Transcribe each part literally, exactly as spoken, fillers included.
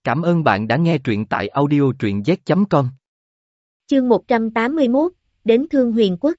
Cảm ơn bạn đã nghe truyện tại audio truyện z chấm com. Chương một trăm tám mươi mốt, đến Thương Huyền Quốc.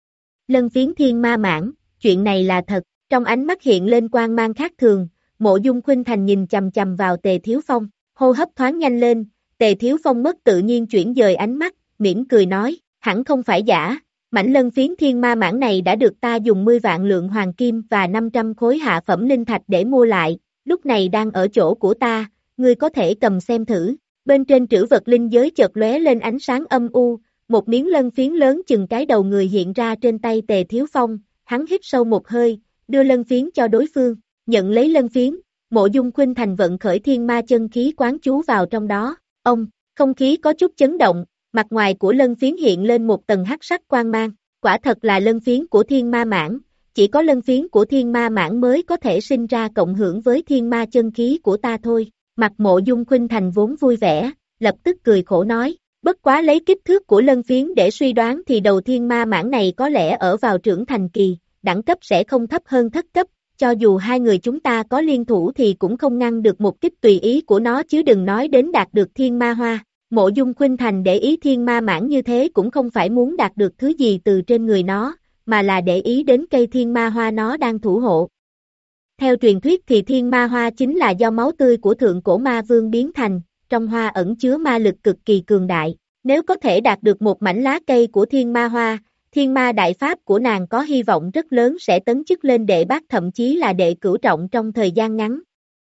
Lân phiến thiên ma mãng, chuyện này là thật, trong ánh mắt hiện lên quang mang khác thường, Mộ Dung Khuynh Thành nhìn chằm chằm vào Tề Thiếu Phong, hô hấp thoáng nhanh lên, Tề Thiếu Phong mất tự nhiên chuyển dời ánh mắt, mỉm cười nói, hẳn không phải giả, mảnh lân phiến thiên ma mãng này đã được ta dùng mười vạn lượng hoàng kim và năm trăm khối hạ phẩm linh thạch để mua lại, lúc này đang ở chỗ của ta, ngươi có thể cầm xem thử. Bên trên trữ vật linh giới chợt lóe lên ánh sáng âm u, một miếng lân phiến lớn chừng cái đầu người hiện ra trên tay Tề Thiếu Phong, hắn hít sâu một hơi, đưa lân phiến cho đối phương, nhận lấy lân phiến, Mộ Dung Khuynh Thành vận khởi thiên ma chân khí quán chú vào trong đó, ông, không khí có chút chấn động, mặt ngoài của lân phiến hiện lên một tầng hắc sắc quang mang, quả thật là lân phiến của thiên ma mãng, chỉ có lân phiến của thiên ma mãng mới có thể sinh ra cộng hưởng với thiên ma chân khí của ta thôi. Mặt Mộ Dung Khuynh Thành vốn vui vẻ, lập tức cười khổ nói, bất quá lấy kích thước của lân phiến để suy đoán thì đầu thiên ma mãng này có lẽ ở vào trưởng thành kỳ, đẳng cấp sẽ không thấp hơn thất cấp, cho dù hai người chúng ta có liên thủ thì cũng không ngăn được một kích tùy ý của nó chứ đừng nói đến đạt được thiên ma hoa. Mộ Dung Khuynh Thành để ý thiên ma mãng như thế cũng không phải muốn đạt được thứ gì từ trên người nó, mà là để ý đến cây thiên ma hoa nó đang thủ hộ. Theo truyền thuyết thì thiên ma hoa chính là do máu tươi của thượng cổ ma vương biến thành, trong hoa ẩn chứa ma lực cực kỳ cường đại. Nếu có thể đạt được một mảnh lá cây của thiên ma hoa, thiên ma đại pháp của nàng có hy vọng rất lớn sẽ tấn chức lên đệ bát thậm chí là đệ cửu trọng trong thời gian ngắn.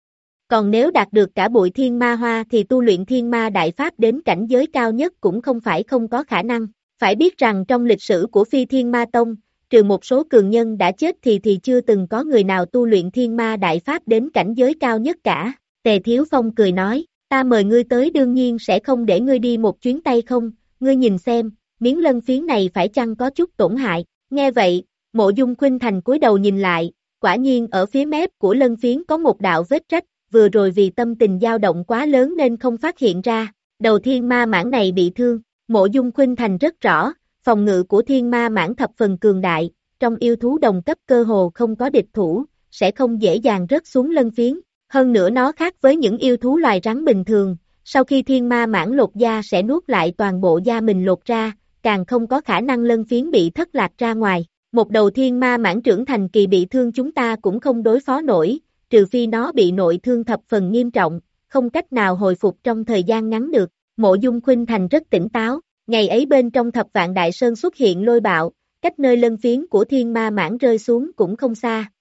Còn nếu đạt được cả bụi thiên ma hoa thì tu luyện thiên ma đại pháp đến cảnh giới cao nhất cũng không phải không có khả năng. Phải biết rằng trong lịch sử của Phi Thiên Ma Tông, trừ một số cường nhân đã chết thì thì chưa từng có người nào tu luyện thiên ma đại pháp đến cảnh giới cao nhất cả. Tề Thiếu Phong cười nói, ta mời ngươi tới đương nhiên sẽ không để ngươi đi một chuyến tay không, ngươi nhìn xem, miếng lân phiến này phải chăng có chút tổn hại. Nghe vậy, Mộ Dung Khuynh Thành cúi đầu nhìn lại, quả nhiên ở phía mép của lân phiến có một đạo vết rách, vừa rồi vì tâm tình dao động quá lớn nên không phát hiện ra, đầu thiên ma mãng này bị thương. Mộ Dung Khuynh Thành rất rõ, phòng ngự của thiên ma mãng thập phần cường đại, trong yêu thú đồng cấp cơ hồ không có địch thủ, sẽ không dễ dàng rớt xuống lân phiến. Hơn nữa nó khác với những yêu thú loài rắn bình thường, sau khi thiên ma mãng lột da sẽ nuốt lại toàn bộ da mình lột ra, càng không có khả năng lân phiến bị thất lạc ra ngoài. Một đầu thiên ma mãng trưởng thành kỳ bị thương chúng ta cũng không đối phó nổi, trừ phi nó bị nội thương thập phần nghiêm trọng, không cách nào hồi phục trong thời gian ngắn được. Mộ Dung Khuynh Thành rất tỉnh táo, ngày ấy bên trong Thập Vạn Đại Sơn xuất hiện lôi bạo, cách nơi lân phiến của thiên ma mãng rơi xuống cũng không xa.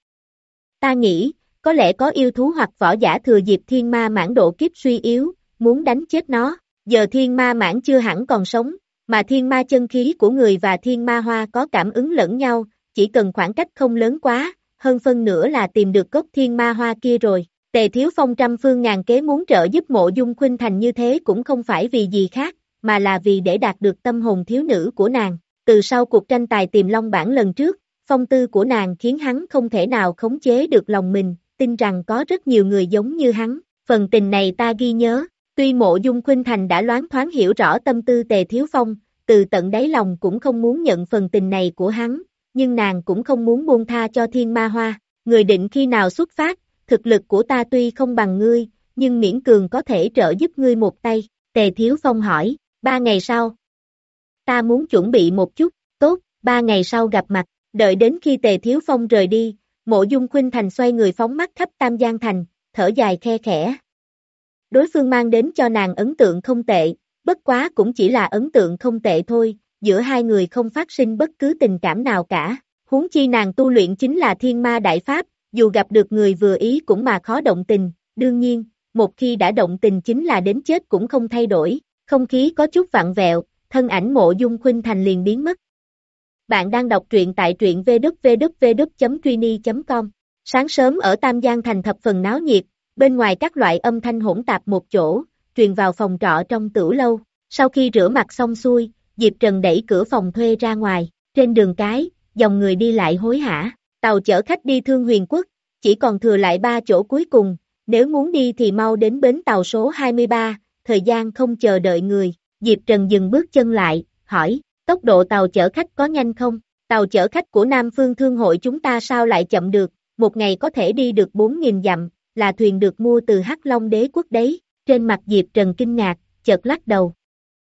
Ta nghĩ, có lẽ có yêu thú hoặc võ giả thừa dịp thiên ma mãng độ kiếp suy yếu, muốn đánh chết nó. Giờ thiên ma mãng chưa hẳn còn sống, mà thiên ma chân khí của người và thiên ma hoa có cảm ứng lẫn nhau, chỉ cần khoảng cách không lớn quá, hơn phân nữa là tìm được gốc thiên ma hoa kia rồi. Tề Thiếu Phong trăm phương ngàn kế muốn trợ giúp Mộ Dung Khuynh Thành như thế cũng không phải vì gì khác, mà là vì để đạt được tâm hồn thiếu nữ của nàng. Từ sau cuộc tranh tài tìm long bản lần trước, phong tư của nàng khiến hắn không thể nào khống chế được lòng mình, tin rằng có rất nhiều người giống như hắn, phần tình này ta ghi nhớ. Tuy Mộ Dung Khuynh Thành đã loáng thoáng hiểu rõ tâm tư Tề Thiếu Phong, từ tận đáy lòng cũng không muốn nhận phần tình này của hắn, nhưng nàng cũng không muốn buông tha cho thiên ma hoa. Người định khi nào xuất phát, thực lực của ta tuy không bằng ngươi, nhưng miễn cường có thể trợ giúp ngươi một tay. Tề Thiếu Phong hỏi, ba ngày sau. Ta muốn chuẩn bị một chút, tốt, ba ngày sau gặp mặt. Đợi đến khi Tề Thiếu Phong rời đi, Mộ Dung Khuynh Thành xoay người phóng mắt khắp Tam Giang Thành, thở dài khe khẽ. Đối phương mang đến cho nàng ấn tượng không tệ, bất quá cũng chỉ là ấn tượng không tệ thôi, giữa hai người không phát sinh bất cứ tình cảm nào cả. Huống chi nàng tu luyện chính là thiên ma đại pháp, dù gặp được người vừa ý cũng mà khó động tình, đương nhiên, một khi đã động tình chính là đến chết cũng không thay đổi. Không khí có chút vặn vẹo, thân ảnh Mộ Dung Khuynh Thành liền biến mất. Bạn đang đọc truyện tại truyện vê kép vê kép vê chấm tweenie chấm com. Sáng sớm ở Tam Giang Thành thập phần náo nhiệt, bên ngoài các loại âm thanh hỗn tạp một chỗ, truyền vào phòng trọ trong tửu lâu. Sau khi rửa mặt xong xuôi, Diệp Trần đẩy cửa phòng thuê ra ngoài, trên đường cái, dòng người đi lại hối hả. Tàu chở khách đi Thương Huyền Quốc, chỉ còn thừa lại ba chỗ cuối cùng, nếu muốn đi thì mau đến bến tàu số hai mươi ba, thời gian không chờ đợi người. Diệp Trần dừng bước chân lại, hỏi, tốc độ tàu chở khách có nhanh không? Tàu chở khách của Nam Phương Thương hội chúng ta sao lại chậm được, một ngày có thể đi được bốn nghìn dặm, là thuyền được mua từ Hắc Long Đế quốc đấy. Trên mặt Diệp Trần kinh ngạc, chợt lắc đầu.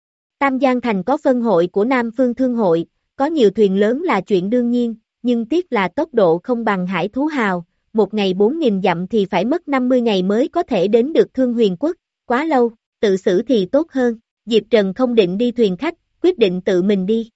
Tam Giang Thành có phân hội của Nam Phương Thương hội, có nhiều thuyền lớn là chuyện đương nhiên, nhưng tiếc là tốc độ không bằng Hải Thú Hào, một ngày bốn nghìn dặm thì phải mất năm mươi ngày mới có thể đến được Thương Huyền Quốc, quá lâu, tự xử thì tốt hơn. Diệp Trần không định đi thuyền khách, quyết định tự mình đi.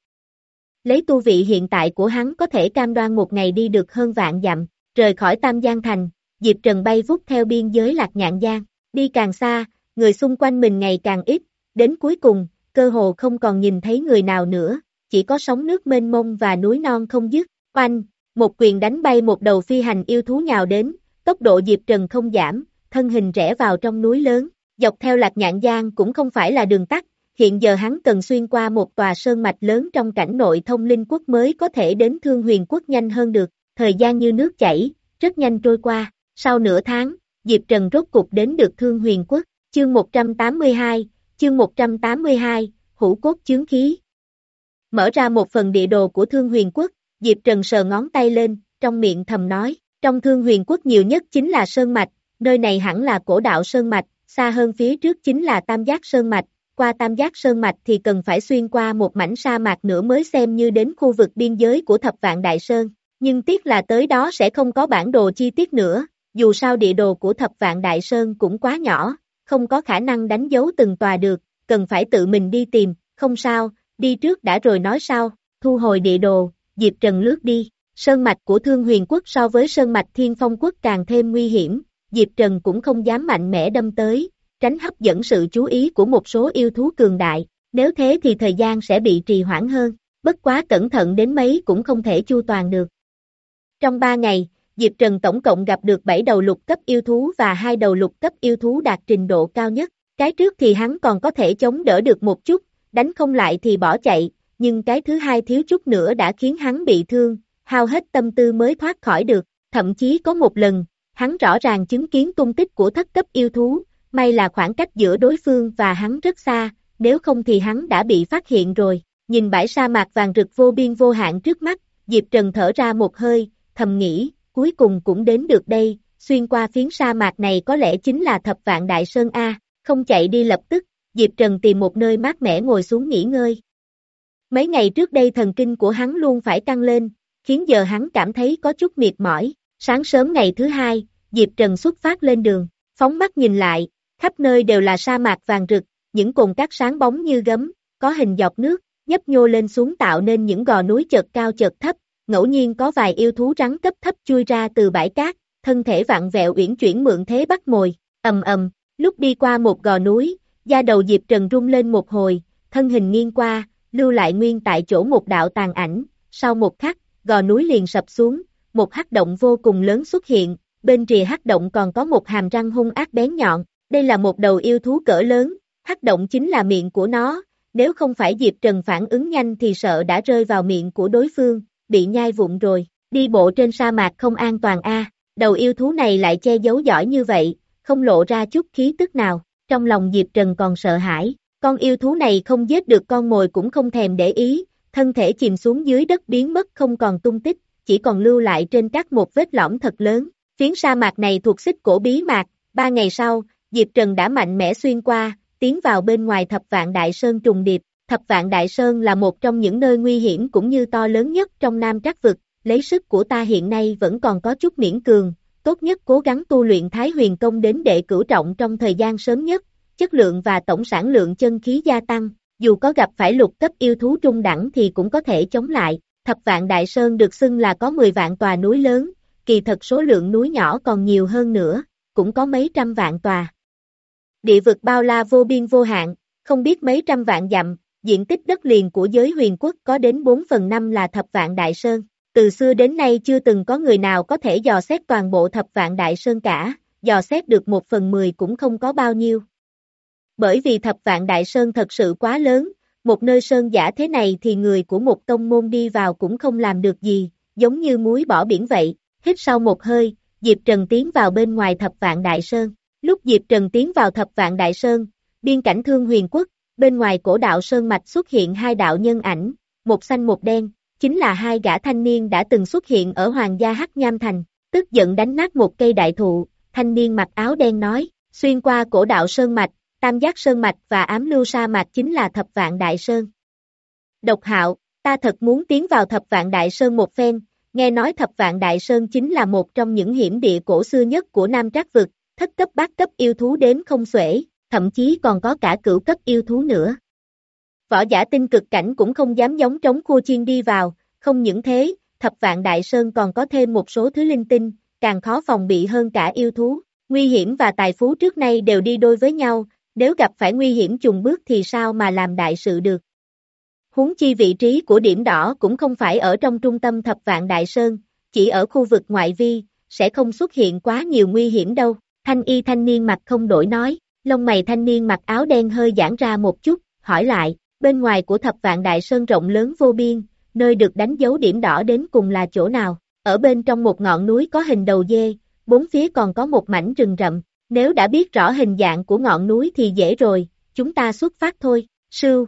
Lấy tu vị hiện tại của hắn có thể cam đoan một ngày đi được hơn vạn dặm, rời khỏi Tam Giang Thành, Diệp Trần bay vút theo biên giới Lạc Nhạn Giang, đi càng xa, người xung quanh mình ngày càng ít, đến cuối cùng, cơ hồ không còn nhìn thấy người nào nữa, chỉ có sóng nước mênh mông và núi non không dứt. Oanh, một quyền đánh bay một đầu phi hành yêu thú nhào đến, tốc độ Diệp Trần không giảm, thân hình rẽ vào trong núi lớn, dọc theo Lạc Nhạn Giang cũng không phải là đường tắt, hiện giờ hắn cần xuyên qua một tòa sơn mạch lớn trong cảnh nội thông linh quốc mới có thể đến Thương Huyền Quốc nhanh hơn được, thời gian như nước chảy, rất nhanh trôi qua, sau nửa tháng, Diệp Trần rốt cục đến được Thương Huyền Quốc, chương một trăm tám mươi hai, chương một trăm tám mươi hai, hữu cốt chướng khí. Mở ra một phần địa đồ của Thương Huyền Quốc, Diệp Trần sờ ngón tay lên, trong miệng thầm nói, trong Thương Huyền Quốc nhiều nhất chính là Sơn Mạch, nơi này hẳn là cổ đạo Sơn Mạch, xa hơn phía trước chính là Tam Giác Sơn Mạch, qua Tam Giác Sơn Mạch thì cần phải xuyên qua một mảnh sa mạc nữa mới xem như đến khu vực biên giới của Thập Vạn Đại Sơn, nhưng tiếc là tới đó sẽ không có bản đồ chi tiết nữa, dù sao địa đồ của Thập Vạn Đại Sơn cũng quá nhỏ, không có khả năng đánh dấu từng tòa được, cần phải tự mình đi tìm, không sao, đi trước đã rồi nói sau, thu hồi địa đồ, Diệp Trần lướt đi, sơn mạch của Thương Huyền Quốc so với sơn mạch Thiên Phong Quốc càng thêm nguy hiểm, Diệp Trần cũng không dám mạnh mẽ đâm tới, tránh hấp dẫn sự chú ý của một số yêu thú cường đại, nếu thế thì thời gian sẽ bị trì hoãn hơn, bất quá cẩn thận đến mấy cũng không thể chu toàn được. Trong ba ngày, Diệp Trần tổng cộng gặp được bảy đầu lục cấp yêu thú và hai đầu lục cấp yêu thú đạt trình độ cao nhất, cái trước thì hắn còn có thể chống đỡ được một chút, đánh không lại thì bỏ chạy, nhưng cái thứ hai thiếu chút nữa đã khiến hắn bị thương, hao hết tâm tư mới thoát khỏi được, thậm chí có một lần, hắn rõ ràng chứng kiến tung tích của thất cấp yêu thú, may là khoảng cách giữa đối phương và hắn rất xa, nếu không thì hắn đã bị phát hiện rồi, nhìn bãi sa mạc vàng rực vô biên vô hạn trước mắt, Diệp Trần thở ra một hơi, thầm nghĩ, cuối cùng cũng đến được đây, xuyên qua phiến sa mạc này có lẽ chính là Thập Vạn Đại Sơn A, không chạy đi lập tức, Diệp Trần tìm một nơi mát mẻ ngồi xuống nghỉ ngơi. Mấy ngày trước đây thần kinh của hắn luôn phải căng lên, khiến giờ hắn cảm thấy có chút mệt mỏi, sáng sớm ngày thứ hai, Diệp Trần xuất phát lên đường, phóng mắt nhìn lại, khắp nơi đều là sa mạc vàng rực, những cồn cát sáng bóng như gấm, có hình giọt nước, nhấp nhô lên xuống tạo nên những gò núi chợt cao chợt thấp, ngẫu nhiên có vài yêu thú rắn cấp thấp chui ra từ bãi cát, thân thể vặn vẹo uyển chuyển mượn thế bắt mồi, ầm ầm, lúc đi qua một gò núi, da đầu Diệp Trần rung lên một hồi, thân hình nghiêng qua, lưu lại nguyên tại chỗ một đạo tàn ảnh, sau một khắc, gò núi liền sập xuống, một hắc động vô cùng lớn xuất hiện, bên rìa hắc động còn có một hàm răng hung ác bén nhọn, đây là một đầu yêu thú cỡ lớn, hắc động chính là miệng của nó, nếu không phải Diệp Trần phản ứng nhanh thì sợ đã rơi vào miệng của đối phương, bị nhai vụn rồi, đi bộ trên sa mạc không an toàn a, đầu yêu thú này lại che giấu giỏi như vậy, không lộ ra chút khí tức nào, trong lòng Diệp Trần còn sợ hãi, con yêu thú này không giết được con mồi cũng không thèm để ý, thân thể chìm xuống dưới đất biến mất không còn tung tích, chỉ còn lưu lại trên cát một vết lõm thật lớn, phiến sa mạc này thuộc xích cổ bí mạc, ba ngày sau, Diệp Trần đã mạnh mẽ xuyên qua, tiến vào bên ngoài Thập Vạn Đại Sơn trùng điệp, Thập Vạn Đại Sơn là một trong những nơi nguy hiểm cũng như to lớn nhất trong Nam Trắc Vực, lấy sức của ta hiện nay vẫn còn có chút miễn cường, tốt nhất cố gắng tu luyện Thái Huyền Công đến đệ cửu trọng trong thời gian sớm nhất, chất lượng và tổng sản lượng chân khí gia tăng, dù có gặp phải lục cấp yêu thú trung đẳng thì cũng có thể chống lại, Thập Vạn Đại Sơn được xưng là có mười vạn tòa núi lớn, kỳ thật số lượng núi nhỏ còn nhiều hơn nữa, cũng có mấy trăm vạn tòa. Địa vực bao la vô biên vô hạn, không biết mấy trăm vạn dặm, diện tích đất liền của giới huyền quốc có đến bốn phần năm là Thập Vạn Đại Sơn. Từ xưa đến nay chưa từng có người nào có thể dò xét toàn bộ Thập Vạn Đại Sơn cả, dò xét được một phần mười cũng không có bao nhiêu. Bởi vì Thập Vạn Đại Sơn thật sự quá lớn, một nơi sơn giả thế này thì người của một tông môn đi vào cũng không làm được gì, giống như muối bỏ biển vậy. Hít sau một hơi, Diệp Trần tiến vào bên ngoài Thập Vạn Đại Sơn. Lúc Diệp Trần tiến vào Thập Vạn Đại Sơn, biên cảnh Thương Huyền Quốc, bên ngoài cổ đạo Sơn Mạch xuất hiện hai đạo nhân ảnh, một xanh một đen, chính là hai gã thanh niên đã từng xuất hiện ở Hoàng gia Hắc Nham Thành, tức giận đánh nát một cây đại thụ, thanh niên mặc áo đen nói, Xuyên qua cổ đạo Sơn Mạch, Tam Giác Sơn Mạch và Ám Lưu Sa Mạc chính là Thập Vạn Đại Sơn. Độc Hạo, ta thật muốn tiến vào Thập Vạn Đại Sơn một phen, nghe nói Thập Vạn Đại Sơn chính là một trong những hiểm địa cổ xưa nhất của Nam Trác Vực, thất cấp bát cấp yêu thú đến không xuể, thậm chí còn có cả cửu cấp yêu thú nữa. Võ giả tinh cực cảnh cũng không dám giống trống khua chiên đi vào, không những thế, Thập Vạn Đại Sơn còn có thêm một số thứ linh tinh, càng khó phòng bị hơn cả yêu thú. Nguy hiểm và tài phú trước nay đều đi đôi với nhau, nếu gặp phải nguy hiểm chùng bước thì sao mà làm đại sự được. Huống chi vị trí của điểm đỏ cũng không phải ở trong trung tâm Thập Vạn Đại Sơn, chỉ ở khu vực ngoại vi, sẽ không xuất hiện quá nhiều nguy hiểm đâu. Thanh y thanh niên mặt không đổi nói, lông mày thanh niên mặc áo đen hơi giãn ra một chút, hỏi lại, bên ngoài của Thập Vạn Đại Sơn rộng lớn vô biên, nơi được đánh dấu điểm đỏ đến cùng là chỗ nào? Ở bên trong một ngọn núi có hình đầu dê, bốn phía còn có một mảnh rừng rậm, nếu đã biết rõ hình dạng của ngọn núi thì dễ rồi, chúng ta xuất phát thôi. Sưu,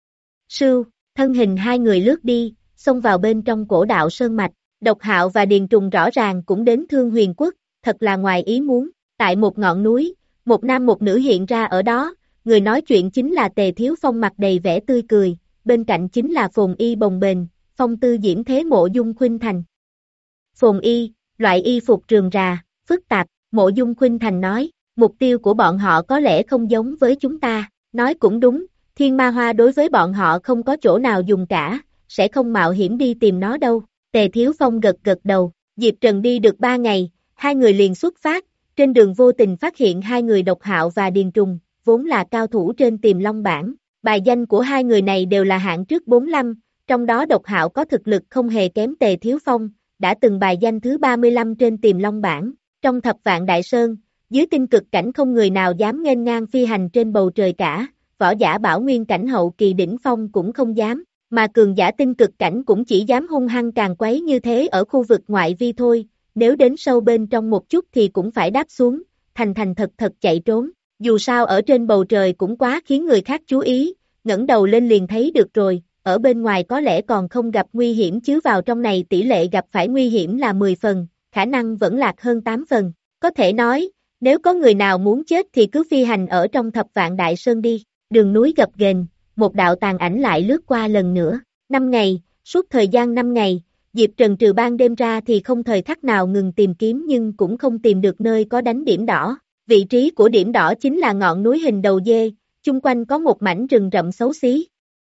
sưu, thân hình hai người lướt đi, xông vào bên trong cổ đạo Sơn Mạch. Độc Hạo và Điền Trùng rõ ràng cũng đến Thương Huyền Quốc, thật là ngoài ý muốn. Tại một ngọn núi, một nam một nữ hiện ra ở đó, người nói chuyện chính là Tề Thiếu Phong, mặt đầy vẻ tươi cười, bên cạnh chính là Phồn Y bồng bềnh, phong tư diễm thế Mộ Dung Khuynh Thành. Phồn Y, loại y phục rườm rà, phức tạp, Mộ Dung Khuynh Thành nói, mục tiêu của bọn họ có lẽ không giống với chúng ta, nói cũng đúng, thiên ma hoa đối với bọn họ không có chỗ nào dùng cả, sẽ không mạo hiểm đi tìm nó đâu. Tề Thiếu Phong gật gật đầu, Diệp Trần đi được ba ngày, hai người liền xuất phát, trên đường vô tình phát hiện hai người Độc Hạo và Điền Trùng, vốn là cao thủ trên Tiềm Long bảng, bài danh của hai người này đều là hạng trước bốn mươi lăm, trong đó Độc Hạo có thực lực không hề kém Tề Thiếu Phong, đã từng bài danh thứ ba mươi lăm trên Tiềm Long bảng, trong Thập Vạn Đại Sơn, dưới tinh cực cảnh không người nào dám nghênh ngang phi hành trên bầu trời cả, võ giả bảo nguyên cảnh hậu kỳ đỉnh phong cũng không dám, mà cường giả tinh cực cảnh cũng chỉ dám hung hăng càng quấy như thế ở khu vực ngoại vi thôi, nếu đến sâu bên trong một chút thì cũng phải đáp xuống, thành thành thật thật chạy trốn, dù sao ở trên bầu trời cũng quá khiến người khác chú ý, ngẩng đầu lên liền thấy được rồi, ở bên ngoài có lẽ còn không gặp nguy hiểm chứ vào trong này tỷ lệ gặp phải nguy hiểm là mười phần, khả năng vẫn lạc hơn tám phần, có thể nói, nếu có người nào muốn chết thì cứ phi hành ở trong Thập Vạn Đại Sơn đi, đường núi gập ghềnh, một đạo tàn ảnh lại lướt qua lần nữa, năm ngày, suốt thời gian năm ngày, Diệp Trần trừ ban đêm ra thì không thời khắc nào ngừng tìm kiếm nhưng cũng không tìm được nơi có đánh điểm đỏ, vị trí của điểm đỏ chính là ngọn núi hình đầu dê, chung quanh có một mảnh rừng rậm xấu xí.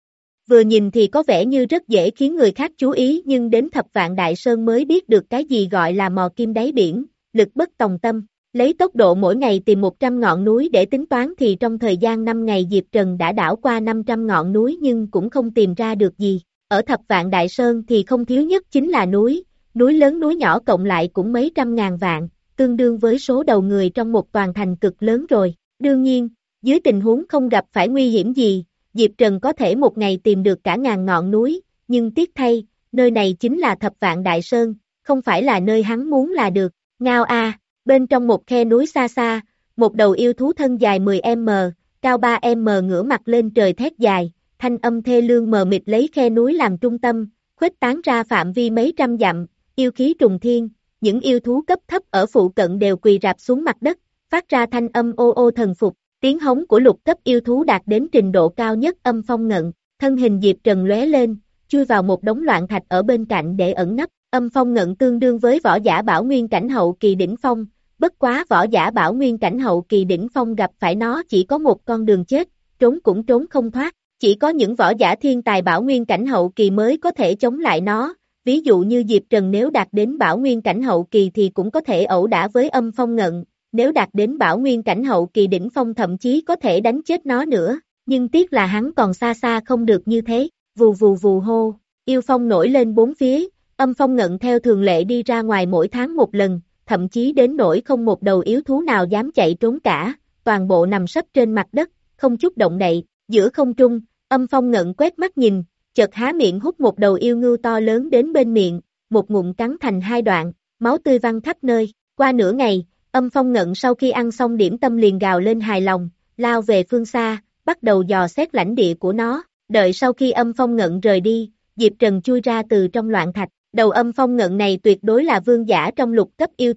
Vừa nhìn thì có vẻ như rất dễ khiến người khác chú ý nhưng đến Thập Vạn Đại Sơn mới biết được cái gì gọi là mò kim đáy biển, lực bất tòng tâm. Lấy tốc độ mỗi ngày tìm một trăm ngọn núi để tính toán thì trong thời gian năm ngày Diệp Trần đã đảo qua năm trăm ngọn núi nhưng cũng không tìm ra được gì. Ở Thập Vạn Đại Sơn thì không thiếu nhất chính là núi, núi lớn núi nhỏ cộng lại cũng mấy trăm ngàn vạn, tương đương với số đầu người trong một toàn thành cực lớn rồi. Đương nhiên, dưới tình huống không gặp phải nguy hiểm gì, Diệp Trần có thể một ngày tìm được cả ngàn ngọn núi, nhưng tiếc thay, nơi này chính là Thập Vạn Đại Sơn, không phải là nơi hắn muốn là được. Ngao a, bên trong một khe núi xa xa, một đầu yêu thú thân dài mười mét, cao ba mét ngửa mặt lên trời thét dài, thanh âm thê lương mờ mịt lấy khe núi làm trung tâm, khuếch tán ra phạm vi mấy trăm dặm, yêu khí trùng thiên, những yêu thú cấp thấp ở phụ cận đều quỳ rạp xuống mặt đất, phát ra thanh âm ô ô thần phục, tiếng hống của lục cấp yêu thú đạt đến trình độ cao nhất âm phong ngận, thân hình Diệp Trần lóe lên, chui vào một đống loạn thạch ở bên cạnh để ẩn nấp, âm phong ngận tương đương với võ giả bảo nguyên cảnh hậu kỳ đỉnh phong, bất quá võ giả bảo nguyên cảnh hậu kỳ đỉnh phong gặp phải nó chỉ có một con đường chết, trốn cũng trốn không thoát, chỉ có những võ giả thiên tài bảo nguyên cảnh hậu kỳ mới có thể chống lại nó, ví dụ như Diệp Trần nếu đạt đến bảo nguyên cảnh hậu kỳ thì cũng có thể ẩu đả với âm phong ngận, nếu đạt đến bảo nguyên cảnh hậu kỳ đỉnh phong thậm chí có thể đánh chết nó nữa, nhưng tiếc là hắn còn xa xa không được như thế, vù vù vù hô, yêu phong nổi lên bốn phía, âm phong ngận theo thường lệ đi ra ngoài mỗi tháng một lần, thậm chí đến nỗi không một đầu yếu thú nào dám chạy trốn cả, toàn bộ nằm sấp trên mặt đất, không chút động đậy, giữa không trung, âm phong ngận quét mắt nhìn, chợt há miệng hút một đầu yêu ngưu to lớn đến bên miệng, một ngụm cắn thành hai đoạn, máu tươi văng khắp nơi, qua nửa ngày, âm phong ngận sau khi ăn xong điểm tâm liền gào lên hài lòng, lao về phương xa, bắt đầu dò xét lãnh địa của nó, đợi sau khi âm phong ngận rời đi, Diệp Trần chui ra từ trong loạn thạch, đầu âm phong ngận này tuyệt đối là vương giả trong lục cấp yêu thú,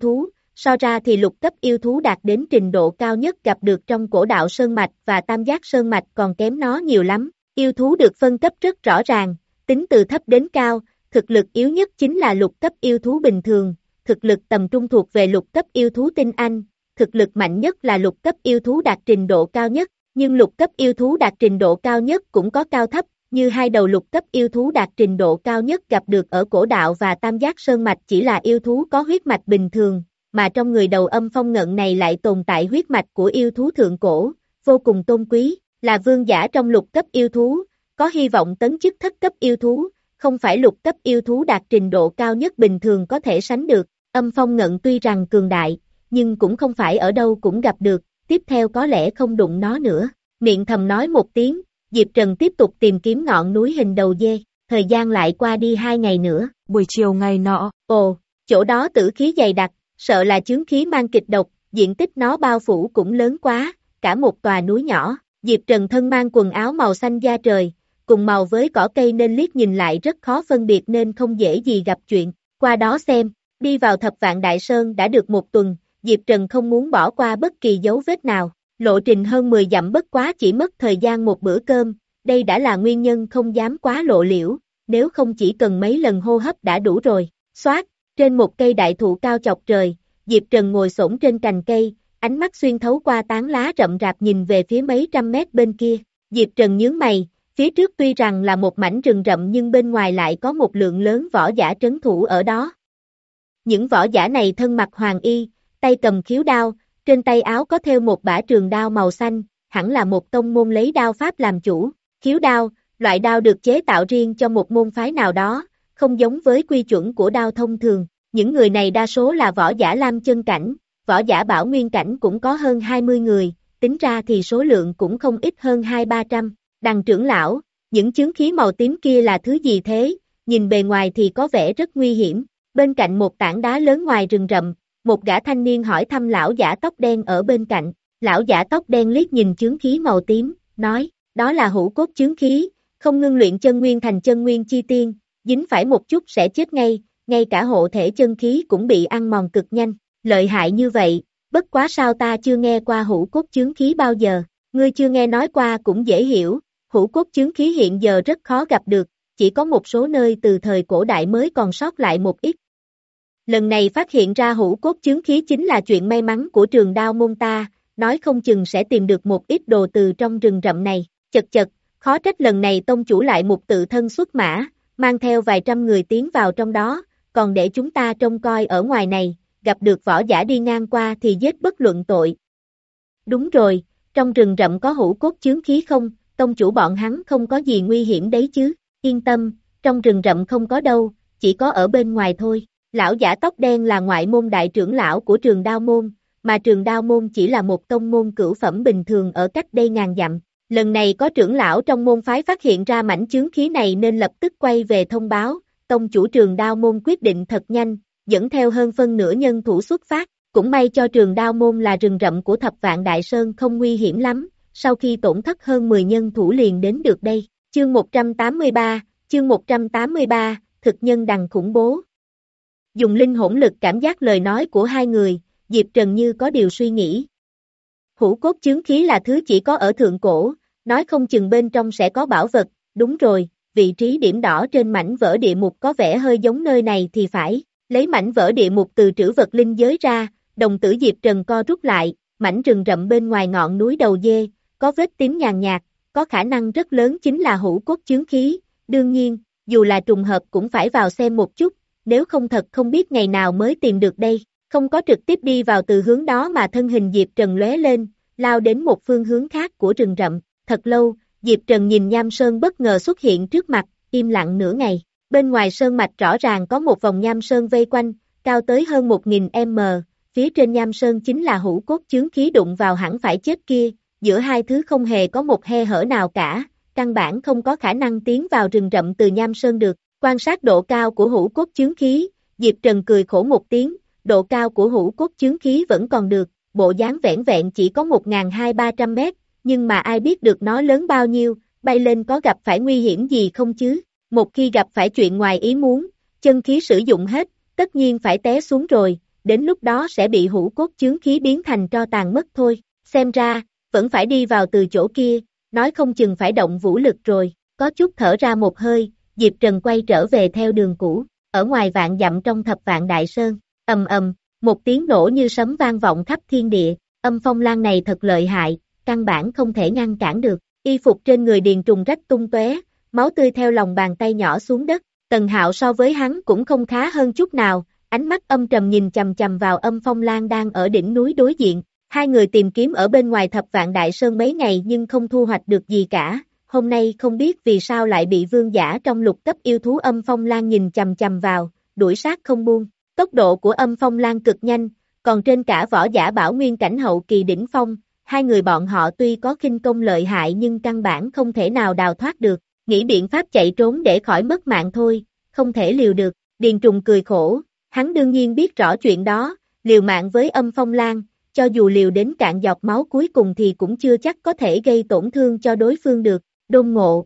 so ra thì lục cấp yêu thú đạt đến trình độ cao nhất gặp được trong cổ đạo sơn mạch và tam giác sơn mạch còn kém nó nhiều lắm. Yêu thú được phân cấp rất rõ ràng, tính từ thấp đến cao, thực lực yếu nhất chính là lục cấp yêu thú bình thường, thực lực tầm trung thuộc về lục cấp yêu thú tinh anh, thực lực mạnh nhất là lục cấp yêu thú đạt trình độ cao nhất, nhưng lục cấp yêu thú đạt trình độ cao nhất cũng có cao thấp, như hai đầu lục cấp yêu thú đạt trình độ cao nhất gặp được ở cổ đạo và tam giác sơn mạch chỉ là yêu thú có huyết mạch bình thường, mà trong người đầu âm phong ngận này lại tồn tại huyết mạch của yêu thú thượng cổ, vô cùng tôn quý, là vương giả trong lục cấp yêu thú, có hy vọng tấn chức thất cấp yêu thú, không phải lục cấp yêu thú đạt trình độ cao nhất bình thường có thể sánh được. Âm phong ngận tuy rằng cường đại, nhưng cũng không phải ở đâu cũng gặp được, tiếp theo có lẽ không đụng nó nữa. Miệng thầm nói một tiếng, Diệp Trần tiếp tục tìm kiếm ngọn núi hình đầu dê, thời gian lại qua đi hai ngày nữa. Buổi chiều ngày nọ, ồ, chỗ đó tử khí dày đặc, sợ là chướng khí mang kịch độc, diện tích nó bao phủ cũng lớn quá, cả một tòa núi nhỏ. Diệp Trần thân mang quần áo màu xanh da trời, cùng màu với cỏ cây nên liếc nhìn lại rất khó phân biệt nên không dễ gì gặp chuyện. Qua đó xem, đi vào Thập Vạn Đại Sơn đã được một tuần, Diệp Trần không muốn bỏ qua bất kỳ dấu vết nào. Lộ trình hơn mười dặm bất quá chỉ mất thời gian một bữa cơm, đây đã là nguyên nhân không dám quá lộ liễu, nếu không chỉ cần mấy lần hô hấp đã đủ rồi. Xoát, trên một cây đại thụ cao chọc trời, Diệp Trần ngồi xổm trên cành cây, ánh mắt xuyên thấu qua tán lá rậm rạp nhìn về phía mấy trăm mét bên kia. Diệp Trần nhướng mày, phía trước tuy rằng là một mảnh rừng rậm nhưng bên ngoài lại có một lượng lớn võ giả trấn thủ ở đó. Những võ giả này thân mặc hoàng y, tay cầm khiếu đao, trên tay áo có thêu một bả trường đao màu xanh, hẳn là một tông môn lấy đao pháp làm chủ. Khiếu đao, loại đao được chế tạo riêng cho một môn phái nào đó, không giống với quy chuẩn của đao thông thường. Những người này đa số là võ giả lam chân cảnh, võ giả bảo nguyên cảnh cũng có hơn hai mươi người, tính ra thì số lượng cũng không ít hơn hai ba trăm. Đằng trưởng lão, những chướng khí màu tím kia là thứ gì thế? Nhìn bề ngoài thì có vẻ rất nguy hiểm. Bên cạnh một tảng đá lớn ngoài rừng rậm, một gã thanh niên hỏi thăm lão giả tóc đen ở bên cạnh. Lão giả tóc đen liếc nhìn chướng khí màu tím, nói, đó là hữu cốt chướng khí, không ngưng luyện chân nguyên thành chân nguyên chi tiên, dính phải một chút sẽ chết ngay, ngay cả hộ thể chân khí cũng bị ăn mòn cực nhanh. Lợi hại như vậy, bất quá sao ta chưa nghe qua hữu cốt chướng khí bao giờ, ngươi chưa nghe nói qua cũng dễ hiểu, hữu cốt chướng khí hiện giờ rất khó gặp được, chỉ có một số nơi từ thời cổ đại mới còn sót lại một ít. Lần này phát hiện ra hữu cốt chướng khí chính là chuyện may mắn của Trường Đao môn ta, nói không chừng sẽ tìm được một ít đồ từ trong rừng rậm này. Chật chật, khó trách lần này tông chủ lại một tự thân xuất mã, mang theo vài trăm người tiến vào trong đó, còn để chúng ta trông coi ở ngoài này, gặp được võ giả đi ngang qua thì giết bất luận tội. Đúng rồi, trong rừng rậm có hữu cốt chướng khí không, tông chủ bọn hắn không có gì nguy hiểm đấy chứ, yên tâm, trong rừng rậm không có đâu, chỉ có ở bên ngoài thôi. Lão giả tóc đen là ngoại môn đại trưởng lão của Trường Đao môn, mà Trường Đao môn chỉ là một tông môn cửu phẩm bình thường ở cách đây ngàn dặm. Lần này có trưởng lão trong môn phái phát hiện ra mảnh chướng khí này nên lập tức quay về thông báo, tông chủ Trường Đao môn quyết định thật nhanh, dẫn theo hơn phân nửa nhân thủ xuất phát. Cũng may cho Trường Đao môn là rừng rậm của Thập Vạn Đại Sơn không nguy hiểm lắm, sau khi tổn thất hơn mười nhân thủ liền đến được đây. Chương một trăm tám mươi ba, chương một trăm tám mươi ba, thực nhân đằng khủng bố. Dùng linh hỗn lực cảm giác lời nói của hai người, Diệp Trần như có điều suy nghĩ. Hữu cốt chướng khí là thứ chỉ có ở thượng cổ, nói không chừng bên trong sẽ có bảo vật, đúng rồi, vị trí điểm đỏ trên mảnh vỡ địa mục có vẻ hơi giống nơi này thì phải, lấy mảnh vỡ địa mục từ trữ vật linh giới ra, đồng tử Diệp Trần co rút lại, mảnh rừng rậm bên ngoài ngọn núi đầu dê, có vết tím nhàn nhạt, có khả năng rất lớn chính là hữu cốt chướng khí, đương nhiên, dù là trùng hợp cũng phải vào xem một chút, nếu không thật không biết ngày nào mới tìm được đây, không có trực tiếp đi vào từ hướng đó mà thân hình Diệp Trần lóe lên, lao đến một phương hướng khác của rừng rậm, thật lâu, Diệp Trần nhìn nham sơn bất ngờ xuất hiện trước mặt, im lặng nửa ngày, bên ngoài sơn mạch rõ ràng có một vòng nham sơn vây quanh, cao tới hơn một nghìn mét, phía trên nham sơn chính là hữu cốt chướng khí đụng vào hẳn phải chết kia, giữa hai thứ không hề có một khe hở nào cả, căn bản không có khả năng tiến vào rừng rậm từ nham sơn được. Quan sát độ cao của hữu cốt chướng khí, Diệp Trần cười khổ một tiếng, độ cao của hữu cốt chướng khí vẫn còn được, bộ dáng vẻn vẹn chỉ có một nghìn hai trăm ba trăm mét, nhưng mà ai biết được nó lớn bao nhiêu, bay lên có gặp phải nguy hiểm gì không chứ, một khi gặp phải chuyện ngoài ý muốn, chân khí sử dụng hết, tất nhiên phải té xuống rồi, đến lúc đó sẽ bị hũ cốt chướng khí biến thành tro tàn mất thôi, xem ra, vẫn phải đi vào từ chỗ kia, nói không chừng phải động vũ lực rồi, có chút thở ra một hơi, Diệp Trần quay trở về theo đường cũ, ở ngoài vạn dặm trong thập vạn đại sơn, ầm ầm, một tiếng nổ như sấm vang vọng khắp thiên địa, âm phong lan này thật lợi hại, căn bản không thể ngăn cản được, y phục trên người Điền Trùng rách tung tóe, máu tươi theo lòng bàn tay nhỏ xuống đất, Tần Hạo so với hắn cũng không khá hơn chút nào, ánh mắt âm trầm nhìn chầm chầm vào âm phong lan đang ở đỉnh núi đối diện, hai người tìm kiếm ở bên ngoài thập vạn đại sơn mấy ngày nhưng không thu hoạch được gì cả, hôm nay không biết vì sao lại bị vương giả trong lục cấp yêu thú âm phong lan nhìn chầm chầm vào, đuổi sát không buông, tốc độ của âm phong lan cực nhanh, còn trên cả võ giả bảo nguyên cảnh hậu kỳ đỉnh phong, hai người bọn họ tuy có khinh công lợi hại nhưng căn bản không thể nào đào thoát được, nghĩ biện pháp chạy trốn để khỏi mất mạng thôi, không thể liều được, Điền Trùng cười khổ, hắn đương nhiên biết rõ chuyện đó, liều mạng với âm phong lan, cho dù liều đến cạn giọt máu cuối cùng thì cũng chưa chắc có thể gây tổn thương cho đối phương được, đôn ngộ.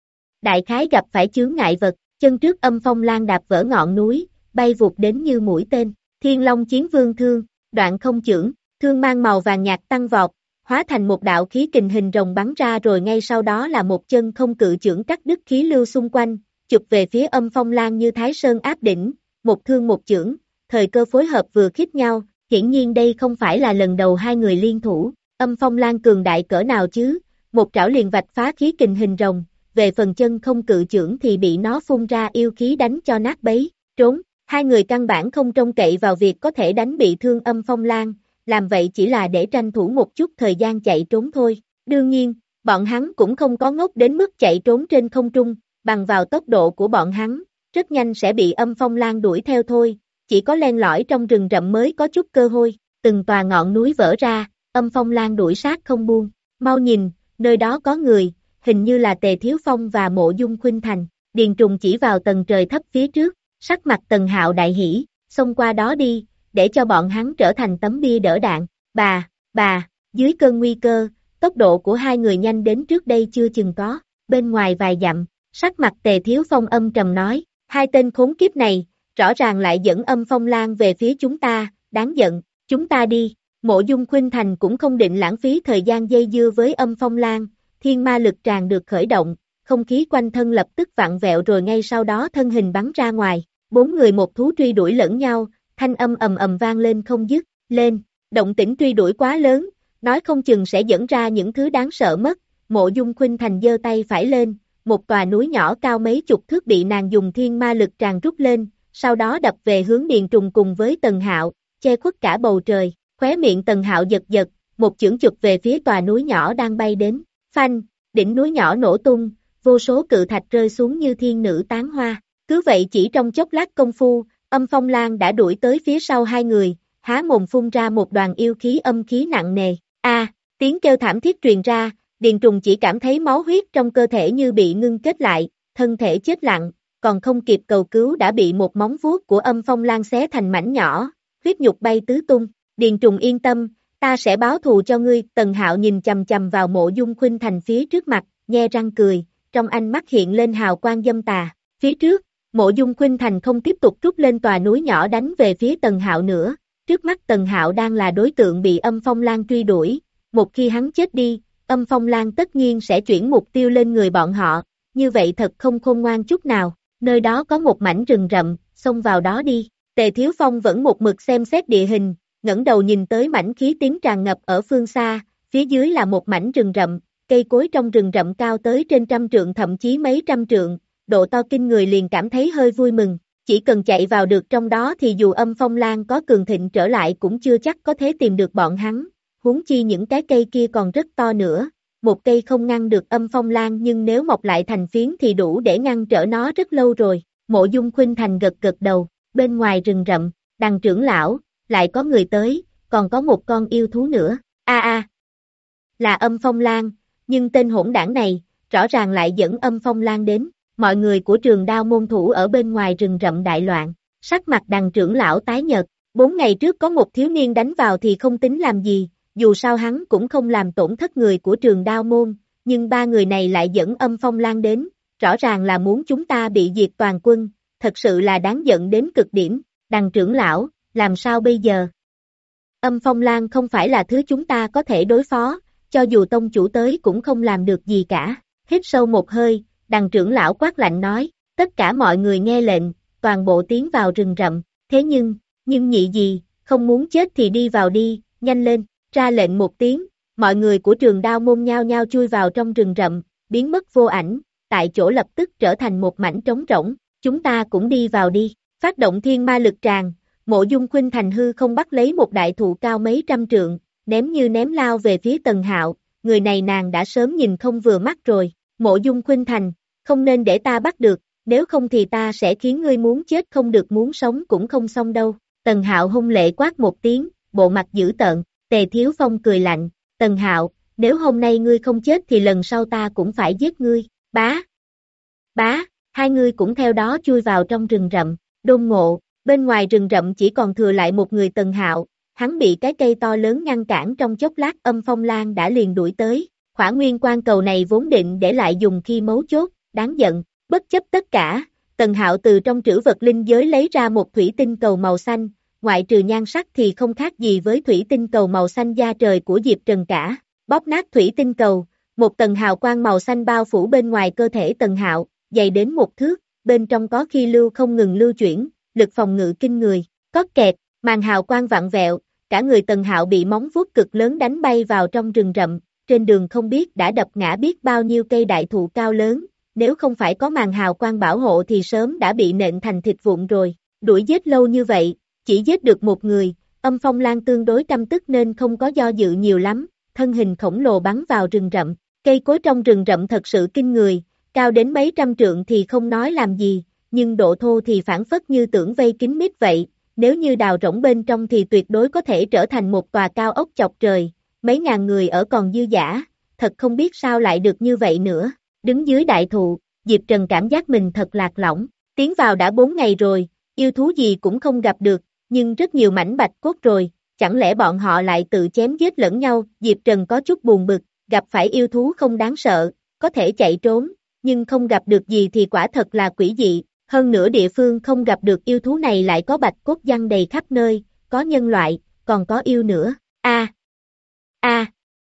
Đại khái gặp phải chướng ngại vật, chân trước âm phong lan đạp vỡ ngọn núi, bay vụt đến như mũi tên, Thiên Long Chiến Vương thương, đoạn không chưởng, thương mang màu vàng nhạt tăng vọt, hóa thành một đạo khí kình hình rồng bắn ra rồi ngay sau đó là một chân không cự chưởng cắt đứt khí lưu xung quanh, chụp về phía âm phong lan như Thái Sơn áp đỉnh, một thương một chưởng, thời cơ phối hợp vừa khít nhau, hiển nhiên đây không phải là lần đầu hai người liên thủ, âm phong lan cường đại cỡ nào chứ, một trảo liền vạch phá khí kình hình rồng, về phần chân không cự chưởng thì bị nó phun ra yêu khí đánh cho nát bấy, trốn, hai người căn bản không trông cậy vào việc có thể đánh bị thương âm phong lan, làm vậy chỉ là để tranh thủ một chút thời gian chạy trốn thôi, đương nhiên, bọn hắn cũng không có ngốc đến mức chạy trốn trên không trung, bằng vào tốc độ của bọn hắn, rất nhanh sẽ bị âm phong lan đuổi theo thôi, chỉ có len lỏi trong rừng rậm mới có chút cơ hội, từng tòa ngọn núi vỡ ra, âm phong lan đuổi sát không buông, mau nhìn, nơi đó có người, hình như là Tề Thiếu Phong và Mộ Dung Khuynh Thành, Điền Trùng chỉ vào tầng trời thấp phía trước, sắc mặt Tần Hạo đại hỉ, xông qua đó đi, để cho bọn hắn trở thành tấm bia đỡ đạn, bà, bà, dưới cơn nguy cơ, tốc độ của hai người nhanh đến trước đây chưa chừng có, bên ngoài vài dặm, sắc mặt Tề Thiếu Phong âm trầm nói, hai tên khốn kiếp này, rõ ràng lại dẫn âm phong lan về phía chúng ta, đáng giận, chúng ta đi, Mộ Dung Khuynh Thành cũng không định lãng phí thời gian dây dưa với âm phong lan, thiên ma lực tràn được khởi động, không khí quanh thân lập tức vặn vẹo rồi ngay sau đó thân hình bắn ra ngoài, bốn người một thú truy đuổi lẫn nhau, thanh âm ầm ầm vang lên không dứt, lên, động tĩnh truy đuổi quá lớn, nói không chừng sẽ dẫn ra những thứ đáng sợ mất, Mộ Dung Khuynh Thành giơ tay phải lên, một tòa núi nhỏ cao mấy chục thước bị nàng dùng thiên ma lực tràn rút lên, sau đó đập về hướng Điền Trùng cùng với Tần Hạo, che khuất cả bầu trời, khóe miệng Tần Hạo giật giật, một chưởng chụp về phía tòa núi nhỏ đang bay đến, phanh, đỉnh núi nhỏ nổ tung, vô số cự thạch rơi xuống như thiên nữ tán hoa, cứ vậy chỉ trong chốc lát công phu, âm phong lan đã đuổi tới phía sau hai người, há mồm phun ra một đoàn yêu khí âm khí nặng nề, a tiếng kêu thảm thiết truyền ra, Điền Trùng chỉ cảm thấy máu huyết trong cơ thể như bị ngưng kết lại, thân thể chết lặng, còn không kịp cầu cứu đã bị một móng vuốt của âm phong lan xé thành mảnh nhỏ, huyết nhục bay tứ tung, Điền Trùng yên tâm, ta sẽ báo thù cho ngươi, Tần Hạo nhìn chầm chầm vào Mộ Dung Khuynh Thành phía trước mặt, nhe răng cười, trong ánh mắt hiện lên hào quang dâm tà, phía trước, Mộ Dung Khuynh Thành không tiếp tục rút lên tòa núi nhỏ đánh về phía Tần Hạo nữa, trước mắt Tần Hạo đang là đối tượng bị âm phong lan truy đuổi, một khi hắn chết đi, âm phong lan tất nhiên sẽ chuyển mục tiêu lên người bọn họ, như vậy thật không khôn ngoan chút nào, nơi đó có một mảnh rừng rậm, xông vào đó đi, Tề Thiếu Phong vẫn một mực xem xét địa hình, ngẩng đầu nhìn tới mảnh khí tiếng tràn ngập ở phương xa, phía dưới là một mảnh rừng rậm, cây cối trong rừng rậm cao tới trên trăm trượng thậm chí mấy trăm trượng, độ to kinh người liền cảm thấy hơi vui mừng, chỉ cần chạy vào được trong đó thì dù âm phong lan có cường thịnh trở lại cũng chưa chắc có thể tìm được bọn hắn, huống chi những cái cây kia còn rất to nữa, một cây không ngăn được âm phong lan nhưng nếu mọc lại thành phiến thì đủ để ngăn trở nó rất lâu rồi, Mộ Dung Khuynh Thành gật gật đầu, bên ngoài rừng rậm, Đằng trưởng lão, lại có người tới, còn có một con yêu thú nữa, a a, là âm phong lan, nhưng tên hỗn đảng này, rõ ràng lại dẫn âm phong lan đến, mọi người của Trường Đao môn thủ ở bên ngoài rừng rậm đại loạn, sắc mặt Đằng trưởng lão tái nhợt, bốn ngày trước có một thiếu niên đánh vào thì không tính làm gì, dù sao hắn cũng không làm tổn thất người của Trường Đao môn, nhưng ba người này lại dẫn âm phong lan đến, rõ ràng là muốn chúng ta bị diệt toàn quân, thật sự là đáng giận đến cực điểm, Đằng trưởng lão, làm sao bây giờ? Âm Phong Lan không phải là thứ chúng ta có thể đối phó, cho dù tông chủ tới cũng không làm được gì cả. Hít sâu một hơi, đằng trưởng lão quát lạnh nói, tất cả mọi người nghe lệnh, toàn bộ tiến vào rừng rậm. Thế nhưng, nhưng nhị gì, không muốn chết thì đi vào đi, nhanh lên, ra lệnh một tiếng, mọi người của Trường Đao môn nhao nhao chui vào trong rừng rậm, biến mất vô ảnh, tại chỗ lập tức trở thành một mảnh trống rỗng, chúng ta cũng đi vào đi, phát động thiên ma lực tràn, Mộ Dung Khuynh Thành hư không bắt lấy một đại thụ cao mấy trăm trượng, ném như ném lao về phía Tần Hạo, người này nàng đã sớm nhìn không vừa mắt rồi, Mộ Dung Khuynh Thành, không nên để ta bắt được, nếu không thì ta sẽ khiến ngươi muốn chết không được muốn sống cũng không xong đâu. Tần Hạo hung lệ quát một tiếng, bộ mặt dữ tợn, Tề Thiếu Phong cười lạnh, Tần Hạo, nếu hôm nay ngươi không chết thì lần sau ta cũng phải giết ngươi, bá, bá, hai người cũng theo đó chui vào trong rừng rậm, Đôn Ngộ, bên ngoài rừng rậm chỉ còn thừa lại một người Tần Hạo, hắn bị cái cây to lớn ngăn cản trong chốc lát Âm Phong Lan đã liền đuổi tới, Khỏa Nguyên Quan cầu này vốn định để lại dùng khi mấu chốt, đáng giận, bất chấp tất cả, Tần Hạo từ trong trữ vật linh giới lấy ra một thủy tinh cầu màu xanh, ngoại trừ nhan sắc thì không khác gì với thủy tinh cầu màu xanh da trời của Diệp Trần cả, bóp nát thủy tinh cầu, một tầng hào quang màu xanh bao phủ bên ngoài cơ thể Tần Hạo, dày đến một thước, bên trong có khí lưu không ngừng lưu chuyển, lực phòng ngự kinh người, có kẹt, màn hào quang vặn vẹo, cả người Tần Hạo bị móng vuốt cực lớn đánh bay vào trong rừng rậm, trên đường không biết đã đập ngã biết bao nhiêu cây đại thụ cao lớn, nếu không phải có màn hào quang bảo hộ thì sớm đã bị nện thành thịt vụn rồi, đuổi giết lâu như vậy, chỉ giết được một người, Âm Phong Lan tương đối căm tức nên không có do dự nhiều lắm, thân hình khổng lồ bắn vào rừng rậm, cây cối trong rừng rậm thật sự kinh người, cao đến mấy trăm trượng thì không nói làm gì, nhưng độ thô thì phản phất như tưởng vây kín mít vậy, nếu như đào rỗng bên trong thì tuyệt đối có thể trở thành một tòa cao ốc chọc trời, mấy ngàn người ở còn dư dả, thật không biết sao lại được như vậy nữa, đứng dưới đại thụ, Diệp Trần cảm giác mình thật lạc lõng, tiến vào đã bốn ngày rồi, yêu thú gì cũng không gặp được, nhưng rất nhiều mảnh bạch cốt rồi, chẳng lẽ bọn họ lại tự chém giết lẫn nhau, Diệp Trần có chút buồn bực, gặp phải yêu thú không đáng sợ, có thể chạy trốn, nhưng không gặp được gì thì quả thật là quỷ dị, hơn nữa địa phương không gặp được yêu thú này lại có bạch cốt giăng đầy khắp nơi, có nhân loại, còn có yêu nữa, a a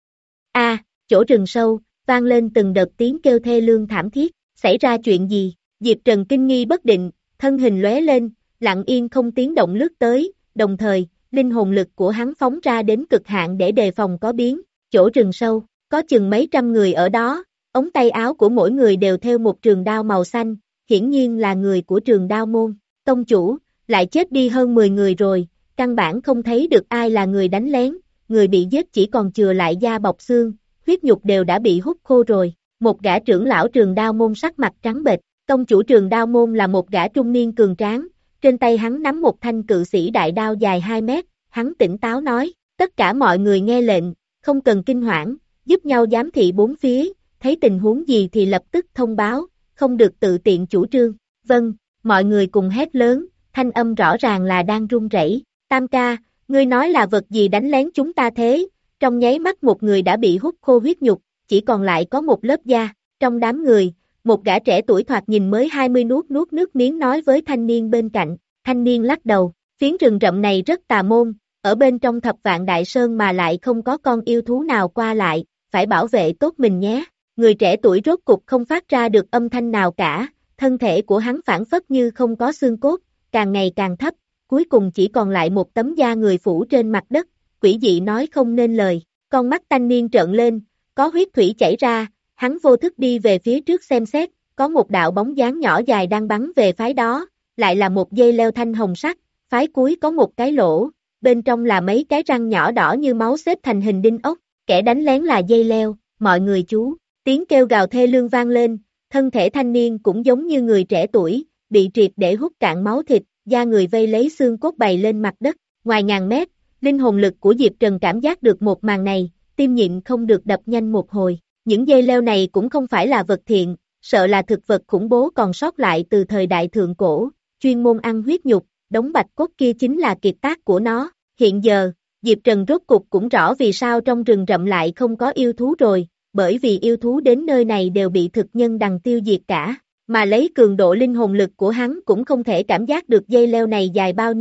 a chỗ rừng sâu, vang lên từng đợt tiếng kêu thê lương thảm thiết, xảy ra chuyện gì, Diệp Trần kinh nghi bất định, thân hình lóe lên, lặng yên không tiếng động lướt tới, đồng thời, linh hồn lực của hắn phóng ra đến cực hạn để đề phòng có biến, chỗ rừng sâu, có chừng mấy trăm người ở đó, ống tay áo của mỗi người đều theo một trường đao màu xanh, hiển nhiên là người của Trường Đao môn, tông chủ, lại chết đi hơn mười người rồi, căn bản không thấy được ai là người đánh lén, người bị giết chỉ còn chừa lại da bọc xương, huyết nhục đều đã bị hút khô rồi, một gã trưởng lão Trường Đao môn sắc mặt trắng bệch, tông chủ Trường Đao môn là một gã trung niên cường tráng, trên tay hắn nắm một thanh cự sĩ đại đao dài hai mét, hắn tỉnh táo nói, tất cả mọi người nghe lệnh, không cần kinh hoảng, giúp nhau giám thị bốn phía, thấy tình huống gì thì lập tức thông báo, không được tự tiện chủ trương, vâng, mọi người cùng hét lớn, thanh âm rõ ràng là đang run rẩy. Tam ca, ngươi nói là vật gì đánh lén chúng ta thế, trong nháy mắt một người đã bị hút khô huyết nhục, chỉ còn lại có một lớp da, trong đám người, một gã trẻ tuổi thoạt nhìn mới hai mươi nuốt nuốt nước miếng nói với thanh niên bên cạnh, thanh niên lắc đầu, phiến rừng rậm này rất tà môn, ở bên trong thập vạn đại sơn mà lại không có con yêu thú nào qua lại, phải bảo vệ tốt mình nhé. Người trẻ tuổi rốt cục không phát ra được âm thanh nào cả, thân thể của hắn phản phất như không có xương cốt, càng ngày càng thấp, cuối cùng chỉ còn lại một tấm da người phủ trên mặt đất, quỷ dị nói không nên lời, con mắt thanh niên trợn lên, có huyết thủy chảy ra, hắn vô thức đi về phía trước xem xét, có một đạo bóng dáng nhỏ dài đang bắn về phái đó, lại là một dây leo thanh hồng sắc, phái cuối có một cái lỗ, bên trong là mấy cái răng nhỏ đỏ như máu xếp thành hình đinh ốc, kẻ đánh lén là dây leo, mọi người chú. Tiếng kêu gào thê lương vang lên, thân thể thanh niên cũng giống như người trẻ tuổi, bị triệt để hút cạn máu thịt, da người vây lấy xương cốt bày lên mặt đất, ngoài ngàn mét, linh hồn lực của Diệp Trần cảm giác được một màn này, tim nhịn không được đập nhanh một hồi, những dây leo này cũng không phải là vật thiện, sợ là thực vật khủng bố còn sót lại từ thời đại thượng cổ, chuyên môn ăn huyết nhục, đống bạch cốt kia chính là kiệt tác của nó, hiện giờ, Diệp Trần rốt cục cũng rõ vì sao trong rừng rậm lại không có yêu thú rồi. Bởi vì yêu thú đến nơi này đều bị thực nhân đằng tiêu diệt cả, mà lấy cường độ linh hồn lực của hắn cũng không thể cảm giác được dây leo này dài bao nhiêu,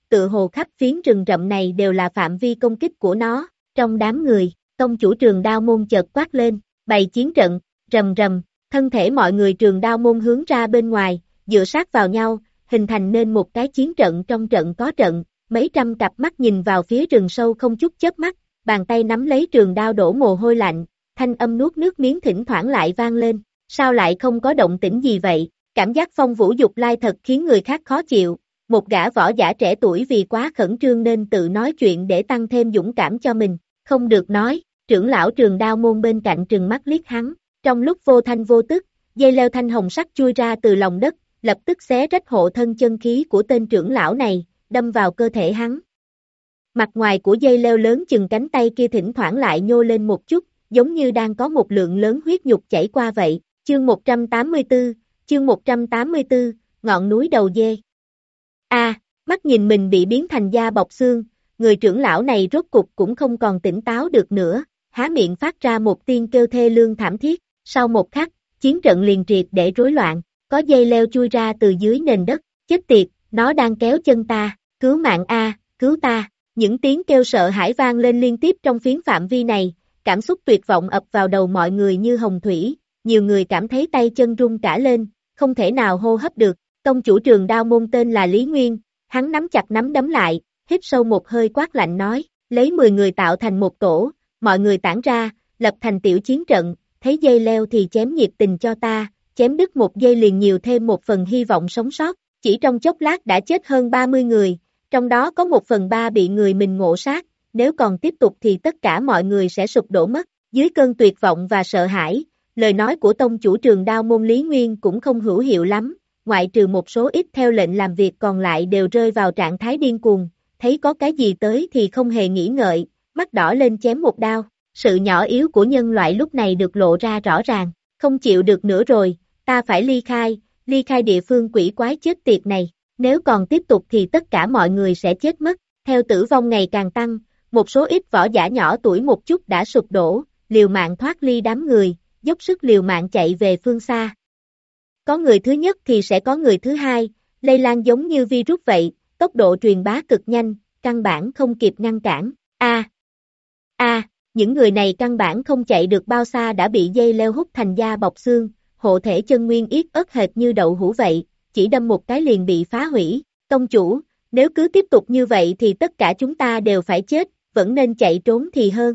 tự hồ khắp phiến rừng rậm này đều là phạm vi công kích của nó. Trong đám người, tông chủ Trường Đao môn chợt quát lên, bày chiến trận, rầm rầm, thân thể mọi người Trường Đao môn hướng ra bên ngoài, dựa sát vào nhau, hình thành nên một cái chiến trận trong trận có trận, mấy trăm cặp mắt nhìn vào phía rừng sâu không chút chớp mắt, bàn tay nắm lấy trường đao đổ mồ hôi lạnh, thanh âm nuốt nước miếng thỉnh thoảng lại vang lên, sao lại không có động tĩnh gì vậy, cảm giác phong vũ dục lai thật khiến người khác khó chịu, một gã võ giả trẻ tuổi vì quá khẩn trương nên tự nói chuyện để tăng thêm dũng cảm cho mình, không được nói, trưởng lão Trường Đao môn bên cạnh trừng mắt liếc hắn, trong lúc vô thanh vô tức, dây leo thanh hồng sắc chui ra từ lòng đất, lập tức xé rách hộ thân chân khí của tên trưởng lão này, đâm vào cơ thể hắn. Mặt ngoài của dây leo lớn chừng cánh tay kia thỉnh thoảng lại nhô lên một chút, giống như đang có một lượng lớn huyết nhục chảy qua vậy. Chương một trăm tám mươi tư, chương một trăm tám mươi tư, ngọn núi đầu dê. A, à, mắt nhìn mình bị biến thành da bọc xương, người trưởng lão này rốt cục cũng không còn tỉnh táo được nữa, há miệng phát ra một tiếng kêu thê lương thảm thiết, sau một khắc, chiến trận liền triệt để rối loạn, có dây leo chui ra từ dưới nền đất, chết tiệt, nó đang kéo chân ta, cứu mạng a, cứu ta, những tiếng kêu sợ hãi vang lên liên tiếp trong phiến phạm vi này, cảm xúc tuyệt vọng ập vào đầu mọi người như hồng thủy, nhiều người cảm thấy tay chân run cả lên, không thể nào hô hấp được, tông chủ Trường Đao môn tên là Lý Nguyên, hắn nắm chặt nắm đấm lại, hít sâu một hơi quát lạnh nói, lấy mười người tạo thành một tổ, mọi người tản ra, lập thành tiểu chiến trận, thấy dây leo thì chém nhiệt tình cho ta, chém đứt một dây liền nhiều thêm một phần hy vọng sống sót, chỉ trong chốc lát đã chết hơn ba mươi người, trong đó có một phần ba bị người mình ngộ sát, nếu còn tiếp tục thì tất cả mọi người sẽ sụp đổ mất, dưới cơn tuyệt vọng và sợ hãi, lời nói của tông chủ Trường Đao môn Lý Nguyên cũng không hữu hiệu lắm, ngoại trừ một số ít theo lệnh làm việc còn lại đều rơi vào trạng thái điên cuồng, thấy có cái gì tới thì không hề nghĩ ngợi, mắt đỏ lên chém một đao, sự nhỏ yếu của nhân loại lúc này được lộ ra rõ ràng, không chịu được nữa rồi, ta phải ly khai, ly khai địa phương quỷ quái chết tiệt này, nếu còn tiếp tục thì tất cả mọi người sẽ chết mất, theo tử vong ngày càng tăng, một số ít võ giả nhỏ tuổi một chút đã sụp đổ, liều mạng thoát ly đám người, dốc sức liều mạng chạy về phương xa. Có người thứ nhất thì sẽ có người thứ hai, lây lan giống như virus vậy, tốc độ truyền bá cực nhanh, căn bản không kịp ngăn cản, a a những người này căn bản không chạy được bao xa đã bị dây leo hút thành da bọc xương, hộ thể chân nguyên yết ớt hệt như đậu hũ vậy, chỉ đâm một cái liền bị phá hủy, tông chủ, nếu cứ tiếp tục như vậy thì tất cả chúng ta đều phải chết, vẫn nên chạy trốn thì hơn.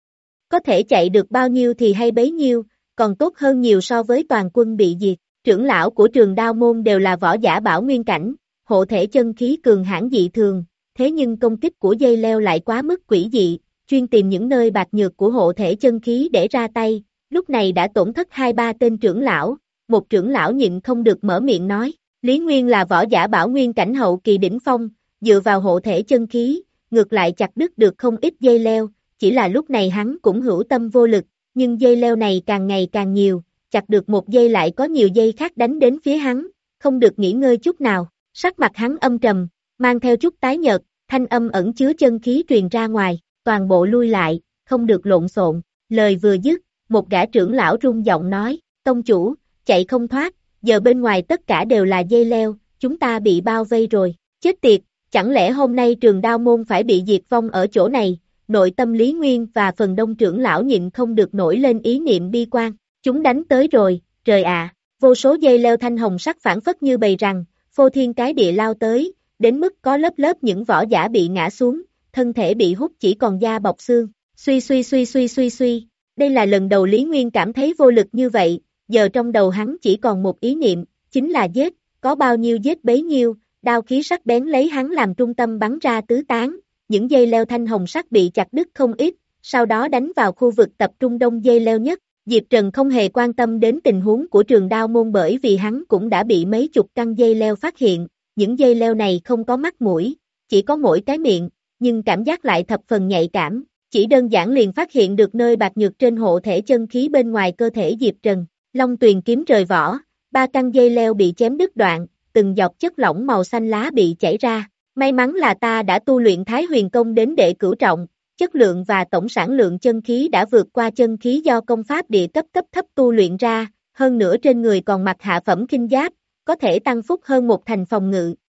Có thể chạy được bao nhiêu thì hay bấy nhiêu, còn tốt hơn nhiều so với toàn quân bị diệt, trưởng lão của Trường Đao môn đều là võ giả bảo nguyên cảnh, hộ thể chân khí cường hãn dị thường, thế nhưng công kích của dây leo lại quá mức quỷ dị, chuyên tìm những nơi bạc nhược của hộ thể chân khí để ra tay, lúc này đã tổn thất hai ba tên trưởng lão, một trưởng lão nhịn không được mở miệng nói, Lý Nguyên là võ giả bảo nguyên cảnh hậu kỳ đỉnh phong, dựa vào hộ thể chân khí, ngược lại chặt đứt được không ít dây leo, chỉ là lúc này hắn cũng hữu tâm vô lực, nhưng dây leo này càng ngày càng nhiều, chặt được một dây lại có nhiều dây khác đánh đến phía hắn, không được nghỉ ngơi chút nào, sắc mặt hắn âm trầm, mang theo chút tái nhợt, thanh âm ẩn chứa chân khí truyền ra ngoài, toàn bộ lui lại, không được lộn xộn, lời vừa dứt, một gã trưởng lão rung giọng nói, tông chủ, chạy không thoát, giờ bên ngoài tất cả đều là dây leo, chúng ta bị bao vây rồi, chết tiệt, chẳng lẽ hôm nay Trường Đao môn phải bị diệt vong ở chỗ này, nội tâm Lý Nguyên và phần đông trưởng lão nhịn không được nổi lên ý niệm bi quan, chúng đánh tới rồi, trời ạ, vô số dây leo thanh hồng sắc phản phất như bầy răng, phô thiên cái địa lao tới, đến mức có lớp lớp những võ giả bị ngã xuống, thân thể bị hút chỉ còn da bọc xương, suy suy suy suy suy suy, đây là lần đầu Lý Nguyên cảm thấy vô lực như vậy, giờ trong đầu hắn chỉ còn một ý niệm, chính là giết, có bao nhiêu giết bấy nhiêu, đao khí sắc bén lấy hắn làm trung tâm bắn ra tứ tán, những dây leo thanh hồng sắc bị chặt đứt không ít, sau đó đánh vào khu vực tập trung đông dây leo nhất, Diệp Trần không hề quan tâm đến tình huống của Trường Đao môn bởi vì hắn cũng đã bị mấy chục căn dây leo phát hiện, những dây leo này không có mắt mũi, chỉ có mỗi cái miệng, nhưng cảm giác lại thập phần nhạy cảm, chỉ đơn giản liền phát hiện được nơi bạc nhược trên hộ thể chân khí bên ngoài cơ thể Diệp Trần, Long Tuyền kiếm rời vỏ, ba căn dây leo bị chém đứt đoạn, từng giọt chất lỏng màu xanh lá bị chảy ra, may mắn là ta đã tu luyện Thái Huyền Công đến đệ cửu trọng, chất lượng và tổng sản lượng chân khí đã vượt qua chân khí do công pháp địa cấp cấp thấp tu luyện ra, hơn nữa trên người còn mặc hạ phẩm kinh giáp, có thể tăng phúc hơn một thành phòng ngự,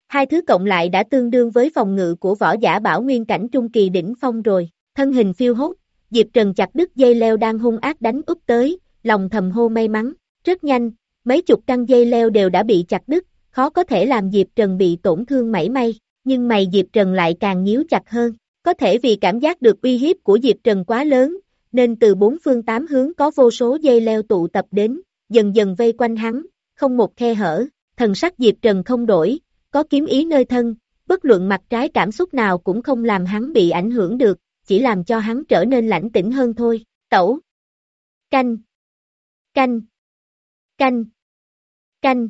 Hai thứ cộng lại đã tương đương với phòng ngự của võ giả bảo nguyên cảnh trung kỳ đỉnh phong rồi. Thân hình phiêu hốt, Diệp Trần chặt đứt dây leo đang hung ác đánh úp tới, lòng thầm hô may mắn. Rất nhanh, mấy chục căn dây leo đều đã bị chặt đứt, khó có thể làm Diệp Trần bị tổn thương mảy may, nhưng mày Diệp Trần lại càng nhíu chặt hơn. Có thể vì cảm giác được uy hiếp của Diệp Trần quá lớn, nên từ bốn phương tám hướng có vô số dây leo tụ tập đến, dần dần vây quanh hắn, không một khe hở. Thần sắc Diệp Trần không đổi, có kiếm ý nơi thân, bất luận mặt trái cảm xúc nào cũng không làm hắn bị ảnh hưởng được, chỉ làm cho hắn trở nên lãnh tĩnh hơn thôi. Tẩu, canh, canh, canh, canh,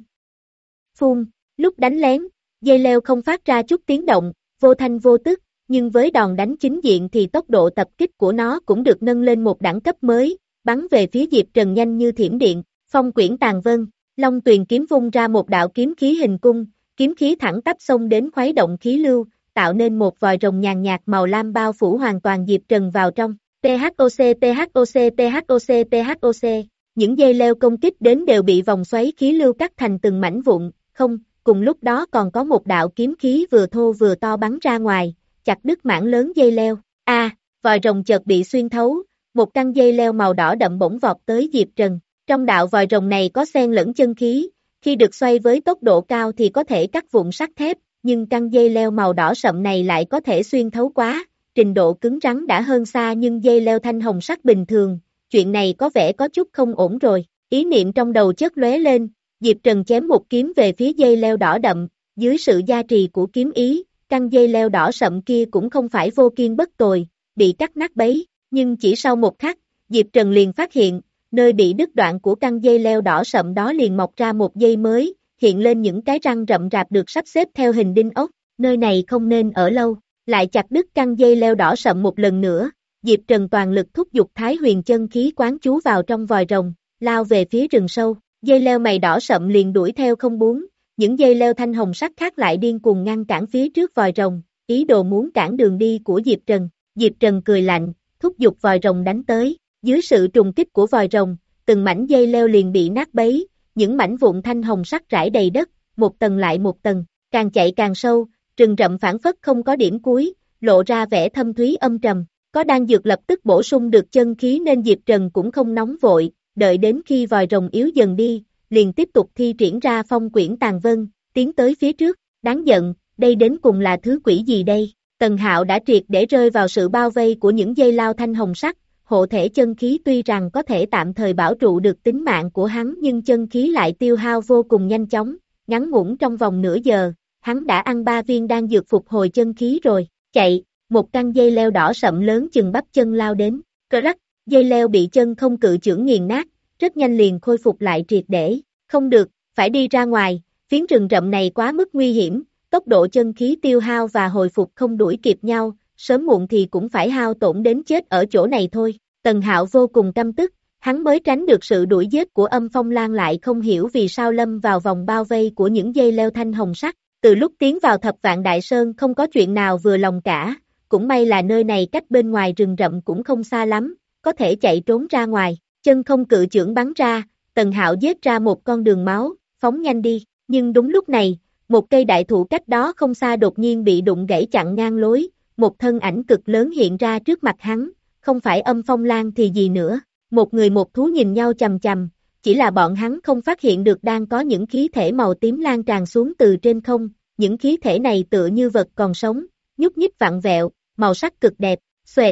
phun. Lúc đánh lén, dây leo không phát ra chút tiếng động, vô thanh vô tức, nhưng với đòn đánh chính diện thì tốc độ tập kích của nó cũng được nâng lên một đẳng cấp mới, bắn về phía Diệp Trần nhanh như thiểm điện. Phong quyển tàn vân, Long Tuyền kiếm vung ra một đạo kiếm khí hình cung, kiếm khí thẳng tắp xông đến khuấy động khí lưu, tạo nên một vòi rồng nhàn nhạt màu lam bao phủ hoàn toàn Diệp Trần vào trong. THOC THOC THOC THOC. Những dây leo công kích đến đều bị vòng xoáy khí lưu cắt thành từng mảnh vụn, không, cùng lúc đó còn có một đạo kiếm khí vừa thô vừa to bắn ra ngoài, chặt đứt mảng lớn dây leo. A, à, vòi rồng chợt bị xuyên thấu, một căn dây leo màu đỏ đậm bỗng vọt tới Diệp Trần. Trong đạo vòi rồng này có xen lẫn chân khí, khi được xoay với tốc độ cao thì có thể cắt vụn sắt thép, nhưng căn dây leo màu đỏ sậm này lại có thể xuyên thấu quá, trình độ cứng rắn đã hơn xa nhưng dây leo thanh hồng sắc bình thường, chuyện này có vẻ có chút không ổn rồi. Ý niệm trong đầu chớp lóe lên, Diệp Trần chém một kiếm về phía dây leo đỏ đậm, dưới sự gia trì của kiếm ý, căn dây leo đỏ sậm kia cũng không phải vô kiên bất tồi, bị cắt nát bấy, nhưng chỉ sau một khắc, Diệp Trần liền phát hiện, nơi bị đứt đoạn của căn dây leo đỏ sậm đó liền mọc ra một dây mới, hiện lên những cái răng rậm rạp được sắp xếp theo hình đinh ốc, nơi này không nên ở lâu, lại chặt đứt căn dây leo đỏ sậm một lần nữa, Diệp Trần toàn lực thúc giục Thái Huyền chân khí quán chú vào trong vòi rồng, lao về phía rừng sâu, dây leo mày đỏ sậm liền đuổi theo không buông, những dây leo thanh hồng sắc khác lại điên cuồng ngăn cản phía trước vòi rồng, ý đồ muốn cản đường đi của Diệp Trần. Diệp Trần cười lạnh, thúc giục vòi rồng đánh tới, dưới sự trùng kích của vòi rồng, từng mảnh dây leo liền bị nát bấy, những mảnh vụn thanh hồng sắc rải đầy đất, một tầng lại một tầng, càng chạy càng sâu, rừng rậm phảng phất không có điểm cuối, lộ ra vẻ thâm thúy âm trầm, có đan dược lập tức bổ sung được chân khí nên Diệp Trần cũng không nóng vội, đợi đến khi vòi rồng yếu dần đi, liền tiếp tục thi triển ra phong quyển tàn vân, tiến tới phía trước, đáng giận, đây đến cùng là thứ quỷ gì đây? Tần Hạo đã triệt để rơi vào sự bao vây của những dây lao thanh hồng sắc, hộ thể chân khí tuy rằng có thể tạm thời bảo trụ được tính mạng của hắn nhưng chân khí lại tiêu hao vô cùng nhanh chóng, ngắn ngủn trong vòng nửa giờ, hắn đã ăn ba viên đan dược phục hồi chân khí rồi, chạy, một căn dây leo đỏ sậm lớn chừng bắp chân lao đến, cơ rắc, dây leo bị chân không cự chưởng nghiền nát, rất nhanh liền khôi phục lại triệt để, không được, phải đi ra ngoài, phiến rừng rậm này quá mức nguy hiểm, tốc độ chân khí tiêu hao và hồi phục không đuổi kịp nhau, sớm muộn thì cũng phải hao tổn đến chết ở chỗ này thôi. Tần Hạo vô cùng căm tức, hắn mới tránh được sự đuổi giết của Âm Phong Lan lại không hiểu vì sao lâm vào vòng bao vây của những dây leo thanh hồng sắc. Từ lúc tiến vào Thập Vạn Đại Sơn không có chuyện nào vừa lòng cả, cũng may là nơi này cách bên ngoài rừng rậm cũng không xa lắm, có thể chạy trốn ra ngoài. Chân không cự chưởng bắn ra, Tần Hạo giết ra một con đường máu, phóng nhanh đi, nhưng đúng lúc này, một cây đại thụ cách đó không xa đột nhiên bị đụng gãy chặn ngang lối, một thân ảnh cực lớn hiện ra trước mặt hắn, không phải Âm Phong Lan thì gì nữa, một người một thú nhìn nhau chằm chằm, chỉ là bọn hắn không phát hiện được đang có những khí thể màu tím lan tràn xuống từ trên không, những khí thể này tựa như vật còn sống, nhúc nhích vặn vẹo, màu sắc cực đẹp, xoẹt.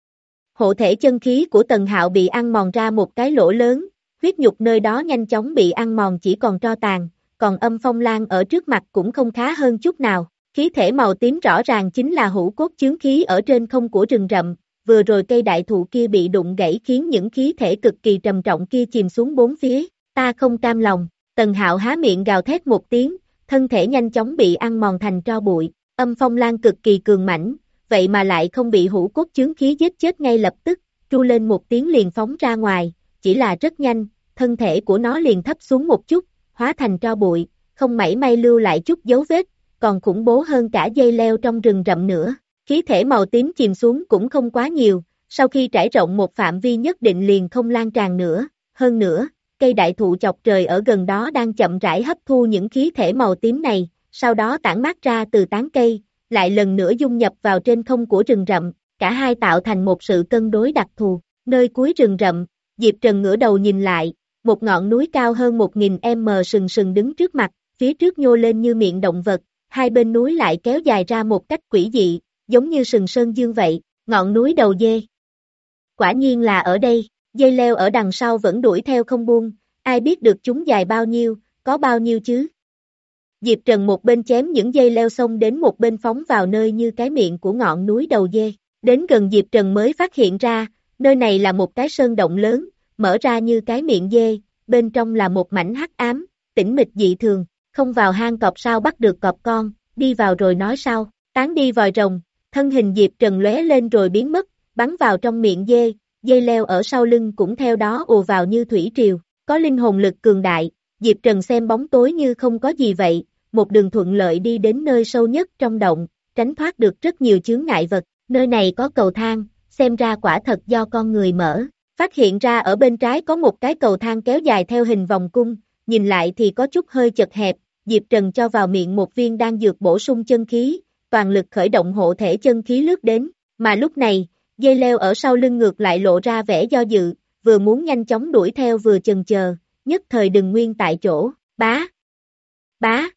Hộ thể chân khí của Tần Hạo bị ăn mòn ra một cái lỗ lớn, huyết nhục nơi đó nhanh chóng bị ăn mòn chỉ còn tro tàn, còn Âm Phong Lan ở trước mặt cũng không khá hơn chút nào, khí thể màu tím rõ ràng chính là hữu cốt chướng khí ở trên không của rừng rậm, vừa rồi cây đại thụ kia bị đụng gãy khiến những khí thể cực kỳ trầm trọng kia chìm xuống bốn phía, ta không cam lòng, Tần Hạo há miệng gào thét một tiếng, thân thể nhanh chóng bị ăn mòn thành tro bụi, Âm Phong Lan cực kỳ cường mãnh, vậy mà lại không bị hữu cốt chướng khí giết chết ngay lập tức, tru lên một tiếng liền phóng ra ngoài, chỉ là rất nhanh, thân thể của nó liền thấp xuống một chút, hóa thành tro bụi, không mảy may lưu lại chút dấu vết, còn khủng bố hơn cả dây leo trong rừng rậm nữa. Khí thể màu tím chìm xuống cũng không quá nhiều, sau khi trải rộng một phạm vi nhất định liền không lan tràn nữa, hơn nữa, cây đại thụ chọc trời ở gần đó đang chậm rãi hấp thu những khí thể màu tím này, sau đó tản mát ra từ tán cây, lại lần nữa dung nhập vào trên không của rừng rậm, cả hai tạo thành một sự cân đối đặc thù. Nơi cuối rừng rậm, Diệp Trần ngửa đầu nhìn lại, một ngọn núi cao hơn một nghìn mét sừng sừng đứng trước mặt, phía trước nhô lên như miệng động vật, hai bên núi lại kéo dài ra một cách quỷ dị, giống như sừng sơn dương vậy, ngọn núi đầu dê. Quả nhiên là ở đây, dây leo ở đằng sau vẫn đuổi theo không buông, ai biết được chúng dài bao nhiêu, có bao nhiêu chứ. Diệp Trần một bên chém những dây leo xông đến một bên phóng vào nơi như cái miệng của ngọn núi đầu dê. Đến gần Diệp Trần mới phát hiện ra, nơi này là một cái sơn động lớn, mở ra như cái miệng dê, bên trong là một mảnh hắc ám, tĩnh mịch dị thường, không vào hang cọp sao bắt được cọp con, đi vào rồi nói sau, tán đi vòi rồng, thân hình Diệp Trần lóe lên rồi biến mất, bắn vào trong miệng dê, dây leo ở sau lưng cũng theo đó ùa vào như thủy triều, có linh hồn lực cường đại, Diệp Trần xem bóng tối như không có gì vậy, một đường thuận lợi đi đến nơi sâu nhất trong động, tránh thoát được rất nhiều chướng ngại vật, nơi này có cầu thang, xem ra quả thật do con người mở, phát hiện ra ở bên trái có một cái cầu thang kéo dài theo hình vòng cung, nhìn lại thì có chút hơi chật hẹp, Diệp Trần cho vào miệng một viên đan dược bổ sung chân khí, toàn lực khởi động hộ thể chân khí lướt đến, mà lúc này, dây leo ở sau lưng ngược lại lộ ra vẻ do dự, vừa muốn nhanh chóng đuổi theo vừa chần chờ, nhất thời đừng nguyên tại chỗ, bá, bá,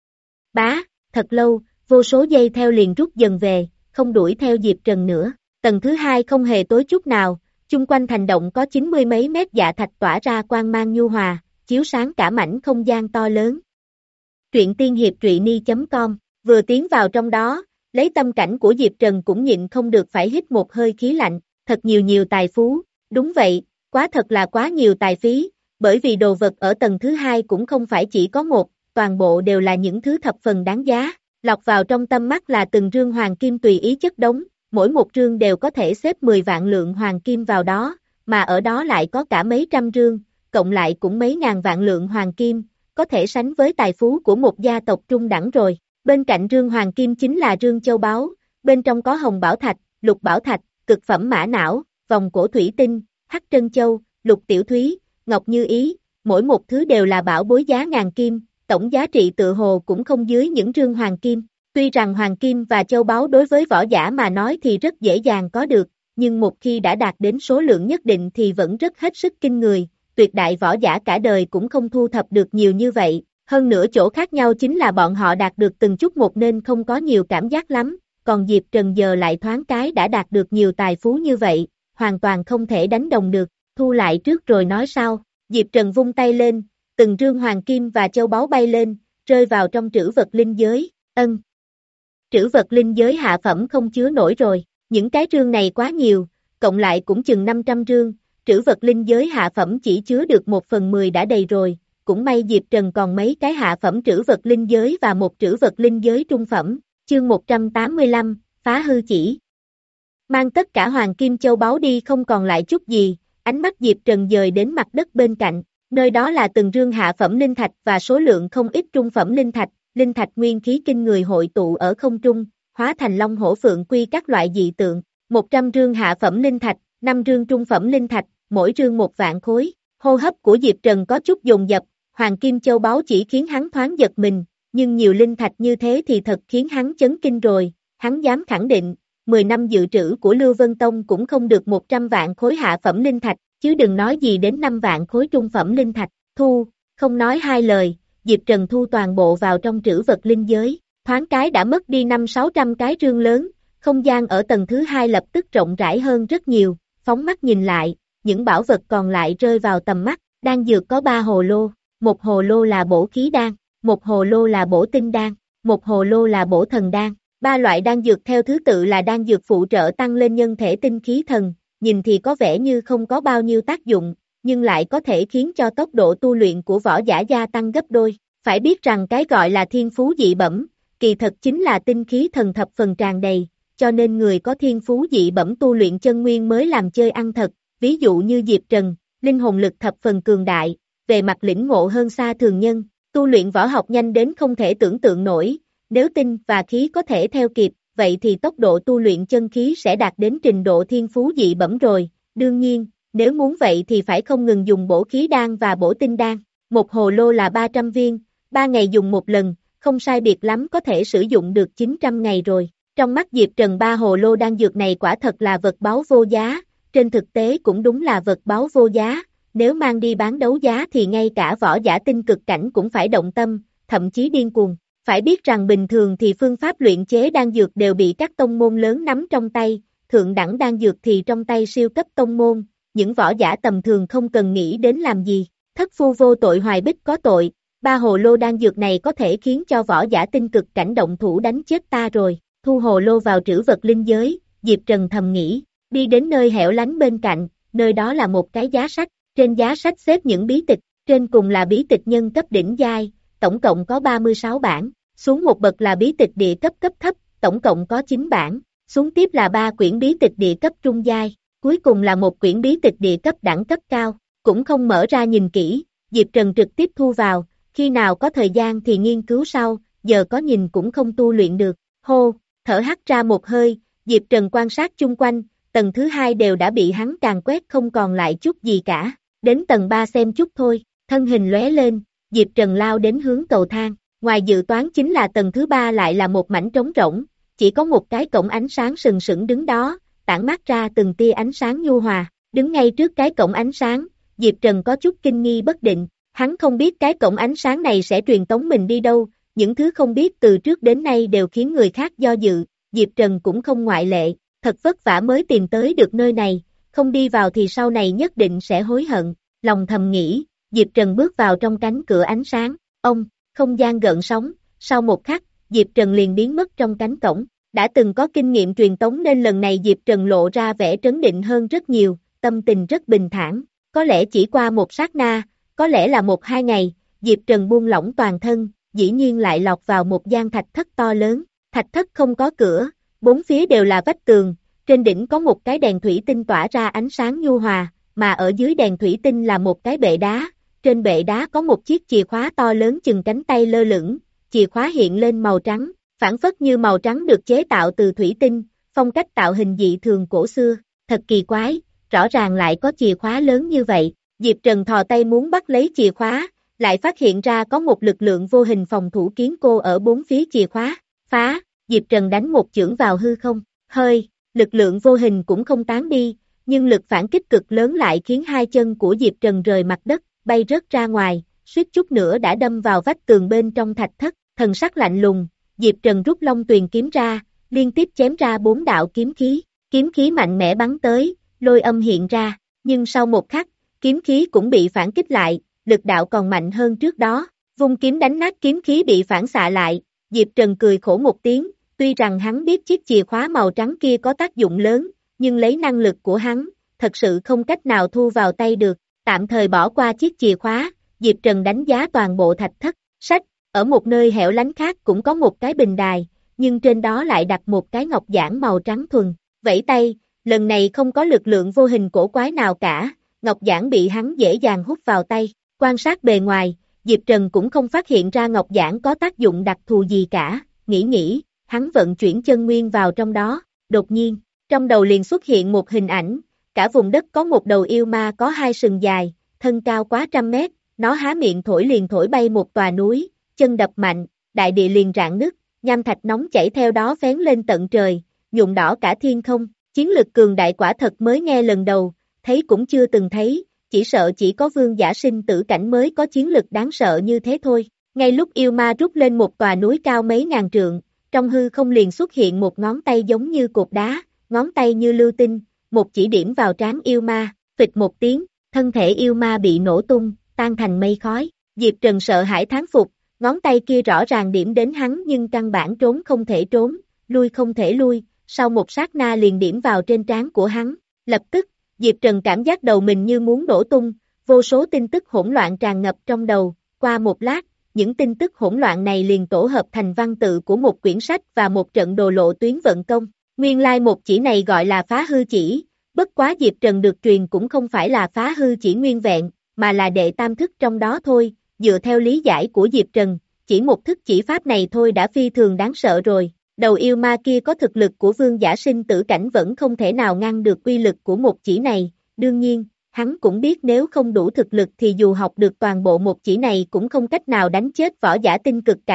bá, thật lâu, vô số dây theo liền rút dần về, không đuổi theo Diệp Trần nữa, tầng thứ hai không hề tối chút nào, chung quanh thành động có chín mươi mấy mét dạ thạch tỏa ra quang mang nhu hòa, chiếu sáng cả mảnh không gian to lớn. Truyện tiên hiệp truyện ni chấm com, vừa tiến vào trong đó, lấy tâm cảnh của Diệp Trần cũng nhịn không được phải hít một hơi khí lạnh, thật nhiều nhiều tài phú, đúng vậy, quá thật là quá nhiều tài phí, bởi vì đồ vật ở tầng thứ hai cũng không phải chỉ có một, toàn bộ đều là những thứ thập phần đáng giá, lọc vào trong tâm mắt là từng rương hoàng kim tùy ý chất đống, mỗi một rương đều có thể xếp mười vạn lượng hoàng kim vào đó, mà ở đó lại có cả mấy trăm rương, cộng lại cũng mấy ngàn vạn lượng hoàng kim, có thể sánh với tài phú của một gia tộc trung đẳng rồi. Bên cạnh rương hoàng kim chính là rương châu báu, bên trong có hồng bảo thạch, lục bảo thạch, cực phẩm mã não, vòng cổ thủy tinh, hắc trân châu, lục tiểu thúy, ngọc như ý, mỗi một thứ đều là bảo bối giá ngàn kim, tổng giá trị tự hồ cũng không dưới những rương hoàng kim. Tuy rằng hoàng kim và châu báu đối với võ giả mà nói thì rất dễ dàng có được, nhưng một khi đã đạt đến số lượng nhất định thì vẫn rất hết sức kinh người, tuyệt đại võ giả cả đời cũng không thu thập được nhiều như vậy. Hơn nữa chỗ khác nhau chính là bọn họ đạt được từng chút một nên không có nhiều cảm giác lắm, còn Diệp Trần giờ lại thoáng cái đã đạt được nhiều tài phú như vậy, hoàn toàn không thể đánh đồng được, thu lại trước rồi nói sau. Diệp Trần vung tay lên, từng rương hoàng kim và châu báu bay lên, rơi vào trong trữ vật linh giới, ân. Trữ vật linh giới hạ phẩm không chứa nổi rồi, những cái rương này quá nhiều, cộng lại cũng chừng năm trăm rương, trữ vật linh giới hạ phẩm chỉ chứa được một phần mười đã đầy rồi. Cũng may Diệp Trần còn mấy cái hạ phẩm trữ vật linh giới và một trữ vật linh giới trung phẩm, chương một trăm tám mươi lăm, phá hư chỉ. Mang tất cả hoàng kim châu báu đi không còn lại chút gì, ánh mắt Diệp Trần dời đến mặt đất bên cạnh, nơi đó là từng rương hạ phẩm linh thạch và số lượng không ít trung phẩm linh thạch, linh thạch nguyên khí kinh người hội tụ ở không trung, hóa thành long hổ phượng quy các loại dị tượng, một trăm rương hạ phẩm linh thạch, năm rương trung phẩm linh thạch, mỗi rương một vạn khối, hô hấp của Diệp Trần có chút dồn dập. Hoàng kim châu báu chỉ khiến hắn thoáng giật mình, nhưng nhiều linh thạch như thế thì thật khiến hắn chấn kinh rồi, hắn dám khẳng định, mười năm dự trữ của Lưu Vân Tông cũng không được một trăm vạn khối hạ phẩm linh thạch, chứ đừng nói gì đến năm vạn khối trung phẩm linh thạch, thu, không nói hai lời, Diệp Trần thu toàn bộ vào trong trữ vật linh giới, thoáng cái đã mất đi năm sáu trăm cái rương lớn, không gian ở tầng thứ hai lập tức rộng rãi hơn rất nhiều, phóng mắt nhìn lại, những bảo vật còn lại rơi vào tầm mắt, đan dược có ba hồ lô. Một hồ lô là bổ khí đan, một hồ lô là bổ tinh đan, một hồ lô là bổ thần đan. Ba loại đan dược theo thứ tự là đan dược phụ trợ tăng lên nhân thể tinh khí thần, nhìn thì có vẻ như không có bao nhiêu tác dụng, nhưng lại có thể khiến cho tốc độ tu luyện của võ giả gia tăng gấp đôi. Phải biết rằng cái gọi là thiên phú dị bẩm, kỳ thật chính là tinh khí thần thập phần tràn đầy, cho nên người có thiên phú dị bẩm tu luyện chân nguyên mới làm chơi ăn thật, ví dụ như Diệp Trần, linh hồn lực thập phần cường đại. Về mặt lĩnh ngộ hơn xa thường nhân, tu luyện võ học nhanh đến không thể tưởng tượng nổi, nếu tinh và khí có thể theo kịp, vậy thì tốc độ tu luyện chân khí sẽ đạt đến trình độ thiên phú dị bẩm rồi, đương nhiên, nếu muốn vậy thì phải không ngừng dùng bổ khí đan và bổ tinh đan, một hồ lô là ba trăm viên, ba ngày dùng một lần, không sai biệt lắm có thể sử dụng được chín trăm ngày rồi. Trong mắt Diệp Trần ba hồ lô đan dược này quả thật là vật báu vô giá, trên thực tế cũng đúng là vật báu vô giá, nếu mang đi bán đấu giá thì ngay cả võ giả tinh cực cảnh cũng phải động tâm, thậm chí điên cuồng. Phải biết rằng bình thường thì phương pháp luyện chế đan dược đều bị các tông môn lớn nắm trong tay, thượng đẳng đan dược thì trong tay siêu cấp tông môn, những võ giả tầm thường không cần nghĩ đến làm gì. Thất phu vô tội hoài bích có tội, ba hồ lô đan dược này có thể khiến cho võ giả tinh cực cảnh động thủ đánh chết ta rồi. Thu hồ lô vào trữ vật linh giới, Diệp Trần thầm nghĩ, đi đến nơi hẻo lánh bên cạnh, nơi đó là một cái giá sách, trên giá sách xếp những bí tịch, trên cùng là bí tịch nhân cấp đỉnh giai, tổng cộng có ba mươi sáu bản, xuống một bậc là bí tịch địa cấp cấp thấp, tổng cộng có chín bản, xuống tiếp là ba quyển bí tịch địa cấp trung giai, cuối cùng là một quyển bí tịch địa cấp đẳng cấp cao, cũng không mở ra nhìn kỹ, Diệp Trần trực tiếp thu vào, khi nào có thời gian thì nghiên cứu sau, giờ có nhìn cũng không tu luyện được, hô, thở hắt ra một hơi, Diệp Trần quan sát chung quanh, tầng thứ hai đều đã bị hắn càn quét không còn lại chút gì cả, đến tầng ba xem chút thôi, thân hình lóe lên, Diệp Trần lao đến hướng cầu thang, ngoài dự toán chính là tầng thứ ba lại là một mảnh trống rỗng, chỉ có một cái cổng ánh sáng sừng sững đứng đó, tản mát ra từng tia ánh sáng nhu hòa, đứng ngay trước cái cổng ánh sáng, Diệp Trần có chút kinh nghi bất định, hắn không biết cái cổng ánh sáng này sẽ truyền tống mình đi đâu, những thứ không biết từ trước đến nay đều khiến người khác do dự, Diệp Trần cũng không ngoại lệ, thật vất vả mới tìm tới được nơi này, không đi vào thì sau này nhất định sẽ hối hận, lòng thầm nghĩ, Diệp Trần bước vào trong cánh cửa ánh sáng, ông, không gian gợn sóng, sau một khắc, Diệp Trần liền biến mất trong cánh cổng, đã từng có kinh nghiệm truyền tống nên lần này Diệp Trần lộ ra vẻ trấn định hơn rất nhiều, tâm tình rất bình thản, có lẽ chỉ qua một sát na, có lẽ là một hai ngày, Diệp Trần buông lỏng toàn thân, dĩ nhiên lại lọt vào một gian thạch thất to lớn, thạch thất không có cửa, bốn phía đều là vách tường, trên đỉnh có một cái đèn thủy tinh tỏa ra ánh sáng nhu hòa, mà ở dưới đèn thủy tinh là một cái bệ đá, trên bệ đá có một chiếc chìa khóa to lớn chừng cánh tay lơ lửng, chìa khóa hiện lên màu trắng, phản phất như màu trắng được chế tạo từ thủy tinh, phong cách tạo hình dị thường cổ xưa, thật kỳ quái, rõ ràng lại có chìa khóa lớn như vậy, Diệp Trần thò tay muốn bắt lấy chìa khóa, lại phát hiện ra có một lực lượng vô hình phòng thủ kiến cô ở bốn phía chìa khóa, phá, Diệp Trần đánh một chưởng vào hư không, hơi, lực lượng vô hình cũng không tán đi, nhưng lực phản kích cực lớn lại khiến hai chân của Diệp Trần rời mặt đất, bay rớt ra ngoài, suýt chút nữa đã đâm vào vách tường bên trong thạch thất, thần sắc lạnh lùng, Diệp Trần rút Long Tuyền kiếm ra, liên tiếp chém ra bốn đạo kiếm khí, kiếm khí mạnh mẽ bắn tới, lôi âm hiện ra, nhưng sau một khắc, kiếm khí cũng bị phản kích lại, lực đạo còn mạnh hơn trước đó, vung kiếm đánh nát kiếm khí bị phản xạ lại, Diệp Trần cười khổ một tiếng, tuy rằng hắn biết chiếc chìa khóa màu trắng kia có tác dụng lớn, nhưng lấy năng lực của hắn, thật sự không cách nào thu vào tay được, tạm thời bỏ qua chiếc chìa khóa, Diệp Trần đánh giá toàn bộ thạch thất, sách, ở một nơi hẻo lánh khác cũng có một cái bình đài, nhưng trên đó lại đặt một cái ngọc giản màu trắng thuần, vẫy tay, lần này không có lực lượng vô hình cổ quái nào cả, ngọc giản bị hắn dễ dàng hút vào tay, quan sát bề ngoài, Diệp Trần cũng không phát hiện ra ngọc giản có tác dụng đặc thù gì cả, nghĩ nghĩ, hắn vận chuyển chân nguyên vào trong đó, đột nhiên, trong đầu liền xuất hiện một hình ảnh, cả vùng đất có một đầu yêu ma có hai sừng dài, thân cao quá trăm mét, nó há miệng thổi liền thổi bay một tòa núi, chân đập mạnh, đại địa liền rạn nứt, nham thạch nóng chảy theo đó phén lên tận trời, nhuộm đỏ cả thiên không, chiến lực cường đại quả thật mới nghe lần đầu, thấy cũng chưa từng thấy, chỉ sợ chỉ có vương giả sinh tử cảnh mới có chiến lực đáng sợ như thế thôi. Ngay lúc yêu ma rút lên một tòa núi cao mấy ngàn trượng, trong hư không liền xuất hiện một ngón tay giống như cột đá, ngón tay như lưu tinh, một chỉ điểm vào trán yêu ma, phịch một tiếng, thân thể yêu ma bị nổ tung, tan thành mây khói. Diệp Trần sợ hãi thán phục, ngón tay kia rõ ràng điểm đến hắn nhưng căn bản trốn không thể trốn, lui không thể lui, sau một sát na liền điểm vào trên trán của hắn. Lập tức, Diệp Trần cảm giác đầu mình như muốn nổ tung, vô số tin tức hỗn loạn tràn ngập trong đầu, qua một lát, những tin tức hỗn loạn này liền tổ hợp thành văn tự của một quyển sách và một trận đồ lộ tuyến vận công. Nguyên lai một chỉ này gọi là phá hư chỉ, bất quá Diệp Trần được truyền cũng không phải là phá hư chỉ nguyên vẹn, mà là đệ tam thức trong đó thôi, dựa theo lý giải của Diệp Trần, chỉ một thức chỉ pháp này thôi đã phi thường đáng sợ rồi. Đầu yêu ma kia có thực lực của vương giả sinh tử cảnh vẫn không thể nào ngăn được uy lực của một chỉ này, đương nhiên, hắn cũng biết nếu không đủ thực lực thì dù học được toàn bộ một chỉ này cũng không cách nào đánh chết võ giả tinh cực cảnh,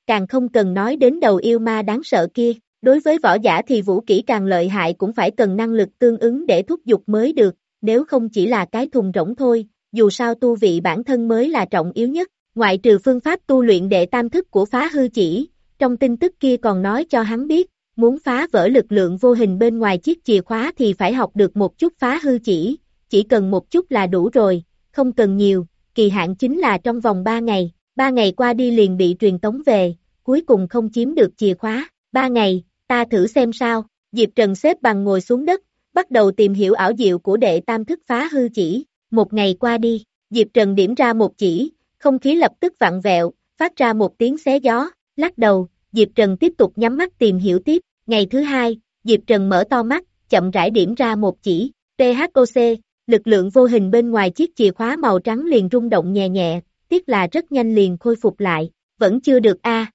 càng không cần nói đến đầu yêu ma đáng sợ kia. Đối với võ giả thì vũ kỹ càng lợi hại cũng phải cần năng lực tương ứng để thúc giục mới được, nếu không chỉ là cái thùng rỗng thôi, dù sao tu vị bản thân mới là trọng yếu nhất. Ngoại trừ phương pháp tu luyện đệ tam thức của phá hư chỉ, trong tin tức kia còn nói cho hắn biết, muốn phá vỡ lực lượng vô hình bên ngoài chiếc chìa khóa thì phải học được một chút phá hư chỉ, chỉ cần một chút là đủ rồi, không cần nhiều, kỳ hạn chính là trong vòng ba ngày, ba ngày qua đi liền bị truyền tống về, cuối cùng không chiếm được chìa khóa, ba ngày, ta thử xem sao, Diệp Trần xếp bằng ngồi xuống đất, bắt đầu tìm hiểu ảo diệu của đệ tam thức phá hư chỉ, một ngày qua đi, Diệp Trần điểm ra một chỉ, không khí lập tức vặn vẹo, phát ra một tiếng xé gió, lắc đầu, Diệp Trần tiếp tục nhắm mắt tìm hiểu tiếp, ngày thứ hai, Diệp Trần mở to mắt, chậm rãi điểm ra một chỉ, pê hát o xê, lực lượng vô hình bên ngoài chiếc chìa khóa màu trắng liền rung động nhẹ nhẹ, tiếc là rất nhanh liền khôi phục lại, vẫn chưa được a.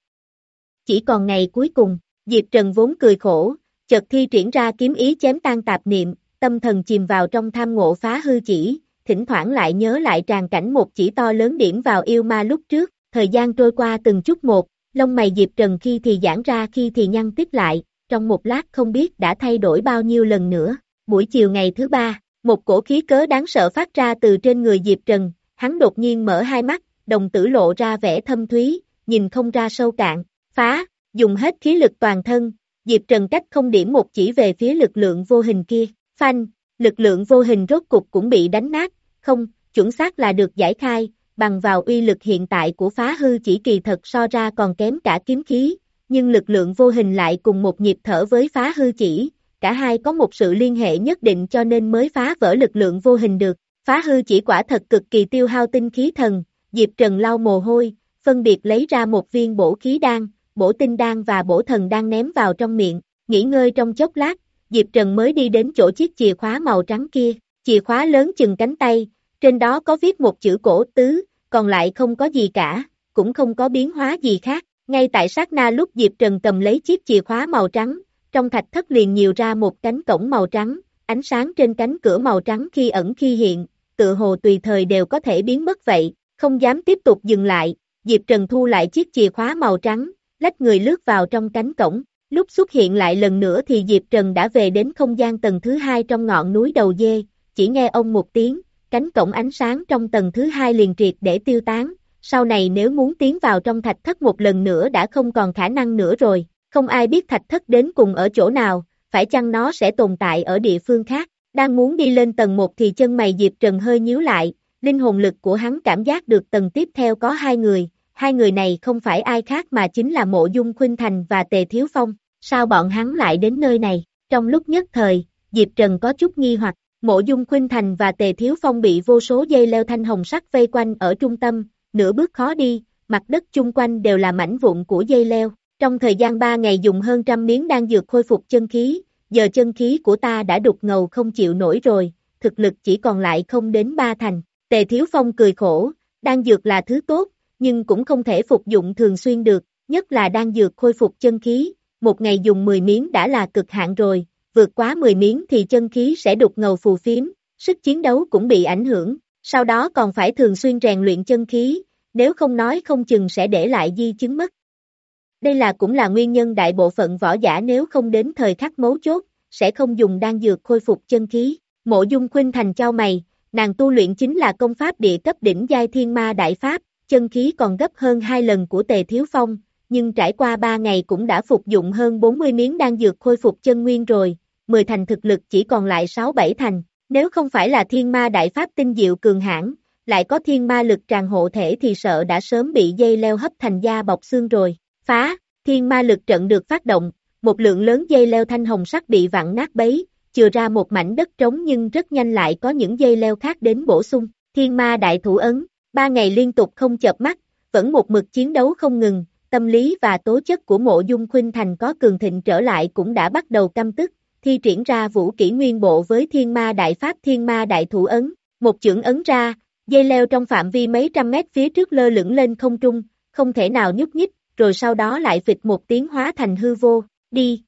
Chỉ còn ngày cuối cùng, Diệp Trần vốn cười khổ, chợt thi triển ra kiếm ý chém tan tạp niệm, tâm thần chìm vào trong tham ngộ phá hư chỉ, thỉnh thoảng lại nhớ lại tràng cảnh một chỉ to lớn điểm vào yêu ma lúc trước, thời gian trôi qua từng chút một, lông mày Diệp Trần khi thì giãn ra khi thì nhăn tít lại, trong một lát không biết đã thay đổi bao nhiêu lần nữa. Buổi chiều ngày thứ ba, một cổ khí cớ đáng sợ phát ra từ trên người Diệp Trần, hắn đột nhiên mở hai mắt, đồng tử lộ ra vẻ thâm thúy, nhìn không ra sâu cạn, phá, dùng hết khí lực toàn thân, Diệp Trần cách không điểm một chỉ về phía lực lượng vô hình kia, phanh, lực lượng vô hình rốt cục cũng bị đánh nát, không, chuẩn xác là được giải khai, bằng vào uy lực hiện tại của phá hư chỉ kỳ thật so ra còn kém cả kiếm khí, nhưng lực lượng vô hình lại cùng một nhịp thở với phá hư chỉ, cả hai có một sự liên hệ nhất định cho nên mới phá vỡ lực lượng vô hình được, phá hư chỉ quả thật cực kỳ tiêu hao tinh khí thần, Diệp Trần lau mồ hôi, phân biệt lấy ra một viên bổ khí đan, bổ tinh đan và bổ thần đan ném vào trong miệng, nghỉ ngơi trong chốc lát, Diệp Trần mới đi đến chỗ chiếc chìa khóa màu trắng kia, chìa khóa lớn chừng cánh tay, trên đó có viết một chữ cổ tứ, còn lại không có gì cả, cũng không có biến hóa gì khác, ngay tại sát na lúc Diệp Trần cầm lấy chiếc chìa khóa màu trắng, trong thạch thất liền nhiều ra một cánh cổng màu trắng, ánh sáng trên cánh cửa màu trắng khi ẩn khi hiện, tự hồ tùy thời đều có thể biến mất vậy, không dám tiếp tục dừng lại, Diệp Trần thu lại chiếc chìa khóa màu trắng, lách người lướt vào trong cánh cổng, lúc xuất hiện lại lần nữa thì Diệp Trần đã về đến không gian tầng thứ hai trong ngọn núi đầu dê, chỉ nghe ông một tiếng, cánh cổng ánh sáng trong tầng thứ hai liền triệt để tiêu tán, sau này nếu muốn tiến vào trong thạch thất một lần nữa đã không còn khả năng nữa rồi, không ai biết thạch thất đến cùng ở chỗ nào, phải chăng nó sẽ tồn tại ở địa phương khác, đang muốn đi lên tầng một thì chân mày Diệp Trần hơi nhíu lại, linh hồn lực của hắn cảm giác được tầng tiếp theo có hai người, hai người này không phải ai khác mà chính là Mộ Dung Khuynh Thành và Tề Thiếu Phong, sao bọn hắn lại đến nơi này, trong lúc nhất thời, Diệp Trần có chút nghi hoặc, Mộ Dung Khuynh Thành và Tề Thiếu Phong bị vô số dây leo thanh hồng sắc vây quanh ở trung tâm, nửa bước khó đi, mặt đất chung quanh đều là mảnh vụn của dây leo, trong thời gian ba ngày dùng hơn trăm miếng đan dược khôi phục chân khí, giờ chân khí của ta đã đục ngầu không chịu nổi rồi, thực lực chỉ còn lại không đến ba thành, Tề Thiếu Phong cười khổ, đan dược là thứ tốt, nhưng cũng không thể phục dụng thường xuyên được, nhất là đan dược khôi phục chân khí, một ngày dùng mười miếng đã là cực hạn rồi, vượt quá mười miếng thì chân khí sẽ đục ngầu phù phiếm, sức chiến đấu cũng bị ảnh hưởng, sau đó còn phải thường xuyên rèn luyện chân khí, nếu không nói không chừng sẽ để lại di chứng mất. Đây là cũng là nguyên nhân đại bộ phận võ giả nếu không đến thời khắc mấu chốt, sẽ không dùng đan dược khôi phục chân khí. Mộ Dung Khuynh Thành chau mày, nàng tu luyện chính là công pháp địa cấp đỉnh giai Thiên Ma Đại Pháp, chân khí còn gấp hơn hai lần của Tề Thiếu Phong, nhưng trải qua ba ngày cũng đã phục dụng hơn bốn mươi miếng đan dược khôi phục chân nguyên rồi, mười thành thực lực chỉ còn lại sáu bảy thành, nếu không phải là Thiên Ma Đại Pháp tinh diệu cường hãn, lại có thiên ma lực tràn hộ thể thì sợ đã sớm bị dây leo hấp thành da bọc xương rồi. Phá, thiên ma lực trận được phát động, một lượng lớn dây leo thanh hồng sắc bị vặn nát bấy, chừa ra một mảnh đất trống nhưng rất nhanh lại có những dây leo khác đến bổ sung. Thiên ma đại thủ ấn, ba ngày liên tục không chợp mắt, vẫn một mực chiến đấu không ngừng, tâm lý và tố chất của Mộ Dung Khuynh Thành có cường thịnh trở lại cũng đã bắt đầu căm tức, thi triển ra vũ kỹ nguyên bộ với thiên ma đại pháp thiên ma đại thủ ấn, một chưởng ấn ra, dây leo trong phạm vi mấy trăm mét phía trước lơ lửng lên không trung, không thể nào nhúc nhích, rồi sau đó lại phịch một tiếng hóa thành hư vô, đi,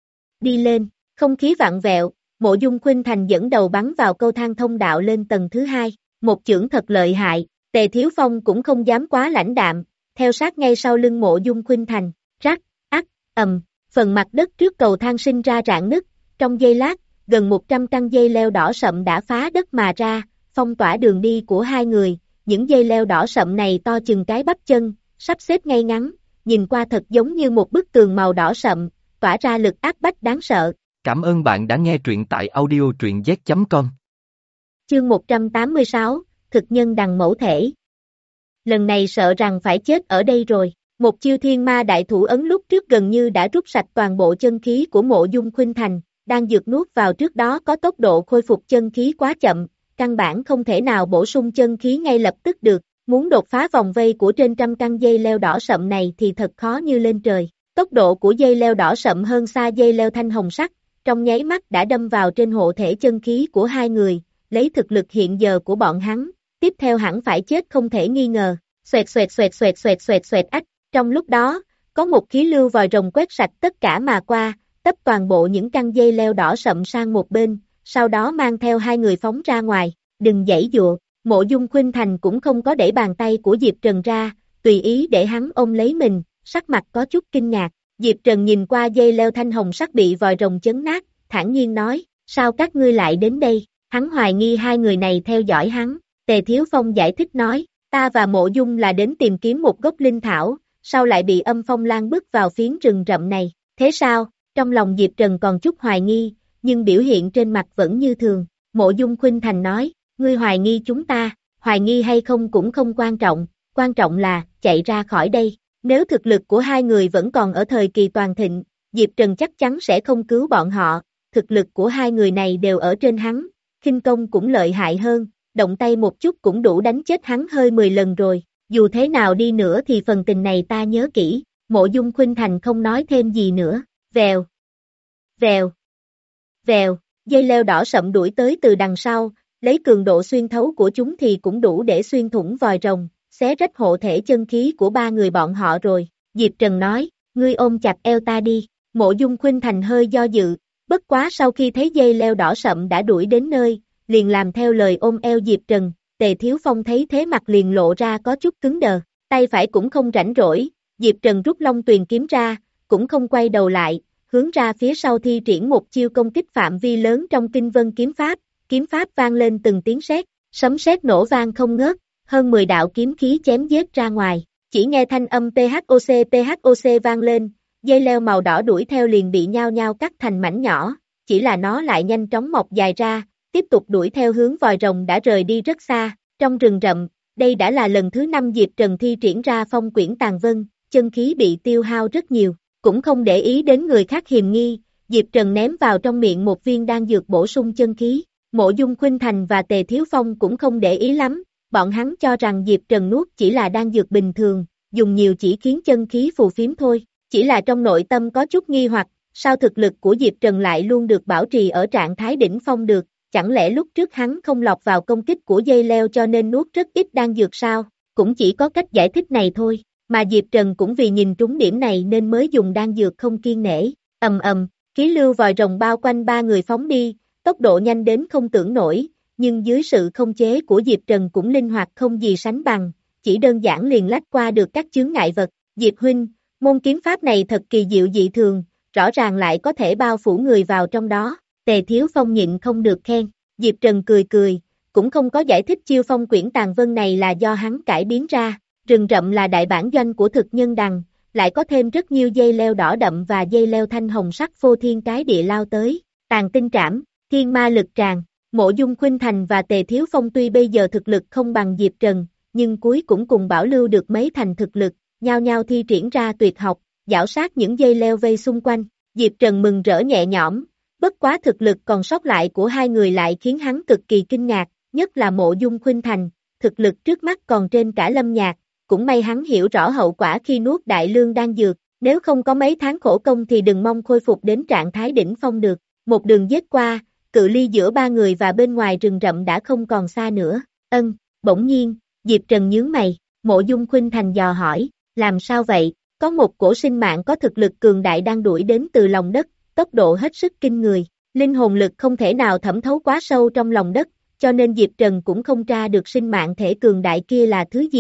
đi lên, không khí vặn vẹo, Mộ Dung Khuynh Thành dẫn đầu bắn vào cầu thang thông đạo lên tầng thứ hai, một chưởng thật lợi hại, Tề Thiếu Phong cũng không dám quá lãnh đạm, theo sát ngay sau lưng Mộ Dung Khuynh Thành, rắc, ắt, ầm, phần mặt đất trước cầu thang sinh ra rạn nứt, trong giây lát, gần một trăm căn dây leo đỏ sậm đã phá đất mà ra, phong tỏa đường đi của hai người, những dây leo đỏ sậm này to chừng cái bắp chân, sắp xếp ngay ngắn, nhìn qua thật giống như một bức tường màu đỏ sậm, tỏa ra lực áp bách đáng sợ. Cảm ơn bạn đã nghe truyện tại audio truyện z chấm com. Chương một trăm tám mươi sáu, thực nhân đằng mẫu thể. Lần này sợ rằng phải chết ở đây rồi. Một chiêu thiên ma đại thủ ấn lúc trước gần như đã rút sạch toàn bộ chân khí của Mộ Dung Khuynh Thành, đang dược nuốt vào trước đó có tốc độ khôi phục chân khí quá chậm, căn bản không thể nào bổ sung chân khí ngay lập tức được, muốn đột phá vòng vây của trên trăm căn dây leo đỏ sậm này thì thật khó như lên trời. Tốc độ của dây leo đỏ sậm hơn xa dây leo thanh hồng sắc, trong nháy mắt đã đâm vào trên hộ thể chân khí của hai người, lấy thực lực hiện giờ của bọn hắn, tiếp theo hẳn phải chết không thể nghi ngờ. Xoẹt xoẹt xoẹt xoẹt xoẹt xoẹt xoẹt ách, trong lúc đó, có một khí lưu vòi rồng quét sạch tất cả mà qua, tấp toàn bộ những căn dây leo đỏ sậm sang một bên, sau đó mang theo hai người phóng ra ngoài, đừng giãy dụa. Mộ Dung Khuynh Thành cũng không có để bàn tay của Diệp Trần ra, tùy ý để hắn ôm lấy mình, sắc mặt có chút kinh ngạc. Diệp Trần nhìn qua dây leo thanh hồng sắc bị vòi rồng chấn nát, thản nhiên nói, sao các ngươi lại đến đây? Hắn hoài nghi hai người này theo dõi hắn. Tề Thiếu Phong giải thích nói, ta và Mộ Dung là đến tìm kiếm một gốc linh thảo, sao lại bị âm phong lan bước vào phiến rừng rậm này? Thế sao? Trong lòng Diệp Trần còn chút hoài nghi, nhưng biểu hiện trên mặt vẫn như thường. Mộ Dung Khuynh Thành nói, ngươi hoài nghi chúng ta, hoài nghi hay không cũng không quan trọng, quan trọng là chạy ra khỏi đây. Nếu thực lực của hai người vẫn còn ở thời kỳ toàn thịnh, Diệp Trần chắc chắn sẽ không cứu bọn họ, thực lực của hai người này đều ở trên hắn, khinh công cũng lợi hại hơn, động tay một chút cũng đủ đánh chết hắn hơi mười lần rồi, dù thế nào đi nữa thì phần tình này ta nhớ kỹ. Mộ Dung Khuynh Thành không nói thêm gì nữa, vèo, vèo, vèo, dây leo đỏ sậm đuổi tới từ đằng sau, lấy cường độ xuyên thấu của chúng thì cũng đủ để xuyên thủng vòi rồng, xé rách hộ thể chân khí của ba người bọn họ rồi. Diệp Trần nói, ngươi ôm chặt eo ta đi. Mộ Dung Khuynh Thành hơi do dự, bất quá sau khi thấy dây leo đỏ sậm đã đuổi đến nơi, liền làm theo lời ôm eo Diệp Trần. Tề Thiếu Phong thấy thế mặt liền lộ ra có chút cứng đờ, tay phải cũng không rảnh rỗi, Diệp Trần rút Long Tuyền kiếm ra, cũng không quay đầu lại, hướng ra phía sau thi triển một chiêu công kích phạm vi lớn trong Kinh Vân kiếm pháp, kiếm pháp vang lên từng tiếng sét, sấm sét nổ vang không ngớt, hơn mười đạo kiếm khí chém giết ra ngoài, chỉ nghe thanh âm pê hát o xê pê hát o xê vang lên, dây leo màu đỏ đuổi theo liền bị nhao nhao cắt thành mảnh nhỏ, chỉ là nó lại nhanh chóng mọc dài ra, tiếp tục đuổi theo hướng vòi rồng đã rời đi rất xa. Trong rừng rậm, đây đã là lần thứ năm Diệp Trần thi triển ra phong quyển tàn vân, chân khí bị tiêu hao rất nhiều, cũng không để ý đến người khác hiềm nghi, Diệp Trần ném vào trong miệng một viên đan dược bổ sung chân khí. Mộ Dung Khuynh Thành và Tề Thiếu Phong cũng không để ý lắm, bọn hắn cho rằng Diệp Trần nuốt chỉ là đan dược bình thường, dùng nhiều chỉ khiến chân khí phù phiếm thôi, chỉ là trong nội tâm có chút nghi hoặc, sao thực lực của Diệp Trần lại luôn được bảo trì ở trạng thái đỉnh phong được, chẳng lẽ lúc trước hắn không lọt vào công kích của dây leo cho nên nuốt rất ít đan dược sao, cũng chỉ có cách giải thích này thôi, mà Diệp Trần cũng vì nhìn trúng điểm này nên mới dùng đan dược không kiêng nể, ầm ầm, khí lưu vòi rồng bao quanh ba người phóng đi, tốc độ nhanh đến không tưởng nổi, nhưng dưới sự không chế của Diệp Trần cũng linh hoạt không gì sánh bằng, chỉ đơn giản liền lách qua được các chướng ngại vật. Diệp huynh, môn kiếm pháp này thật kỳ diệu dị thường, rõ ràng lại có thể bao phủ người vào trong đó. Tề Thiếu Phong nhịn không được khen. Diệp Trần cười cười, cũng không có giải thích chiêu phong quyển tàn vân này là do hắn cải biến ra. Rừng rậm là đại bản doanh của thực nhân đằng, lại có thêm rất nhiều dây leo đỏ đậm và dây leo thanh hồng sắc phô thiên cái địa lao tới. Tàn tinh trảm, thiên ma lực tràn. Mộ Dung Khuynh Thành và Tề Thiếu Phong tuy bây giờ thực lực không bằng Diệp Trần, nhưng cuối cũng cùng bảo lưu được mấy thành thực lực, nhao nhao thi triển ra tuyệt học, giảo sát những dây leo vây xung quanh. Diệp Trần mừng rỡ nhẹ nhõm, bất quá thực lực còn sót lại của hai người lại khiến hắn cực kỳ kinh ngạc, nhất là Mộ Dung Khuynh Thành, thực lực trước mắt còn trên cả Lâm Nhạc, cũng may hắn hiểu rõ hậu quả khi nuốt đại lương đan dược, nếu không có mấy tháng khổ công thì đừng mong khôi phục đến trạng thái đỉnh phong được. Một đường giết qua, cự ly giữa ba người và bên ngoài rừng rậm đã không còn xa nữa. Ân, bỗng nhiên, Diệp Trần nhướng mày, Mộ Dung Khuynh Thành dò hỏi, làm sao vậy? Có một cổ sinh mạng có thực lực cường đại đang đuổi đến từ lòng đất, tốc độ hết sức kinh người, linh hồn lực không thể nào thẩm thấu quá sâu trong lòng đất, cho nên Diệp Trần cũng không tra được sinh mạng thể cường đại kia là thứ gì,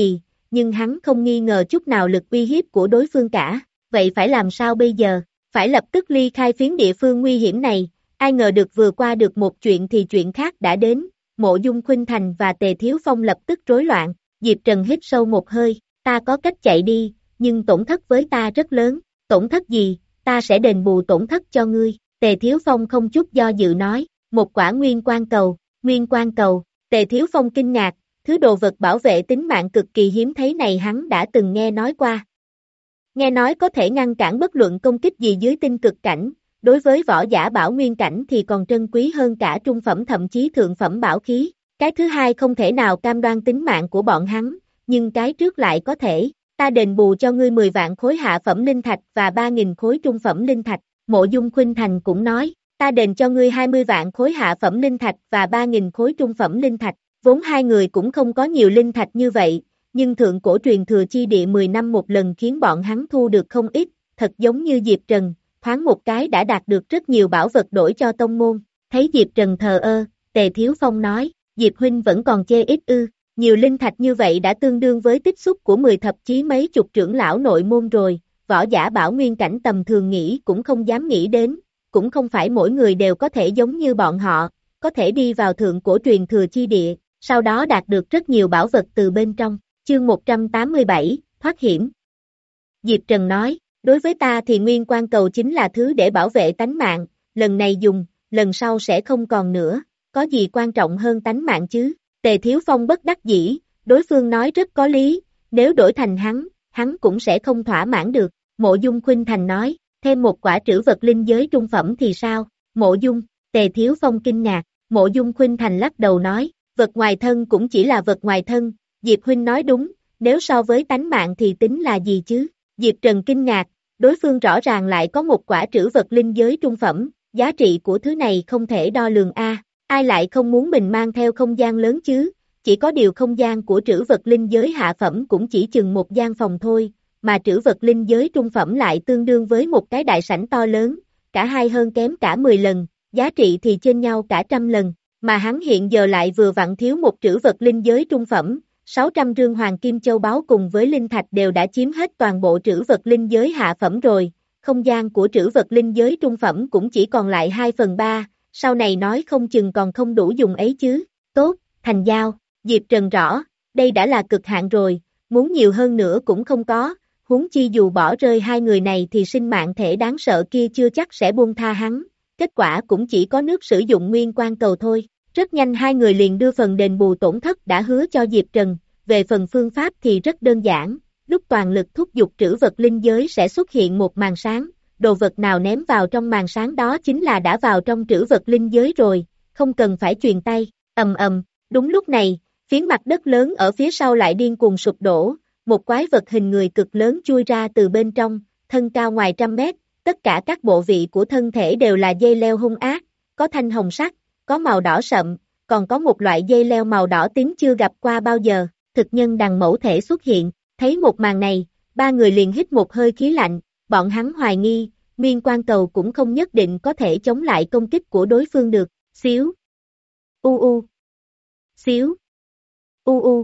nhưng hắn không nghi ngờ chút nào lực uy hiếp của đối phương cả. Vậy phải làm sao bây giờ? Phải lập tức ly khai phiến địa phương nguy hiểm này, ai ngờ được vừa qua được một chuyện thì chuyện khác đã đến. Mộ Dung Khuynh Thành và Tề Thiếu Phong lập tức rối loạn. Diệp Trần hít sâu một hơi, ta có cách chạy đi, nhưng tổn thất với ta rất lớn. Tổn thất gì? Ta sẽ đền bù tổn thất cho ngươi. Tề Thiếu Phong không chút do dự nói, một quả nguyên quan cầu. Nguyên quan cầu. Tề Thiếu Phong kinh ngạc, thứ đồ vật bảo vệ tính mạng cực kỳ hiếm thấy này hắn đã từng nghe nói qua. Nghe nói có thể ngăn cản bất luận công kích gì dưới tinh cực cảnh, đối với võ giả bảo nguyên cảnh thì còn trân quý hơn cả trung phẩm thậm chí thượng phẩm bảo khí. Cái thứ hai không thể nào cam đoan tính mạng của bọn hắn, nhưng cái trước lại có thể. Ta đền bù cho ngươi mười vạn khối hạ phẩm linh thạch và ba nghìn khối trung phẩm linh thạch. Mộ Dung Khuynh Thành cũng nói, ta đền cho ngươi hai mươi vạn khối hạ phẩm linh thạch và ba nghìn khối trung phẩm linh thạch. Vốn hai người cũng không có nhiều linh thạch như vậy, nhưng thượng cổ truyền thừa chi địa mười năm một lần khiến bọn hắn thu được không ít, thật giống như Diệp Trần, thoáng một cái đã đạt được rất nhiều bảo vật đổi cho tông môn. Thấy Diệp Trần thờ ơ, Tề Thiếu Phong nói, Diệp huynh vẫn còn chê ít ư, nhiều linh thạch như vậy đã tương đương với tích xúc của mười thập chí mấy chục trưởng lão nội môn rồi, võ giả bảo nguyên cảnh tầm thường nghĩ cũng không dám nghĩ đến, cũng không phải mỗi người đều có thể giống như bọn họ, có thể đi vào thượng cổ truyền thừa chi địa, sau đó đạt được rất nhiều bảo vật từ bên trong. Chương một trăm tám mươi bảy, thoát hiểm. Diệp Trần nói, đối với ta thì nguyên quan cầu chính là thứ để bảo vệ tánh mạng, lần này dùng, lần sau sẽ không còn nữa, có gì quan trọng hơn tánh mạng chứ? Tề Thiếu Phong bất đắc dĩ, đối phương nói rất có lý, nếu đổi thành hắn, hắn cũng sẽ không thỏa mãn được. Mộ Dung Khuynh Thành nói, thêm một quả trữ vật linh giới trung phẩm thì sao? Mộ Dung, Tề Thiếu Phong kinh ngạc, Mộ Dung Khuynh Thành lắc đầu nói, vật ngoài thân cũng chỉ là vật ngoài thân, Diệp huynh nói đúng, nếu so với tánh mạng thì tính là gì chứ? Diệp Trần kinh ngạc, đối phương rõ ràng lại có một quả trữ vật linh giới trung phẩm, giá trị của thứ này không thể đo lường a. Ai lại không muốn mình mang theo không gian lớn chứ, chỉ có điều không gian của trữ vật linh giới hạ phẩm cũng chỉ chừng một gian phòng thôi, mà trữ vật linh giới trung phẩm lại tương đương với một cái đại sảnh to lớn, cả hai hơn kém cả mười lần, giá trị thì trên nhau cả trăm lần, mà hắn hiện giờ lại vừa vặn thiếu một trữ vật linh giới trung phẩm, sáu trăm rương hoàng kim châu báu cùng với linh thạch đều đã chiếm hết toàn bộ trữ vật linh giới hạ phẩm rồi, không gian của trữ vật linh giới trung phẩm cũng chỉ còn lại hai phần ba, sau này nói không chừng còn không đủ dùng ấy chứ. Tốt, thành giao. Diệp Trần rõ, đây đã là cực hạn rồi, muốn nhiều hơn nữa cũng không có, huống chi dù bỏ rơi hai người này thì sinh mạng thể đáng sợ kia chưa chắc sẽ buông tha hắn, kết quả cũng chỉ có nước sử dụng nguyên quan cầu thôi. Rất nhanh hai người liền đưa phần đền bù tổn thất đã hứa cho Diệp Trần, về phần phương pháp thì rất đơn giản, lúc toàn lực thúc giục trữ vật linh giới sẽ xuất hiện một màn sáng, đồ vật nào ném vào trong màn sáng đó chính là đã vào trong trữ vật linh giới rồi, không cần phải truyền tay. Ầm ầm, đúng lúc này, phiến mặt đất lớn ở phía sau lại điên cuồng sụp đổ, một quái vật hình người cực lớn chui ra từ bên trong, thân cao ngoài trăm mét, tất cả các bộ vị của thân thể đều là dây leo hung ác, có thanh hồng sắc, có màu đỏ sậm, còn có một loại dây leo màu đỏ tím chưa gặp qua bao giờ. Thực nhân đằng mẫu thể xuất hiện, thấy một màn này, ba người liền hít một hơi khí lạnh, bọn hắn hoài nghi, nguyên quan cầu cũng không nhất định có thể chống lại công kích của đối phương được. Xíu, u u, xíu, u u,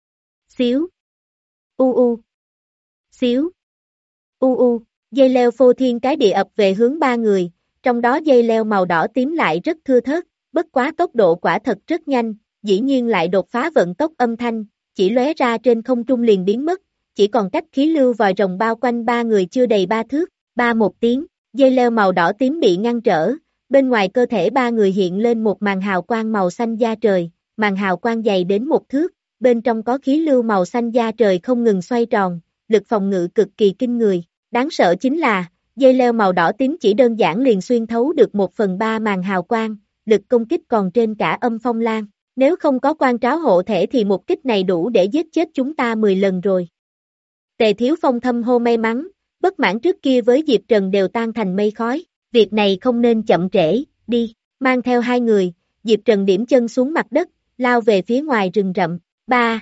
xíu, u u, xíu, u u, dây leo phô thiên cái địa ập về hướng ba người, trong đó dây leo màu đỏ tím lại rất thưa thớt, bất quá tốc độ quả thật rất nhanh, dĩ nhiên lại đột phá vận tốc âm thanh, chỉ lóe ra trên không trung liền biến mất, chỉ còn cách khí lưu vòi rồng bao quanh ba người chưa đầy ba thước, ba một tiếng, dây leo màu đỏ tím bị ngăn trở, bên ngoài cơ thể ba người hiện lên một màn hào quang màu xanh da trời, màn hào quang dày đến một thước, bên trong có khí lưu màu xanh da trời không ngừng xoay tròn, lực phòng ngự cực kỳ kinh người, đáng sợ chính là, dây leo màu đỏ tím chỉ đơn giản liền xuyên thấu được một phần ba màn hào quang, lực công kích còn trên cả âm phong lan. Nếu không có quan tráo hộ thể thì một kích này đủ để giết chết chúng ta mười lần rồi. Tề Thiếu Phong thâm hô may mắn, bất mãn trước kia với Diệp Trần đều tan thành mây khói, việc này không nên chậm trễ, đi, mang theo hai người, Diệp Trần điểm chân xuống mặt đất, lao về phía ngoài rừng rậm, ba,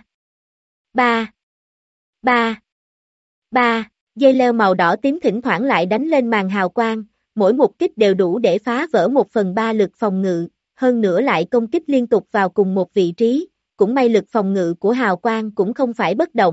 ba, ba, ba, dây leo màu đỏ tím thỉnh thoảng lại đánh lên màn hào quang, mỗi một kích đều đủ để phá vỡ một phần ba lực phòng ngự. Hơn nữa lại công kích liên tục vào cùng một vị trí, cũng may lực phòng ngự của hào quang cũng không phải bất động,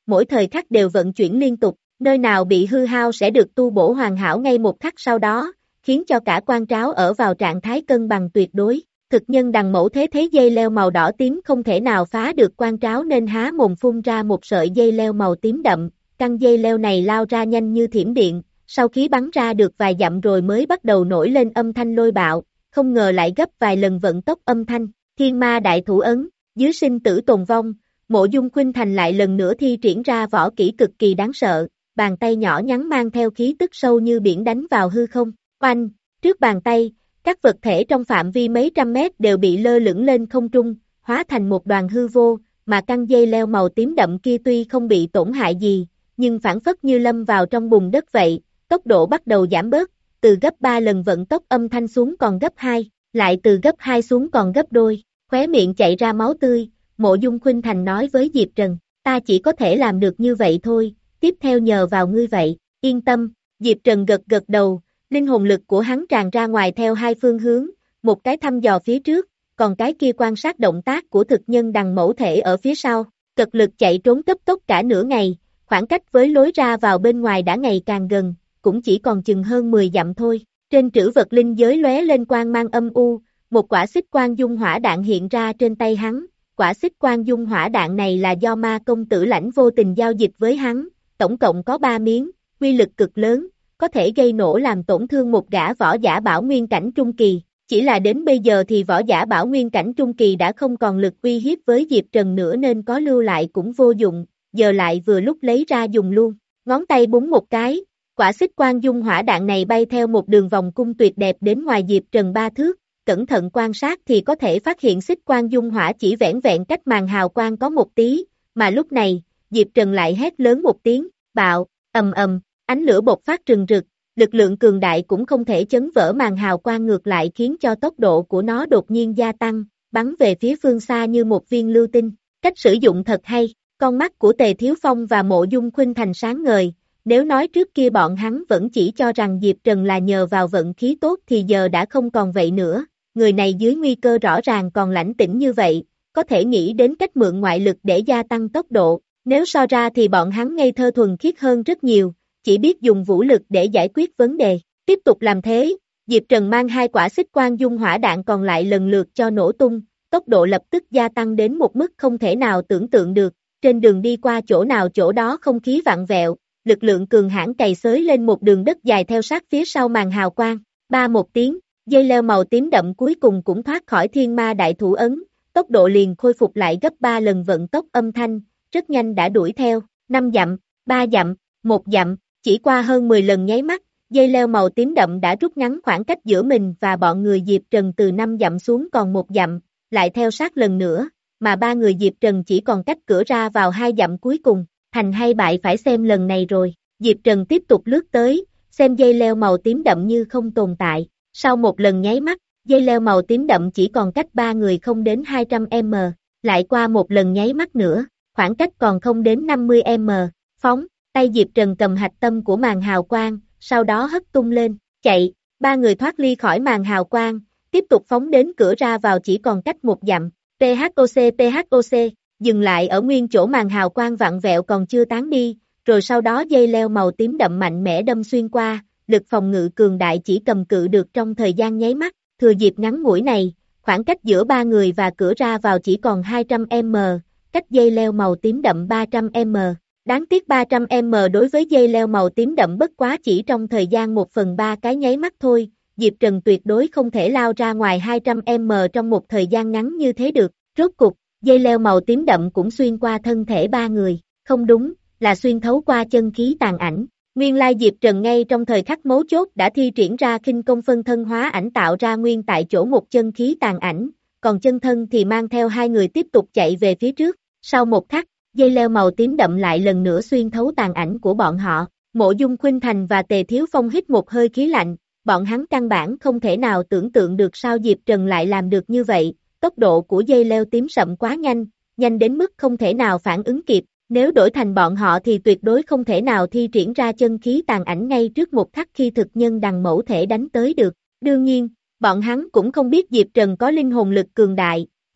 mỗi thời khắc đều vận chuyển liên tục, nơi nào bị hư hao sẽ được tu bổ hoàn hảo ngay một khắc sau đó, khiến cho cả quan tráo ở vào trạng thái cân bằng tuyệt đối. Thực nhân đằng mẫu thế thấy dây leo màu đỏ tím không thể nào phá được quan tráo nên há mồm phun ra một sợi dây leo màu tím đậm, căn dây leo này lao ra nhanh như thiểm điện, sau khi bắn ra được vài dặm rồi mới bắt đầu nổi lên âm thanh lôi bạo, không ngờ lại gấp vài lần vận tốc âm thanh, thiên ma đại thủ ấn, dưới sinh tử tồn vong, Mộ Dung Khuynh Thành lại lần nữa thi triển ra võ kỹ cực kỳ đáng sợ, bàn tay nhỏ nhắn mang theo khí tức sâu như biển đánh vào hư không, oanh, trước bàn tay, các vật thể trong phạm vi mấy trăm mét đều bị lơ lửng lên không trung, hóa thành một đoàn hư vô, mà căn dây leo màu tím đậm kia tuy không bị tổn hại gì, nhưng phản phất như lâm vào trong bùn đất vậy, tốc độ bắt đầu giảm bớt, từ gấp ba lần vận tốc âm thanh xuống còn gấp hai, lại từ gấp hai xuống còn gấp đôi, khóe miệng chảy ra máu tươi, Mộ Dung Khuynh Thành nói với Diệp Trần, ta chỉ có thể làm được như vậy thôi, tiếp theo nhờ vào ngươi vậy, yên tâm, Diệp Trần gật gật đầu, linh hồn lực của hắn tràn ra ngoài theo hai phương hướng, một cái thăm dò phía trước, còn cái kia quan sát động tác của thực nhân đằng mẫu thể ở phía sau, cực lực chạy trốn cấp tốc cả nửa ngày, khoảng cách với lối ra vào bên ngoài đã ngày càng gần, cũng chỉ còn chừng hơn mười dặm thôi, trên trữ vật linh giới lóe lên quang mang âm u, một quả xích quang dung hỏa đạn hiện ra trên tay hắn, quả xích quang dung hỏa đạn này là do ma công tử Lãnh vô tình giao dịch với hắn, tổng cộng có ba miếng, uy lực cực lớn, có thể gây nổ làm tổn thương một gã võ giả bảo nguyên cảnh trung kỳ, chỉ là đến bây giờ thì võ giả bảo nguyên cảnh trung kỳ đã không còn lực uy hiếp với Diệp Trần nữa nên có lưu lại cũng vô dụng, giờ lại vừa lúc lấy ra dùng luôn, ngón tay búng một cái, quả xích quang dung hỏa đạn này bay theo một đường vòng cung tuyệt đẹp đến ngoài Diệp Trần ba thước, cẩn thận quan sát thì có thể phát hiện xích quang dung hỏa chỉ vẻn vẹn cách màn hào quang có một tí, mà lúc này, Diệp Trần lại hét lớn một tiếng, bạo, ầm ầm, ánh lửa bộc phát rừng rực, lực lượng cường đại cũng không thể chấn vỡ màn hào quang ngược lại khiến cho tốc độ của nó đột nhiên gia tăng, bắn về phía phương xa như một viên lưu tinh, cách sử dụng thật hay, con mắt của Tề Thiếu Phong và Mộ Dung Khuynh Thành sáng ngời, nếu nói trước kia bọn hắn vẫn chỉ cho rằng Diệp Trần là nhờ vào vận khí tốt thì giờ đã không còn vậy nữa, người này dưới nguy cơ rõ ràng còn lãnh tĩnh như vậy, có thể nghĩ đến cách mượn ngoại lực để gia tăng tốc độ, nếu so ra thì bọn hắn ngây thơ thuần khiết hơn rất nhiều, chỉ biết dùng vũ lực để giải quyết vấn đề, tiếp tục làm thế, Diệp Trần mang hai quả xích quang dung hỏa đạn còn lại lần lượt cho nổ tung, tốc độ lập tức gia tăng đến một mức không thể nào tưởng tượng được, trên đường đi qua chỗ nào chỗ đó không khí vặn vẹo, lực lượng cường hãn cày xới lên một đường đất dài theo sát phía sau màn hào quang, ba một tiếng, dây leo màu tím đậm cuối cùng cũng thoát khỏi thiên ma đại thủ ấn, tốc độ liền khôi phục lại gấp ba lần vận tốc âm thanh, rất nhanh đã đuổi theo, năm dặm, ba dặm, một dặm, chỉ qua hơn mười lần nháy mắt, dây leo màu tím đậm đã rút ngắn khoảng cách giữa mình và bọn người Diệp Trần từ năm dặm xuống còn một dặm, lại theo sát lần nữa, mà ba người Diệp Trần chỉ còn cách cửa ra vào hai dặm cuối cùng, thành hay bại phải xem lần này rồi, Diệp Trần tiếp tục lướt tới, xem dây leo màu tím đậm như không tồn tại, sau một lần nháy mắt, dây leo màu tím đậm chỉ còn cách ba người không đến hai trăm mét, lại qua một lần nháy mắt nữa, khoảng cách còn không đến năm mươi mét, phóng, tay Diệp Trần cầm hạch tâm của màn hào quang, sau đó hất tung lên, chạy, ba người thoát ly khỏi màn hào quang, tiếp tục phóng đến cửa ra vào chỉ còn cách một dặm, pê hát o xê pê hát o xê, dừng lại ở nguyên chỗ màn hào quang vặn vẹo còn chưa tán đi, rồi sau đó dây leo màu tím đậm mạnh mẽ đâm xuyên qua, lực phòng ngự cường đại chỉ cầm cự được trong thời gian nháy mắt, thừa dịp ngắn ngủi này, khoảng cách giữa ba người và cửa ra vào chỉ còn hai trăm mét, cách dây leo màu tím đậm ba trăm mét. Đáng tiếc ba trăm mét đối với dây leo màu tím đậm bất quá chỉ trong thời gian một phần ba cái nháy mắt thôi, Diệp Trần tuyệt đối không thể lao ra ngoài hai trăm mét trong một thời gian ngắn như thế được, rốt cục, dây leo màu tím đậm cũng xuyên qua thân thể ba người, không đúng, là xuyên thấu qua chân khí tàn ảnh. Nguyên lai Diệp Trần ngay trong thời khắc mấu chốt đã thi triển ra khinh công phân thân hóa ảnh tạo ra nguyên tại chỗ một chân khí tàn ảnh, còn chân thân thì mang theo hai người tiếp tục chạy về phía trước, sau một khắc, dây leo màu tím đậm lại lần nữa xuyên thấu tàn ảnh của bọn họ, Mộ Dung Khuynh Thành và Tề Thiếu Phong hít một hơi khí lạnh, bọn hắn căn bản không thể nào tưởng tượng được sao Diệp Trần lại làm được như vậy, tốc độ của dây leo tím sậm quá nhanh, nhanh đến mức không thể nào phản ứng kịp, nếu đổi thành bọn họ thì tuyệt đối không thể nào thi triển ra chân khí tàn ảnh ngay trước một khắc khi thực nhân đằng mẫu thể đánh tới được, đương nhiên, bọn hắn cũng không biết Diệp Trần có linh hồn lực cường đại,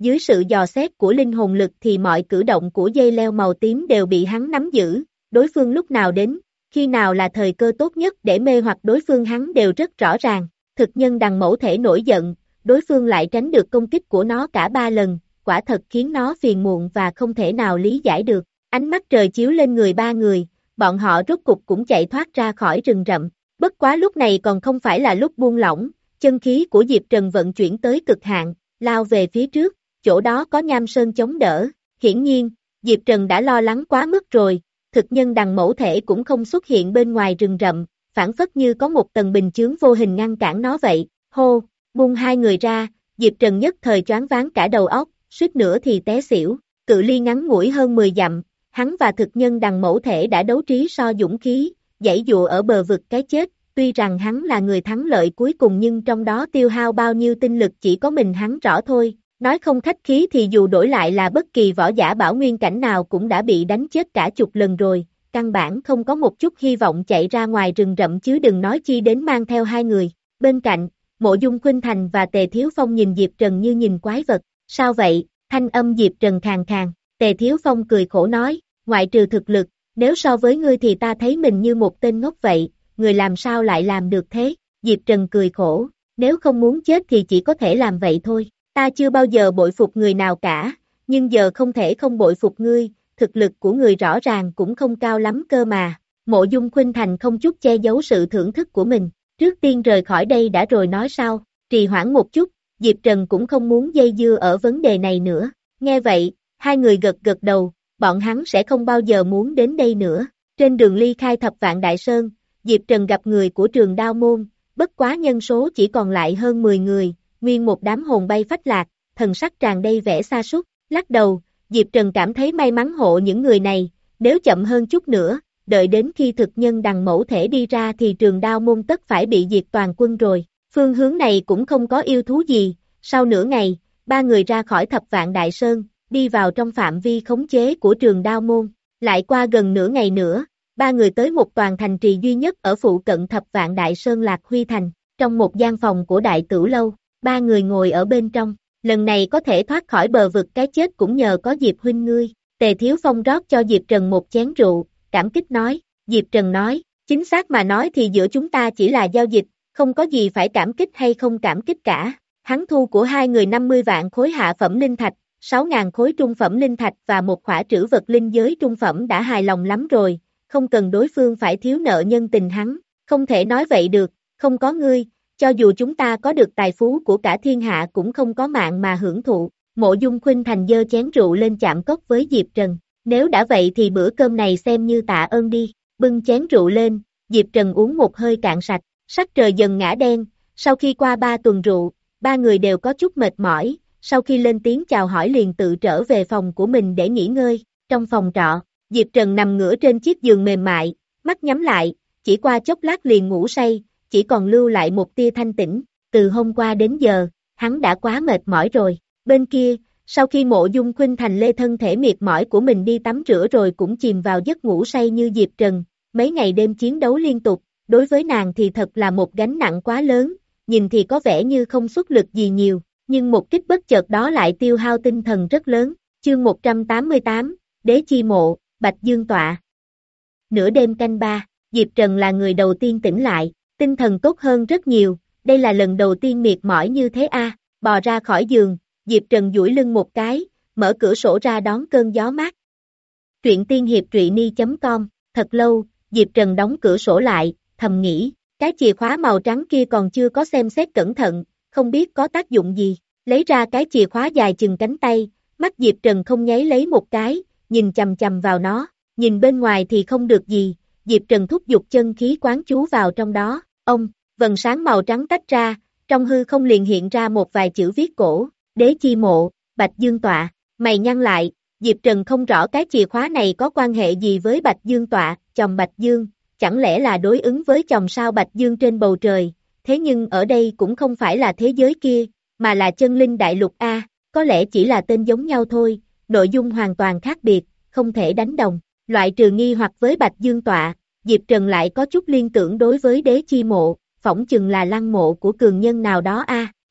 dưới sự dò xét của linh hồn lực thì mọi cử động của dây leo màu tím đều bị hắn nắm giữ, đối phương lúc nào đến, khi nào là thời cơ tốt nhất để mê hoặc đối phương hắn đều rất rõ ràng. Thực nhân đằng mẫu thể nổi giận, đối phương lại tránh được công kích của nó cả ba lần, quả thật khiến nó phiền muộn và không thể nào lý giải được. Ánh mắt trời chiếu lên người ba người, bọn họ rốt cục cũng chạy thoát ra khỏi rừng rậm. Bất quá lúc này còn không phải là lúc buông lỏng, chân khí của Diệp Trần vận chuyển tới cực hạn, lao về phía trước, chỗ đó có nham sơn chống đỡ. Hiển nhiên, Diệp Trần đã lo lắng quá mức rồi, thực nhân đằng mẫu thể cũng không xuất hiện bên ngoài rừng rậm, phản phất như có một tầng bình chướng vô hình ngăn cản nó vậy. Hô, buông hai người ra, Diệp Trần nhất thời choáng váng cả đầu óc, suýt nữa thì té xỉu. Cự ly ngắn ngủi hơn mười dặm, hắn và thực nhân đằng mẫu thể đã đấu trí so dũng khí, giãy dụa ở bờ vực cái chết. Tuy rằng hắn là người thắng lợi cuối cùng nhưng trong đó tiêu hao bao nhiêu tinh lực chỉ có mình hắn rõ thôi. Nói không khách khí thì dù đổi lại là bất kỳ võ giả bảo nguyên cảnh nào cũng đã bị đánh chết cả chục lần rồi, căn bản không có một chút hy vọng chạy ra ngoài rừng rậm chứ đừng nói chi đến mang theo hai người. Bên cạnh, Mộ Dung Khuynh Thành và Tề Thiếu Phong nhìn Diệp Trần như nhìn quái vật. Sao vậy? Thanh âm Diệp Trần khàn khàn. Tề Thiếu Phong cười khổ nói, ngoại trừ thực lực, nếu so với ngươi thì ta thấy mình như một tên ngốc vậy, người làm sao lại làm được thế? Diệp Trần cười khổ, nếu không muốn chết thì chỉ có thể làm vậy thôi. Ta chưa bao giờ bội phục người nào cả, nhưng giờ không thể không bội phục ngươi, thực lực của người rõ ràng cũng không cao lắm cơ mà. Mộ Dung Khuynh Thành không chút che giấu sự thưởng thức của mình, trước tiên rời khỏi đây đã rồi nói sau. Trì hoãn một chút, Diệp Trần cũng không muốn dây dưa ở vấn đề này nữa. Nghe vậy, hai người gật gật đầu, bọn hắn sẽ không bao giờ muốn đến đây nữa. Trên đường ly khai Thập Vạn Đại Sơn, Diệp Trần gặp người của Trường Đao Môn, bất quá nhân số chỉ còn lại hơn mười người, nguyên một đám hồn bay phách lạc, thần sắc tràn đầy vẻ sa sút. Lắc đầu, Diệp Trần cảm thấy may mắn hộ những người này, nếu chậm hơn chút nữa, đợi đến khi thực nhân đằng mẫu thể đi ra thì Trường Đao Môn tất phải bị diệt toàn quân rồi. Phương hướng này cũng không có yêu thú gì, sau nửa ngày, ba người ra khỏi Thập Vạn Đại Sơn, đi vào trong phạm vi khống chế của Trường Đao Môn. Lại qua gần nửa ngày nữa, ba người tới một toàn thành trì duy nhất ở phụ cận Thập Vạn Đại Sơn Lạc Huy Thành, trong một gian phòng của Đại Tửu Lâu, ba người ngồi ở bên trong. Lần này có thể thoát khỏi bờ vực cái chết cũng nhờ có Diệp huynh ngươi. Tề Thiếu Phong rót cho Diệp Trần một chén rượu, cảm kích nói. Diệp Trần nói, chính xác mà nói thì giữa chúng ta chỉ là giao dịch, không có gì phải cảm kích hay không cảm kích cả. Hắn thu của hai người năm mươi vạn khối hạ phẩm linh thạch, sáu ngàn khối trung phẩm linh thạch và một khỏa trữ vật linh giới trung phẩm đã hài lòng lắm rồi, không cần đối phương phải thiếu nợ nhân tình hắn. Không thể nói vậy được, không có ngươi, cho dù chúng ta có được tài phú của cả thiên hạ cũng không có mạng mà hưởng thụ. Mộ Dung Khuynh Thành giơ chén rượu lên chạm cốc với Diệp Trần. Nếu đã vậy thì bữa cơm này xem như tạ ơn đi. Bưng chén rượu lên, Diệp Trần uống một hơi cạn sạch. Sắc trời dần ngã đen, sau khi qua ba tuần rượu, ba người đều có chút mệt mỏi. Sau khi lên tiếng chào hỏi liền tự trở về phòng của mình để nghỉ ngơi. Trong phòng trọ, Diệp Trần nằm ngửa trên chiếc giường mềm mại, mắt nhắm lại, chỉ qua chốc lát liền ngủ say, chỉ còn lưu lại một tia thanh tĩnh. Từ hôm qua đến giờ, hắn đã quá mệt mỏi rồi. Bên kia, sau khi Mộ Dung Khuynh Thành lê thân thể mệt mỏi của mình đi tắm rửa rồi cũng chìm vào giấc ngủ say như Diệp Trần, mấy ngày đêm chiến đấu liên tục, đối với nàng thì thật là một gánh nặng quá lớn, nhìn thì có vẻ như không xuất lực gì nhiều, nhưng một kích bất chợt đó lại tiêu hao tinh thần rất lớn. Chương một trăm tám mươi tám, Đế Chi Mộ, Bạch Dương Tọa. Nửa đêm canh ba, Diệp Trần là người đầu tiên tỉnh lại, tinh thần tốt hơn rất nhiều, đây là lần đầu tiên mệt mỏi như thế a. À. Bò ra khỏi giường, Diệp Trần duỗi lưng một cái, mở cửa sổ ra đón cơn gió mát. Truyện tiên hiệp truyện ni chấm com, thật lâu, Diệp Trần đóng cửa sổ lại, thầm nghĩ, cái chìa khóa màu trắng kia còn chưa có xem xét cẩn thận, không biết có tác dụng gì. Lấy ra cái chìa khóa dài chừng cánh tay, mắt Diệp Trần không nháy lấy một cái, nhìn chằm chằm vào nó, nhìn bên ngoài thì không được gì, Diệp Trần thúc giục chân khí quán chú vào trong đó. Ông, vầng sáng màu trắng tách ra, trong hư không liền hiện ra một vài chữ viết cổ, Đế Chi Mộ, Bạch Dương Tọa. Mày nhăn lại, Diệp Trần không rõ cái chìa khóa này có quan hệ gì với Bạch Dương Tọa, chòm Bạch Dương, chẳng lẽ là đối ứng với chòm sao Bạch Dương trên bầu trời, thế nhưng ở đây cũng không phải là thế giới kia, mà là chân linh đại lục A, có lẽ chỉ là tên giống nhau thôi, nội dung hoàn toàn khác biệt, không thể đánh đồng. Loại trừ nghi hoặc với Bạch Dương Tọa, Diệp Trần lại có chút liên tưởng đối với Đế Chi Mộ, phỏng chừng là lăng mộ của cường nhân nào đó a. À.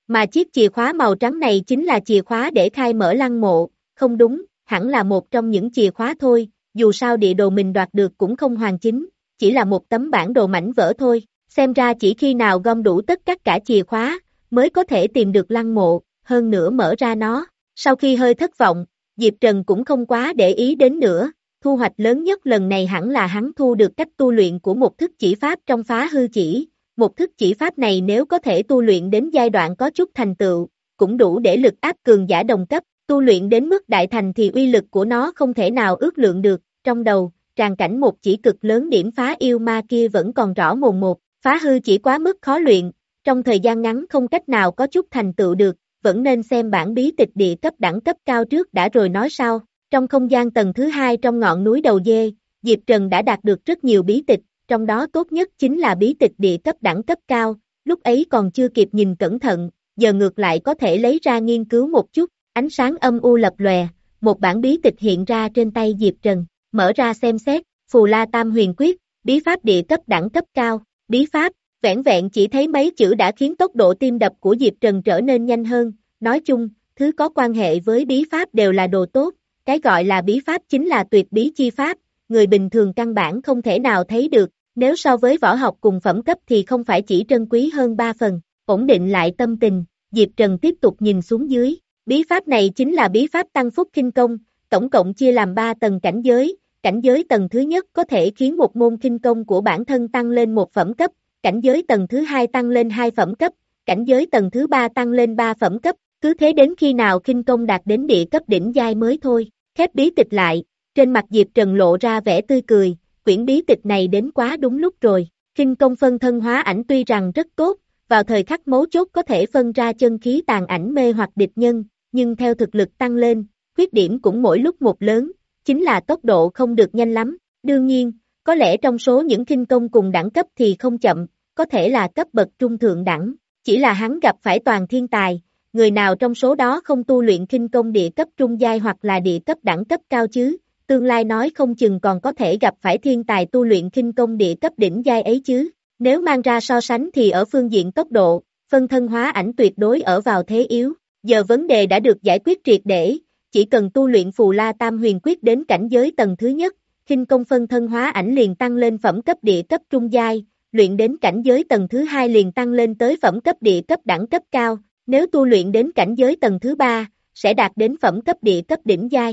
Mà chiếc chìa khóa màu trắng này chính là chìa khóa để khai mở lăng mộ, không đúng, hẳn là một trong những chìa khóa thôi, dù sao địa đồ mình đoạt được cũng không hoàn chính, chỉ là một tấm bản đồ mảnh vỡ thôi, xem ra chỉ khi nào gom đủ tất cả cả chìa khóa, mới có thể tìm được lăng mộ, hơn nữa mở ra nó. Sau khi hơi thất vọng, Diệp Trần cũng không quá để ý đến nữa, thu hoạch lớn nhất lần này hẳn là hắn thu được cách tu luyện của một thức chỉ pháp trong phá hư chỉ. Một thức chỉ pháp này nếu có thể tu luyện đến giai đoạn có chút thành tựu, cũng đủ để lực áp cường giả đồng cấp, tu luyện đến mức đại thành thì uy lực của nó không thể nào ước lượng được, trong đầu, tràng cảnh một chỉ cực lớn điểm phá yêu ma kia vẫn còn rõ mồn một, phá hư chỉ quá mức khó luyện, trong thời gian ngắn không cách nào có chút thành tựu được, vẫn nên xem bản bí tịch địa cấp đẳng cấp cao trước đã rồi nói sau. Trong không gian tầng thứ hai trong ngọn núi đầu dê, Diệp Trần đã đạt được rất nhiều bí tịch, trong đó tốt nhất chính là bí tịch địa cấp đẳng cấp cao, lúc ấy còn chưa kịp nhìn cẩn thận, giờ ngược lại có thể lấy ra nghiên cứu một chút, ánh sáng âm u lập lòe, một bản bí tịch hiện ra trên tay Diệp Trần, mở ra xem xét, Phù La Tam Huyền Quyết, bí pháp địa cấp đẳng cấp cao, bí pháp, vẻn vẹn chỉ thấy mấy chữ đã khiến tốc độ tim đập của Diệp Trần trở nên nhanh hơn, nói chung, thứ có quan hệ với bí pháp đều là đồ tốt, cái gọi là bí pháp chính là tuyệt bí chi pháp, người bình thường căn bản không thể nào thấy được, nếu so với võ học cùng phẩm cấp thì không phải chỉ trân quý hơn ba phần, ổn định lại tâm tình, Diệp Trần tiếp tục nhìn xuống dưới, bí pháp này chính là bí pháp tăng phúc khinh công, tổng cộng chia làm ba tầng cảnh giới, cảnh giới tầng thứ nhất có thể khiến một môn khinh công của bản thân tăng lên một phẩm cấp, cảnh giới tầng thứ hai tăng lên hai phẩm cấp, cảnh giới tầng thứ ba tăng lên ba phẩm cấp, cứ thế đến khi nào khinh công đạt đến địa cấp đỉnh giai mới thôi, khép bí tịch lại, trên mặt Diệp Trần lộ ra vẻ tươi cười, quyển bí tịch này đến quá đúng lúc rồi, khinh công phân thân hóa ảnh tuy rằng rất tốt, vào thời khắc mấu chốt có thể phân ra chân khí tàn ảnh mê hoặc địch nhân, nhưng theo thực lực tăng lên, khuyết điểm cũng mỗi lúc một lớn, chính là tốc độ không được nhanh lắm, đương nhiên, có lẽ trong số những khinh công cùng đẳng cấp thì không chậm, có thể là cấp bậc trung thượng đẳng, chỉ là hắn gặp phải toàn thiên tài, người nào trong số đó không tu luyện khinh công địa cấp trung giai hoặc là địa cấp đẳng cấp cao chứ, tương lai nói không chừng còn có thể gặp phải thiên tài tu luyện khinh công địa cấp đỉnh giai ấy chứ, nếu mang ra so sánh thì ở phương diện tốc độ, phân thân hóa ảnh tuyệt đối ở vào thế yếu, giờ vấn đề đã được giải quyết triệt để, chỉ cần tu luyện Phù La Tam Huyền Quyết đến cảnh giới tầng thứ nhất, khinh công phân thân hóa ảnh liền tăng lên phẩm cấp địa cấp trung giai, luyện đến cảnh giới tầng thứ hai liền tăng lên tới phẩm cấp địa cấp đẳng cấp cao, nếu tu luyện đến cảnh giới tầng thứ ba, sẽ đạt đến phẩm cấp địa cấp đỉnh giai.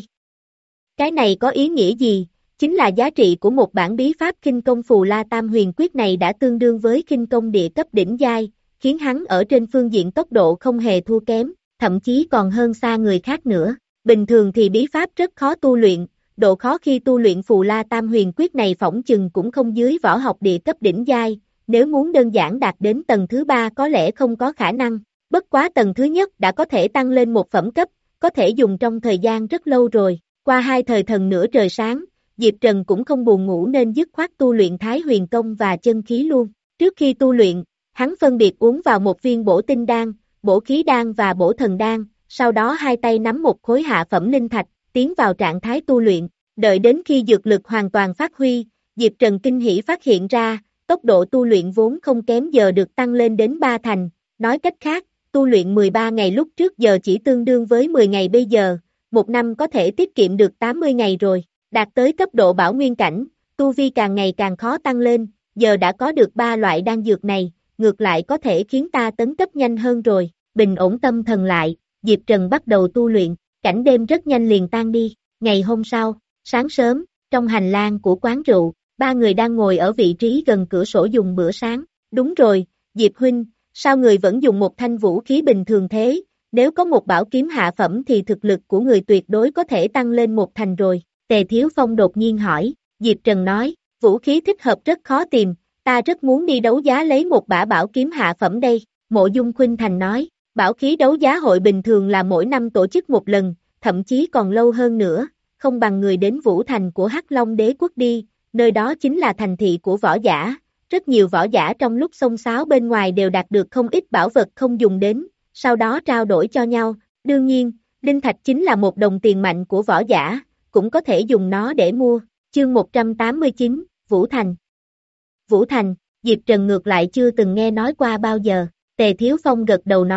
Cái này có ý nghĩa gì? Chính là giá trị của một bản bí pháp khinh công Phù La Tam Huyền Quyết này đã tương đương với khinh công địa cấp đỉnh giai, khiến hắn ở trên phương diện tốc độ không hề thua kém, thậm chí còn hơn xa người khác nữa. Bình thường thì bí pháp rất khó tu luyện, độ khó khi tu luyện Phù La Tam Huyền Quyết này phỏng chừng cũng không dưới võ học địa cấp đỉnh giai, nếu muốn đơn giản đạt đến tầng thứ ba có lẽ không có khả năng, bất quá tầng thứ nhất đã có thể tăng lên một phẩm cấp, có thể dùng trong thời gian rất lâu rồi, qua hai thời thần nửa trời sáng, Diệp Trần cũng không buồn ngủ nên dứt khoát tu luyện Thái Huyền Công và chân khí luôn, trước khi tu luyện, hắn phân biệt uống vào một viên bổ tinh đan, bổ khí đan và bổ thần đan, sau đó hai tay nắm một khối hạ phẩm linh thạch, tiến vào trạng thái tu luyện, đợi đến khi dược lực hoàn toàn phát huy, Diệp Trần kinh hỉ phát hiện ra, tốc độ tu luyện vốn không kém giờ được tăng lên đến ba thành, nói cách khác, tu luyện mười ba ngày lúc trước giờ chỉ tương đương với mười ngày bây giờ, một năm có thể tiết kiệm được tám mươi ngày rồi, đạt tới cấp độ bảo nguyên cảnh, tu vi càng ngày càng khó tăng lên, giờ đã có được ba loại đan dược này, ngược lại có thể khiến ta tấn cấp nhanh hơn rồi, bình ổn tâm thần lại, Diệp Trần bắt đầu tu luyện, cảnh đêm rất nhanh liền tan đi, ngày hôm sau, sáng sớm, trong hành lang của quán rượu, ba người đang ngồi ở vị trí gần cửa sổ dùng bữa sáng, đúng rồi, Diệp huynh, sao người vẫn dùng một thanh vũ khí bình thường thế, nếu có một bảo kiếm hạ phẩm thì thực lực của người tuyệt đối có thể tăng lên một thành rồi, Tề Thiếu Phong đột nhiên hỏi, Diệp Trần nói, vũ khí thích hợp rất khó tìm, ta rất muốn đi đấu giá lấy một bả bảo kiếm hạ phẩm đây, Mộ Dung Khuynh Thành nói, bảo khí đấu giá hội bình thường là mỗi năm tổ chức một lần, thậm chí còn lâu hơn nữa, không bằng người đến Vũ Thành của Hắc Long Đế Quốc đi, nơi đó chính là thành thị của võ giả, rất nhiều võ giả trong lúc xông xáo bên ngoài đều đạt được không ít bảo vật không dùng đến, sau đó trao đổi cho nhau, đương nhiên, linh thạch chính là một đồng tiền mạnh của võ giả, cũng có thể dùng nó để mua, chương một trăm tám mươi chín, Vũ Thành. Vũ Thành, Diệp Trần ngược lại chưa từng nghe nói qua bao giờ, Tề Thiếu Phong gật đầu nói,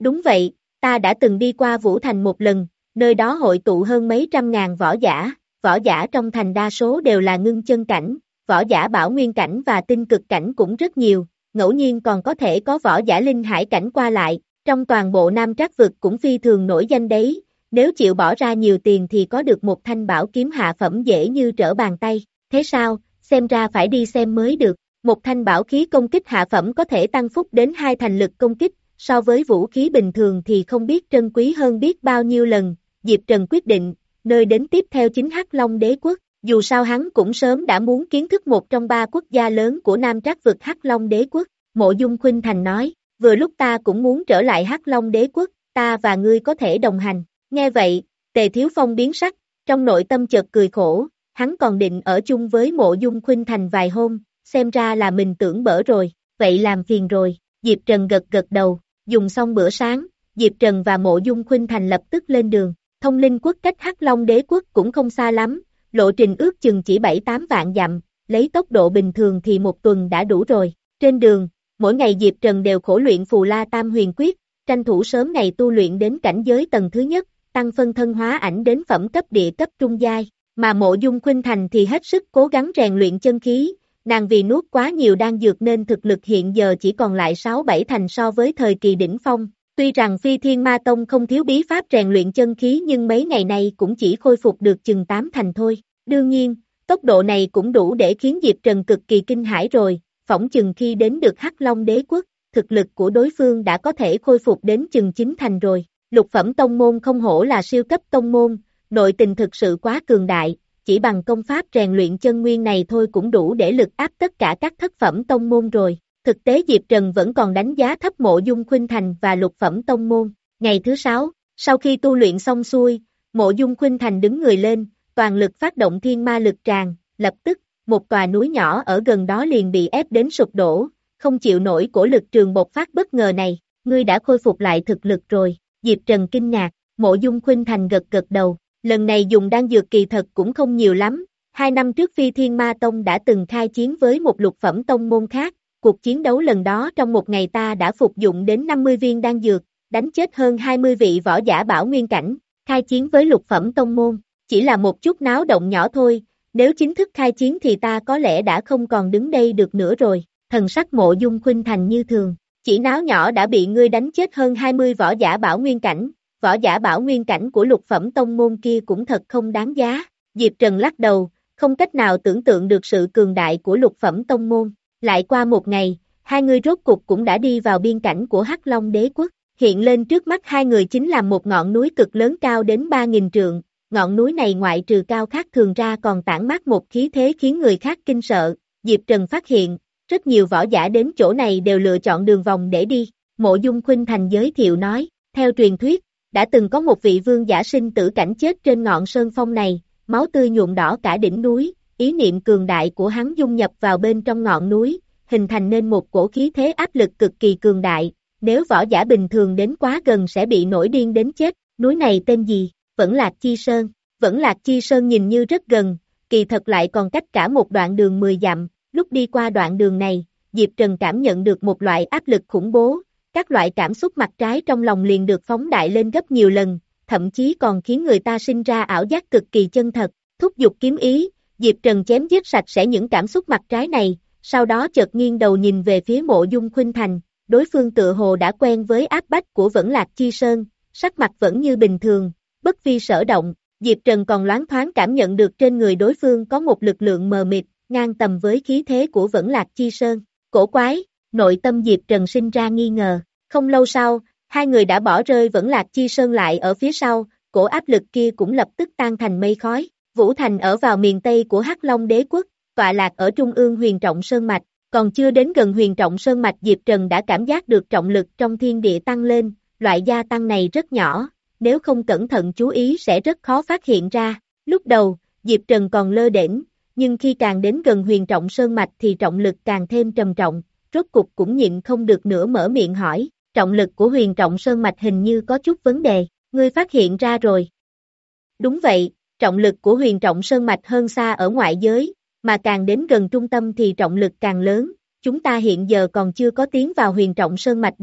Đúng vậy, ta đã từng đi qua Vũ Thành một lần, nơi đó hội tụ hơn mấy trăm ngàn võ giả, võ giả trong thành đa số đều là ngưng chân cảnh, võ giả bảo nguyên cảnh và tinh cực cảnh cũng rất nhiều, ngẫu nhiên còn có thể có võ giả linh hải cảnh qua lại, trong toàn bộ Nam Trác vực cũng phi thường nổi danh đấy, nếu chịu bỏ ra nhiều tiền thì có được một thanh bảo kiếm hạ phẩm dễ như trở bàn tay, thế sao, xem ra phải đi xem mới được, một thanh bảo khí công kích hạ phẩm có thể tăng phúc đến hai thành lực công kích, so với vũ khí bình thường thì không biết trân quý hơn biết bao nhiêu lần, Diệp Trần quyết định, nơi đến tiếp theo chính Hắc Long Đế Quốc, dù sao hắn cũng sớm đã muốn kiến thức một trong ba quốc gia lớn của Nam Trác vực Hắc Long Đế Quốc, Mộ Dung Khuynh Thành nói, vừa lúc ta cũng muốn trở lại Hắc Long Đế Quốc, ta và ngươi có thể đồng hành, nghe vậy, Tề Thiếu Phong biến sắc, trong nội tâm chợt cười khổ, hắn còn định ở chung với Mộ Dung Khuynh Thành vài hôm, xem ra là mình tưởng bở rồi, vậy làm phiền rồi, Diệp Trần gật gật đầu, dùng xong bữa sáng, Diệp Trần và Mộ Dung Khuynh Thành lập tức lên đường, Thông Linh Quốc cách Hắc Long Đế Quốc cũng không xa lắm, lộ trình ước chừng chỉ bảy tám vạn dặm, lấy tốc độ bình thường thì một tuần đã đủ rồi, trên đường, mỗi ngày Diệp Trần đều khổ luyện Phù La Tam Huyền Quyết, tranh thủ sớm ngày tu luyện đến cảnh giới tầng thứ nhất, tăng phân thân hóa ảnh đến phẩm cấp địa cấp trung giai, mà Mộ Dung Khuynh Thành thì hết sức cố gắng rèn luyện chân khí, nàng vì nuốt quá nhiều đan dược nên thực lực hiện giờ chỉ còn lại sáu bảy thành so với thời kỳ đỉnh phong. Tuy rằng Phi Thiên Ma Tông không thiếu bí pháp rèn luyện chân khí nhưng mấy ngày nay cũng chỉ khôi phục được chừng tám thành thôi. Đương nhiên, tốc độ này cũng đủ để khiến Diệp Trần cực kỳ kinh hãi rồi, phỏng chừng khi đến được Hắc Long Đế Quốc, thực lực của đối phương đã có thể khôi phục đến chừng chín thành rồi. Lục phẩm tông môn không hổ là siêu cấp tông môn, nội tình thực sự quá cường đại, chỉ bằng công pháp rèn luyện chân nguyên này thôi cũng đủ để lực áp tất cả các thất phẩm tông môn rồi. Thực tế Diệp Trần vẫn còn đánh giá thấp Mộ Dung Khuynh Thành và lục phẩm tông môn. Ngày thứ sáu, sau khi tu luyện xong xuôi, Mộ Dung Khuynh Thành đứng người lên, toàn lực phát động thiên ma lực tràng, lập tức, một tòa núi nhỏ ở gần đó liền bị ép đến sụp đổ, không chịu nổi cổ lực trường bộc phát bất ngờ này, ngươi đã khôi phục lại thực lực rồi, Diệp Trần kinh ngạc, Mộ Dung Khuynh Thành gật gật đầu, lần này dùng đan dược kỳ thật cũng không nhiều lắm, hai năm trước Phi Thiên Ma Tông đã từng khai chiến với một lục phẩm tông môn khác, cuộc chiến đấu lần đó trong một ngày ta đã phục dụng đến năm mươi viên đan dược, đánh chết hơn hai mươi vị võ giả bảo nguyên cảnh, khai chiến với lục phẩm tông môn, chỉ là một chút náo động nhỏ thôi, nếu chính thức khai chiến thì ta có lẽ đã không còn đứng đây được nữa rồi, thần sắc Mộ Dung Khuynh Thành như thường, chỉ náo nhỏ đã bị ngươi đánh chết hơn hai mươi võ giả bảo nguyên cảnh, võ giả bảo nguyên cảnh của lục phẩm tông môn kia cũng thật không đáng giá, Diệp Trần lắc đầu, không cách nào tưởng tượng được sự cường đại của lục phẩm tông môn. Lại qua một ngày, hai người rốt cục cũng đã đi vào biên cảnh của Hắc Long Đế Quốc, hiện lên trước mắt hai người chính là một ngọn núi cực lớn cao đến ba nghìn trượng, ngọn núi này ngoại trừ cao khác thường ra còn tản mát một khí thế khiến người khác kinh sợ, Diệp Trần phát hiện, rất nhiều võ giả đến chỗ này đều lựa chọn đường vòng để đi, Mộ Dung Khuynh Thành giới thiệu nói, theo truyền thuyết, đã từng có một vị vương giả sinh tử cảnh chết trên ngọn sơn phong này, máu tươi nhuộm đỏ cả đỉnh núi. Ý niệm cường đại của hắn dung nhập vào bên trong ngọn núi, hình thành nên một cổ khí thế áp lực cực kỳ cường đại, nếu võ giả bình thường đến quá gần sẽ bị nổi điên đến chết, núi này tên gì, Vẫn Lạc Chi Sơn, Vẫn Lạc Chi Sơn nhìn như rất gần, kỳ thật lại còn cách cả một đoạn đường mười dặm, lúc đi qua đoạn đường này, Diệp Trần cảm nhận được một loại áp lực khủng bố, các loại cảm xúc mặt trái trong lòng liền được phóng đại lên gấp nhiều lần, thậm chí còn khiến người ta sinh ra ảo giác cực kỳ chân thật, thúc giục kiếm ý. Diệp Trần chém giết sạch sẽ những cảm xúc mặt trái này, sau đó chợt nghiêng đầu nhìn về phía Mộ Dung Khuynh Thành, đối phương tựa hồ đã quen với áp bách của Vẫn Lạc Chi Sơn, sắc mặt vẫn như bình thường, bất vi sở động, Diệp Trần còn loáng thoáng cảm nhận được trên người đối phương có một lực lượng mờ mịt, ngang tầm với khí thế của Vẫn Lạc Chi Sơn, cổ quái, nội tâm Diệp Trần sinh ra nghi ngờ, không lâu sau, hai người đã bỏ rơi Vẫn Lạc Chi Sơn lại ở phía sau, cổ áp lực kia cũng lập tức tan thành mây khói. Vũ Thành ở vào miền Tây của Hắc Long Đế Quốc, tọa lạc ở trung ương Huyền Trọng Sơn Mạch, còn chưa đến gần Huyền Trọng Sơn Mạch Diệp Trần đã cảm giác được trọng lực trong thiên địa tăng lên, loại gia tăng này rất nhỏ, nếu không cẩn thận chú ý sẽ rất khó phát hiện ra. Lúc đầu, Diệp Trần còn lơ đễnh, nhưng khi càng đến gần Huyền Trọng Sơn Mạch thì trọng lực càng thêm trầm trọng, rốt cục cũng nhịn không được nữa mở miệng hỏi, trọng lực của Huyền Trọng Sơn Mạch hình như có chút vấn đề, ngươi phát hiện ra rồi. Đúng vậy. Trọng lực của Huyền Trọng Sơn Mạch hơn xa ở ngoại giới, mà càng đến gần trung tâm thì trọng lực càng lớn, chúng ta hiện giờ còn chưa có tiến vào Huyền Trọng Sơn Mạch đâu,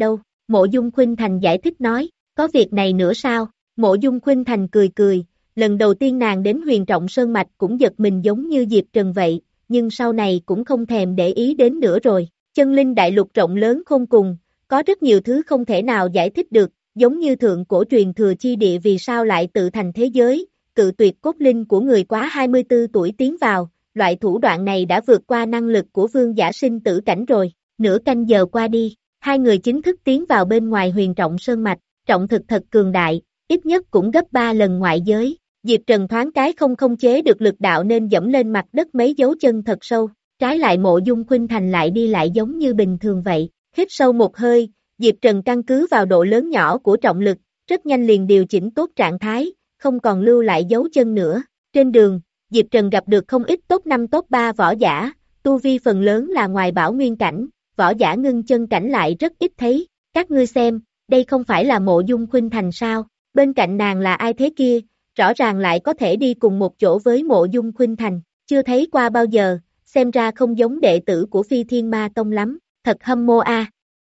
Mộ Dung Khuynh Thành giải thích nói, có việc này nữa sao? Mộ Dung Khuynh Thành cười cười, lần đầu tiên nàng đến Huyền Trọng Sơn Mạch cũng giật mình giống như Diệp Trần vậy, nhưng sau này cũng không thèm để ý đến nữa rồi. Chân linh đại lục rộng lớn khôn cùng, có rất nhiều thứ không thể nào giải thích được, giống như thượng cổ truyền thừa chi địa vì sao lại tự thành thế giới, cự tuyệt cốt linh của người quá hai mươi tư tuổi tiến vào, loại thủ đoạn này đã vượt qua năng lực của vương giả sinh tử cảnh rồi. Nửa canh giờ qua đi, hai người chính thức tiến vào bên ngoài Huyền Trọng Sơn Mạch, trọng thực thật cường đại, ít nhất cũng gấp ba lần ngoại giới. Diệp Trần thoáng cái không không chế được lực đạo nên dẫm lên mặt đất mấy dấu chân thật sâu, trái lại Mộ Dung Khuynh Thành lại đi lại giống như bình thường vậy. Hít sâu một hơi, Diệp Trần căn cứ vào độ lớn nhỏ của trọng lực, rất nhanh liền điều chỉnh tốt trạng thái, không còn lưu lại dấu chân nữa. Trên đường, Diệp Trần gặp được không ít top năm top ba võ giả, tu vi phần lớn là ngoài bảo nguyên cảnh, võ giả ngưng chân cảnh lại rất ít thấy. Các ngươi xem, đây không phải là Mộ Dung Khuynh Thành sao? Bên cạnh nàng là ai thế kia? Rõ ràng lại có thể đi cùng một chỗ với Mộ Dung Khuynh Thành, chưa thấy qua bao giờ, xem ra không giống đệ tử của Phi Thiên Ma Tông lắm, thật hâm mộ a.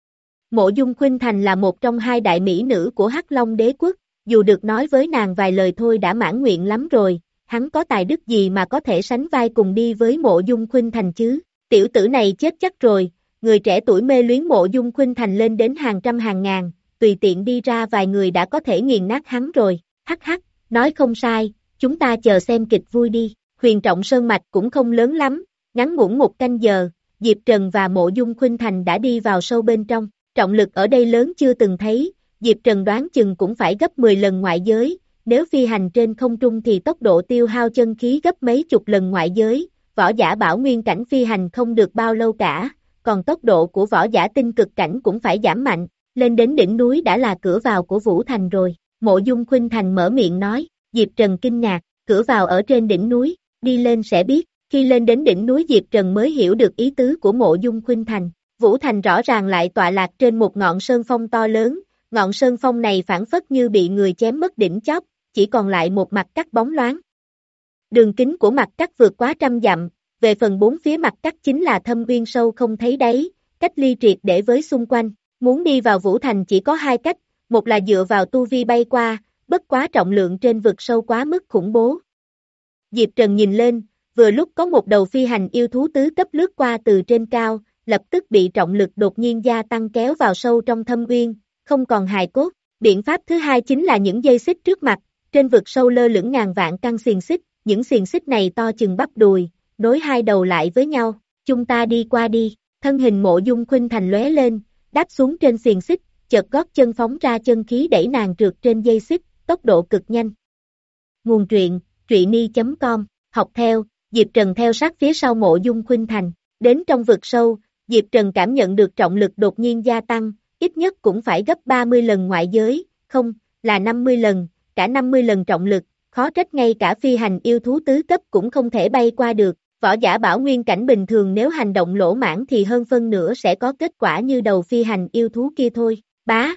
Mộ Dung Khuynh Thành là một trong hai đại mỹ nữ của Hắc Long Đế Quốc, dù được nói với nàng vài lời thôi đã mãn nguyện lắm rồi, hắn có tài đức gì mà có thể sánh vai cùng đi với Mộ Dung Khuynh Thành chứ? Tiểu tử này chết chắc rồi, người trẻ tuổi mê luyến Mộ Dung Khuynh Thành lên đến hàng trăm hàng ngàn, tùy tiện đi ra vài người đã có thể nghiền nát hắn rồi. Hắc hắc, nói không sai, chúng ta chờ xem kịch vui đi. Huyền Trọng Sơn Mạch cũng không lớn lắm, ngắn ngủn một canh giờ, Diệp Trần và Mộ Dung Khuynh Thành đã đi vào sâu bên trong. Trọng lực ở đây lớn chưa từng thấy, Diệp Trần đoán chừng cũng phải gấp mười lần ngoại giới, nếu phi hành trên không trung thì tốc độ tiêu hao chân khí gấp mấy chục lần ngoại giới, võ giả bảo nguyên cảnh phi hành không được bao lâu cả, còn tốc độ của võ giả tinh cực cảnh cũng phải giảm mạnh, lên đến đỉnh núi đã là cửa vào của Vũ Thành rồi. Mộ Dung Khuynh Thành mở miệng nói, Diệp Trần kinh ngạc, cửa vào ở trên đỉnh núi, đi lên sẽ biết. Khi lên đến đỉnh núi Diệp Trần mới hiểu được ý tứ của Mộ Dung Khuynh Thành. Vũ Thành rõ ràng lại tọa lạc trên một ngọn sơn phong to lớn, ngọn sơn phong này phảng phất như bị người chém mất đỉnh chóp, chỉ còn lại một mặt cắt bóng loáng. Đường kính của mặt cắt vượt quá trăm dặm, về phần bốn phía mặt cắt chính là thâm uyên sâu không thấy đáy, cách ly triệt để với xung quanh. Muốn đi vào Vũ Thành chỉ có hai cách, một là dựa vào tu vi bay qua, bất quá trọng lượng trên vực sâu quá mức khủng bố. Diệp Trần nhìn lên, vừa lúc có một đầu phi hành yêu thú tứ cấp lướt qua từ trên cao, lập tức bị trọng lực đột nhiên gia tăng kéo vào sâu trong thâm uyên, không còn hài cốt. Biện pháp thứ hai chính là những dây xích trước mặt, trên vực sâu lơ lửng ngàn vạn căn xiềng xích, những xiềng xích này to chừng bắp đùi, nối hai đầu lại với nhau, chúng ta đi qua đi. Thân hình Mộ Dung Khuynh Thành lóe lên, đáp xuống trên xiềng xích, chợt gót chân phóng ra chân khí đẩy nàng trượt trên dây xích, tốc độ cực nhanh. Nguồn truyện, truyện chấm com, học theo, Diệp Trần theo sát phía sau Mộ Dung Khuynh Thành, đến trong vực sâu, Diệp Trần cảm nhận được trọng lực đột nhiên gia tăng, ít nhất cũng phải gấp ba mươi lần ngoại giới, không, là năm mươi lần, cả năm mươi lần trọng lực, khó trách ngay cả phi hành yêu thú tứ cấp cũng không thể bay qua được. Võ giả bảo nguyên cảnh bình thường nếu hành động lỗ mãng thì hơn phân nửa sẽ có kết quả như đầu phi hành yêu thú kia thôi. Bá,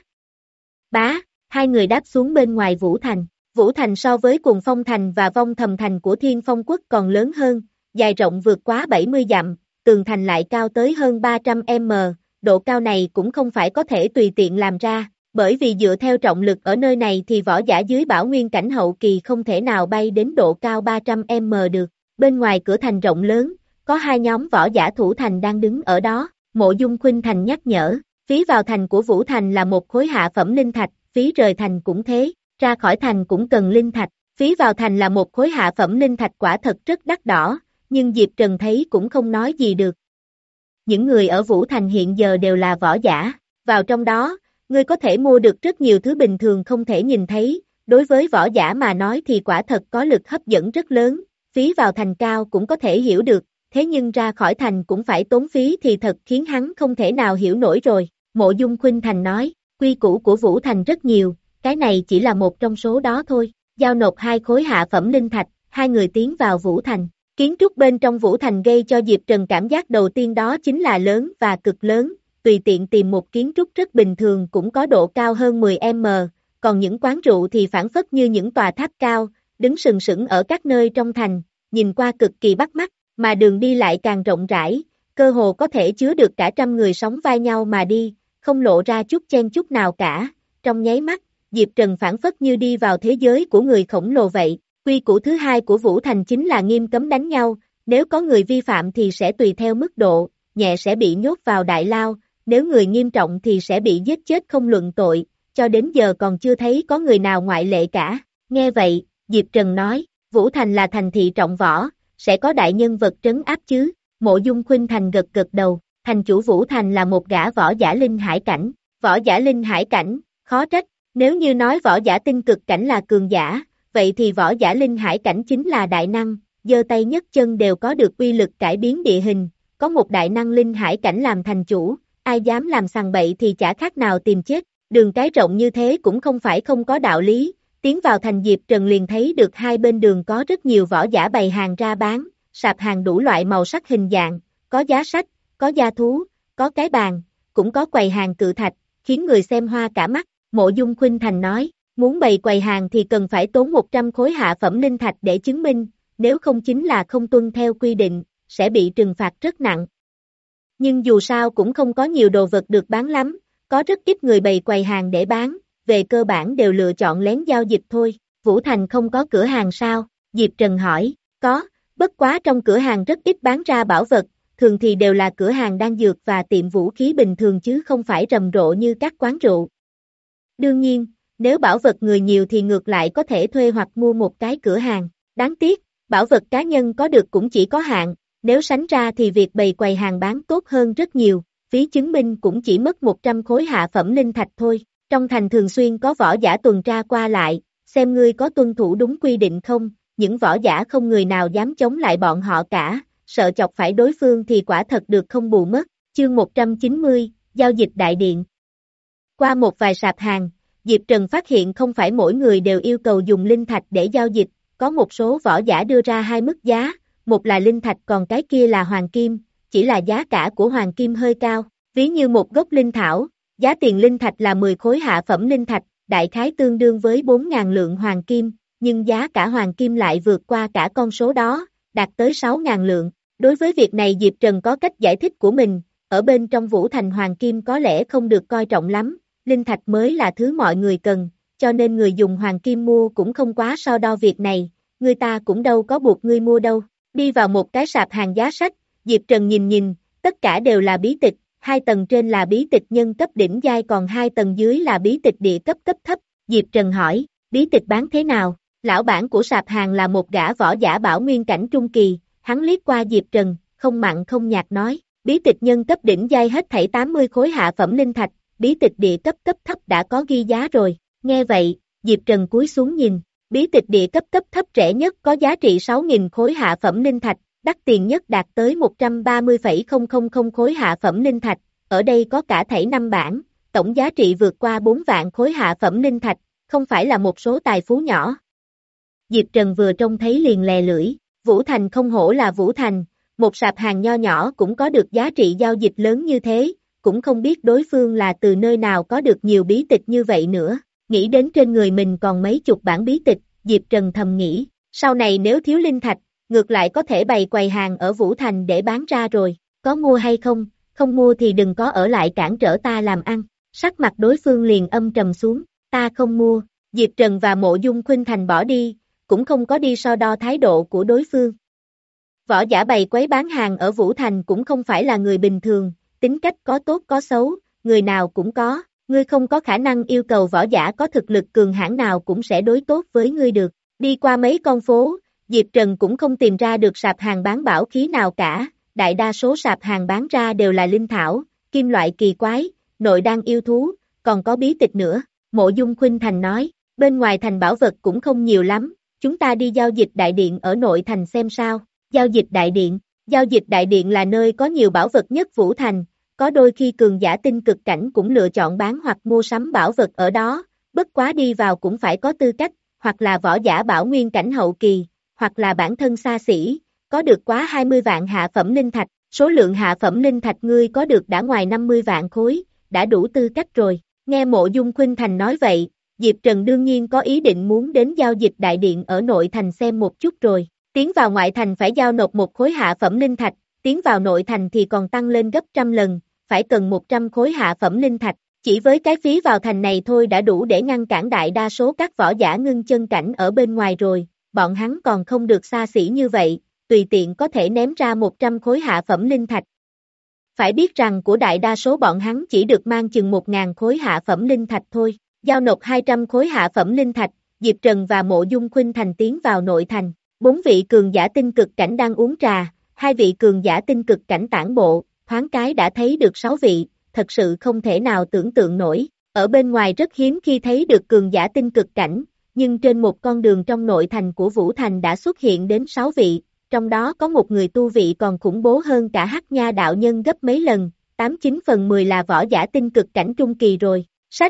bá, hai người đáp xuống bên ngoài Vũ Thành. Vũ Thành so với Cùng Phong Thành và Vong Thầm Thành của Thiên Phong Quốc còn lớn hơn, dài rộng vượt quá bảy mươi dặm, tường thành lại cao tới hơn ba trăm mét, độ cao này cũng không phải có thể tùy tiện làm ra, bởi vì dựa theo trọng lực ở nơi này thì võ giả dưới bảo nguyên cảnh hậu kỳ không thể nào bay đến độ cao ba trăm mét được. Bên ngoài cửa thành rộng lớn, có hai nhóm võ giả thủ thành đang đứng ở đó. Mộ Dung Khuynh Thành nhắc nhở, phí vào thành của Vũ Thành là một khối hạ phẩm linh thạch, phí rời thành cũng thế, ra khỏi thành cũng cần linh thạch, phí vào thành là một khối hạ phẩm linh thạch quả thật rất đắt đỏ, nhưng Diệp Trần thấy cũng không nói gì được. Những người ở Vũ Thành hiện giờ đều là võ giả, vào trong đó, ngươi có thể mua được rất nhiều thứ bình thường không thể nhìn thấy, đối với võ giả mà nói thì quả thật có lực hấp dẫn rất lớn. Phí vào thành cao cũng có thể hiểu được, thế nhưng ra khỏi thành cũng phải tốn phí thì thật khiến hắn không thể nào hiểu nổi rồi. Mộ Dung Khuynh Thành nói, quy củ của Vũ Thành rất nhiều, cái này chỉ là một trong số đó thôi. Giao nộp hai khối hạ phẩm linh thạch, hai người tiến vào Vũ Thành. Kiến trúc bên trong Vũ Thành gây cho Diệp Trần cảm giác đầu tiên đó chính là lớn và cực lớn, tùy tiện tìm một kiến trúc rất bình thường cũng có độ cao hơn mười mét, còn những quán rượu thì phảng phất như những tòa tháp cao, đứng sừng sững ở các nơi trong thành, nhìn qua cực kỳ bắt mắt, mà đường đi lại càng rộng rãi, cơ hồ có thể chứa được cả trăm người sóng vai nhau mà đi, không lộ ra chút chen chút nào cả, trong nháy mắt, Diệp Trần phảng phất như đi vào thế giới của người khổng lồ vậy. Quy củ thứ hai của Vũ Thành chính là nghiêm cấm đánh nhau, nếu có người vi phạm thì sẽ tùy theo mức độ, nhẹ sẽ bị nhốt vào đại lao, nếu người nghiêm trọng thì sẽ bị giết chết không luận tội, cho đến giờ còn chưa thấy có người nào ngoại lệ cả. Nghe vậy, Diệp Trần nói, Vũ Thành là thành thị trọng võ, sẽ có đại nhân vật trấn áp chứ. Mộ Dung Khuynh Thành gật gật đầu, thành chủ Vũ Thành là một gã võ giả linh hải cảnh, võ giả linh hải cảnh, khó trách, nếu như nói võ giả tinh cực cảnh là cường giả, vậy thì võ giả linh hải cảnh chính là đại năng, giơ tay nhấc chân đều có được uy lực cải biến địa hình, có một đại năng linh hải cảnh làm thành chủ, ai dám làm sằng bậy thì chả khác nào tìm chết, đường cái rộng như thế cũng không phải không có đạo lý. Tiến vào thành Diệp Trần liền thấy được hai bên đường có rất nhiều võ giả bày hàng ra bán, sạp hàng đủ loại màu sắc hình dạng, có giá sách, có gia thú, có cái bàn, cũng có quầy hàng cự thạch, khiến người xem hoa cả mắt. Mộ Dung Khuynh Thành nói, muốn bày quầy hàng thì cần phải tốn một trăm khối hạ phẩm linh thạch để chứng minh, nếu không chính là không tuân theo quy định, sẽ bị trừng phạt rất nặng. Nhưng dù sao cũng không có nhiều đồ vật được bán lắm, có rất ít người bày quầy hàng để bán, về cơ bản đều lựa chọn lén giao dịch thôi. Vũ Thành không có cửa hàng sao? Diệp Trần hỏi, có, bất quá trong cửa hàng rất ít bán ra bảo vật, thường thì đều là cửa hàng đan dược và tiệm vũ khí bình thường chứ không phải rầm rộ như các quán rượu. Đương nhiên, nếu bảo vật người nhiều thì ngược lại có thể thuê hoặc mua một cái cửa hàng. Đáng tiếc, bảo vật cá nhân có được cũng chỉ có hạn, nếu sánh ra thì việc bày quầy hàng bán tốt hơn rất nhiều, phí chứng minh cũng chỉ mất một trăm khối hạ phẩm linh thạch thôi. Trong thành thường xuyên có võ giả tuần tra qua lại, xem ngươi có tuân thủ đúng quy định không, những võ giả không người nào dám chống lại bọn họ cả, sợ chọc phải đối phương thì quả thật được không bù mất. Chương một trăm chín mươi, Giao dịch đại điện. Qua một vài sạp hàng, Diệp Trần phát hiện không phải mỗi người đều yêu cầu dùng linh thạch để giao dịch, có một số võ giả đưa ra hai mức giá, một là linh thạch còn cái kia là hoàng kim, chỉ là giá cả của hoàng kim hơi cao, ví như một gốc linh thảo, giá tiền linh thạch là mười khối hạ phẩm linh thạch, đại khái tương đương với bốn nghìn lượng hoàng kim, nhưng giá cả hoàng kim lại vượt qua cả con số đó, đạt tới sáu nghìn lượng. Đối với việc này Diệp Trần có cách giải thích của mình, ở bên trong Vũ Thành hoàng kim có lẽ không được coi trọng lắm, linh thạch mới là thứ mọi người cần, cho nên người dùng hoàng kim mua cũng không quá so đo việc này, người ta cũng đâu có buộc ngươi mua đâu. Đi vào một cái sạp hàng giá sách, Diệp Trần nhìn nhìn, tất cả đều là bí tịch, hai tầng trên là bí tịch nhân cấp đỉnh giai còn hai tầng dưới là bí tịch địa cấp cấp thấp. Diệp Trần hỏi, bí tịch bán thế nào? Lão bản của sạp hàng là một gã võ giả bảo nguyên cảnh trung kỳ, hắn liếc qua Diệp Trần, không mặn không nhạt nói, bí tịch nhân cấp đỉnh giai hết thảy tám mươi khối hạ phẩm linh thạch, bí tịch địa cấp cấp thấp đã có ghi giá rồi. Nghe vậy, Diệp Trần cúi xuống nhìn, bí tịch địa cấp cấp thấp rẻ nhất có giá trị sáu nghìn khối hạ phẩm linh thạch, đắt tiền nhất đạt tới một trăm ba mươi phẩy không không không khối hạ phẩm linh thạch, ở đây có cả thảy năm bản, tổng giá trị vượt qua bốn vạn khối hạ phẩm linh thạch, không phải là một số tài phú nhỏ. Diệp Trần vừa trông thấy liền lè lưỡi, Vũ Thành không hổ là Vũ Thành, một sạp hàng nho nhỏ cũng có được giá trị giao dịch lớn như thế, cũng không biết đối phương là từ nơi nào có được nhiều bí tịch như vậy nữa, nghĩ đến trên người mình còn mấy chục bản bí tịch, Diệp Trần thầm nghĩ, sau này nếu thiếu linh thạch, ngược lại có thể bày quầy hàng ở Vũ Thành để bán ra rồi, có mua hay không, không mua thì đừng có ở lại cản trở ta làm ăn. Sắc mặt đối phương liền âm trầm xuống, ta không mua. Diệp Trần và Mộ Dung Khuynh Thành bỏ đi, cũng không có đi so đo thái độ của đối phương. Võ giả bày quấy bán hàng ở Vũ Thành cũng không phải là người bình thường, tính cách có tốt có xấu, người nào cũng có, ngươi không có khả năng yêu cầu võ giả có thực lực cường hãn nào cũng sẽ đối tốt với ngươi được. Đi qua mấy con phố, Diệp Trần cũng không tìm ra được sạp hàng bán bảo khí nào cả, đại đa số sạp hàng bán ra đều là linh thảo, kim loại kỳ quái, nội đan yêu thú, còn có bí tịch nữa. Mộ Dung Khuynh Thành nói, bên ngoài thành bảo vật cũng không nhiều lắm, chúng ta đi giao dịch đại điện ở nội thành xem sao. Giao dịch đại điện, giao dịch đại điện là nơi có nhiều bảo vật nhất Vũ Thành, có đôi khi cường giả tinh cực cảnh cũng lựa chọn bán hoặc mua sắm bảo vật ở đó, bất quá đi vào cũng phải có tư cách, hoặc là võ giả bảo nguyên cảnh hậu kỳ, hoặc là bản thân xa xỉ, có được quá hai mươi vạn hạ phẩm linh thạch, số lượng hạ phẩm linh thạch ngươi có được đã ngoài năm mươi vạn khối, đã đủ tư cách rồi. Nghe Mộ Dung Khuynh Thành nói vậy, Diệp Trần đương nhiên có ý định muốn đến giao dịch đại điện ở nội thành xem một chút rồi. Tiến vào ngoại thành phải giao nộp một khối hạ phẩm linh thạch, tiến vào nội thành thì còn tăng lên gấp trăm lần, phải cần một trăm khối hạ phẩm linh thạch. Chỉ với cái phí vào thành này thôi đã đủ để ngăn cản đại đa số các võ giả ngưng chân cảnh ở bên ngoài rồi, bọn hắn còn không được xa xỉ như vậy, tùy tiện có thể ném ra một trăm khối hạ phẩm linh thạch. Phải biết rằng của đại đa số bọn hắn chỉ được mang chừng một nghìn khối hạ phẩm linh thạch thôi, giao nộp hai trăm khối hạ phẩm linh thạch, Diệp Trần và Mộ Dung Khuynh Thành tiến vào nội thành, bốn vị cường giả tinh cực cảnh đang uống trà, hai vị cường giả tinh cực cảnh tản bộ, thoáng cái đã thấy được sáu vị, thật sự không thể nào tưởng tượng nổi, ở bên ngoài rất hiếm khi thấy được cường giả tinh cực cảnh, nhưng trên một con đường trong nội thành của Vũ Thành đã xuất hiện đến sáu vị, trong đó có một người tu vị còn khủng bố hơn cả Hắc Nha đạo nhân gấp mấy lần, tám chín phần mười là võ giả tinh cực cảnh trung kỳ rồi, sách.